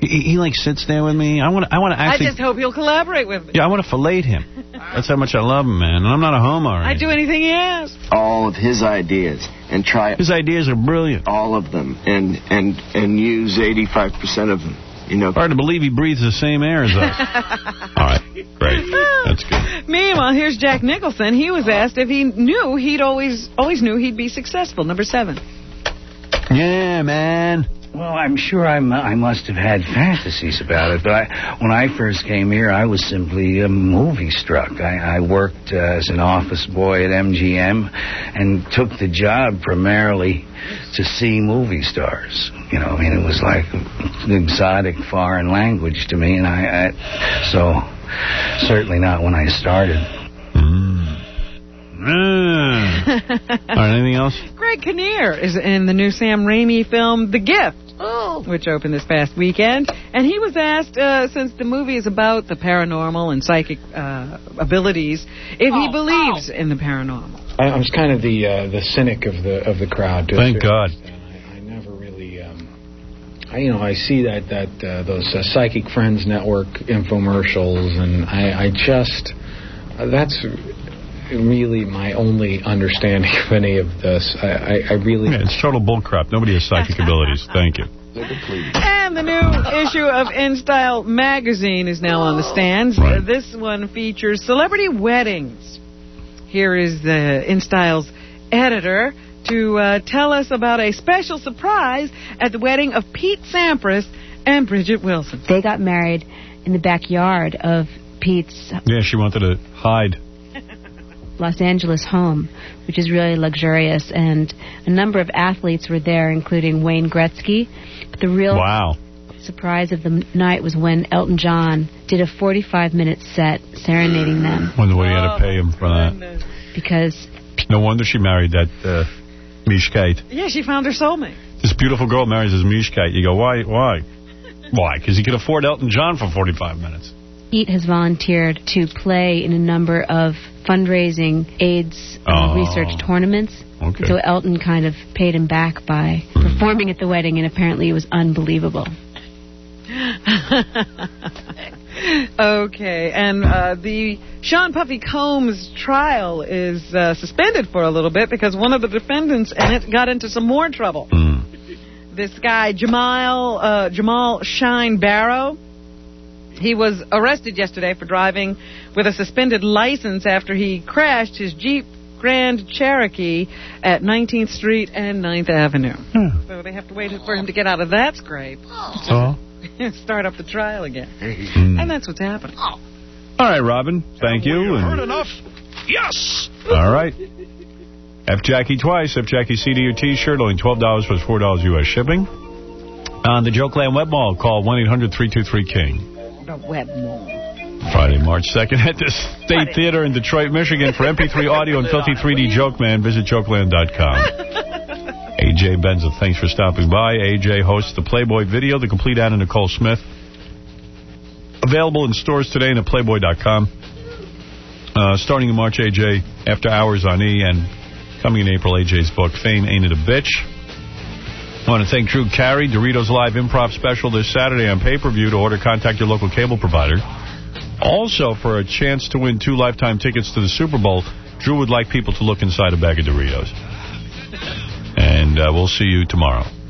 He, he like sits there with me. I want I want to actually... I just hope he'll collaborate with me. Yeah, I want to fillet him. That's how much I love him, man. And I'm not a homo or I'd do anything he asks. All of his ideas and try... His ideas are brilliant. All of them. And, and, and use eighty-five percent of them. You know, hard to believe he breathes the same air as us. All right, great. That's good. Meanwhile, here's Jack Nicholson. He was asked if he knew he'd always always knew he'd be successful. Number seven. Yeah, man. Well, I'm sure I'm, I must have had fantasies about it, but I, when I first came here, I was simply a movie struck. I, I worked uh, as an office boy at M G M and took the job primarily to see movie stars. You know, I mean, it was like an exotic foreign language to me, and I, I so certainly not when I started. Mm. Mm. All right, anything else? Greg Kinnear is in the new Sam Raimi film, The Gift, oh. which opened this past weekend. And he was asked, uh, since the movie is about the paranormal and psychic uh, abilities, if he believes in the paranormal. I, I'm kind of the uh, the cynic of the of the crowd. Thank God. I, I never really, um, I, you know, I see that that uh, those uh, Psychic Friends Network infomercials, and I, I just uh, that's. really my only understanding of any of this. I, I, I really... Yeah, it's total bullcrap. Nobody has psychic abilities. Thank you. And the new issue of InStyle magazine is now on the stands. Right. Uh, this one features celebrity weddings. Here is the InStyle's editor to uh, tell us about a special surprise at the wedding of Pete Sampras and Bridget Wilson. They got married in the backyard of Pete's... Yeah, she wanted to hide. Los Angeles home, which is really luxurious, and a number of athletes were there, including Wayne Gretzky. But the real wow. surprise of the night was when Elton John did a forty-five minute set serenading them. Wonder what he had to pay him for that. Because... No wonder she married that uh, Mishkite. Yeah, she found her soulmate. This beautiful girl marries his Mishkite. You go, why? Why? Why? Because he could afford Elton John for forty-five minutes. Pete has volunteered to play in a number of fundraising AIDS uh, oh. research tournaments. Okay. So Elton kind of paid him back by mm. performing at the wedding, and apparently it was unbelievable. Okay, and uh, the Sean Puffy Combs trial is uh, suspended for a little bit because one of the defendants in it got into some more trouble. Mm. This guy, Jamal, uh, Jamal Shine Barrow, he was arrested yesterday for driving with a suspended license after he crashed his Jeep Grand Cherokee at nineteenth Street and ninth Avenue. Hmm. So they have to wait for him to get out of that scrape. Oh. Start up the trial again. Hmm. And that's what's happening. All right, Robin. Thank you. you and heard enough? Yes! All right. F Jackie twice. F Jackie C D or T-shirt. Only twelve dollars plus four dollars U S shipping. On the Jokeland Web Mall, call one eight hundred three two three King. The Web Mall. Friday, March second at the State Friday. Theater in Detroit, Michigan. For M P three audio and filthy three D Joke Man, visit jokeland dot com. A J Benza, thanks for stopping by. A J hosts the Playboy video, The Complete Anna Nicole Smith. Available in stores today and at playboy dot com. Uh, starting in March, A J, After Hours on E, and coming in April, A J's book, Fame Ain't It a Bitch. I want to thank Drew Carey, Doritos Live Improv Special this Saturday on pay-per-view. To order, contact your local cable provider. Also, for a chance to win two lifetime tickets to the Super Bowl, Drew would like people to look inside a bag of Doritos. And uh, we'll see you tomorrow.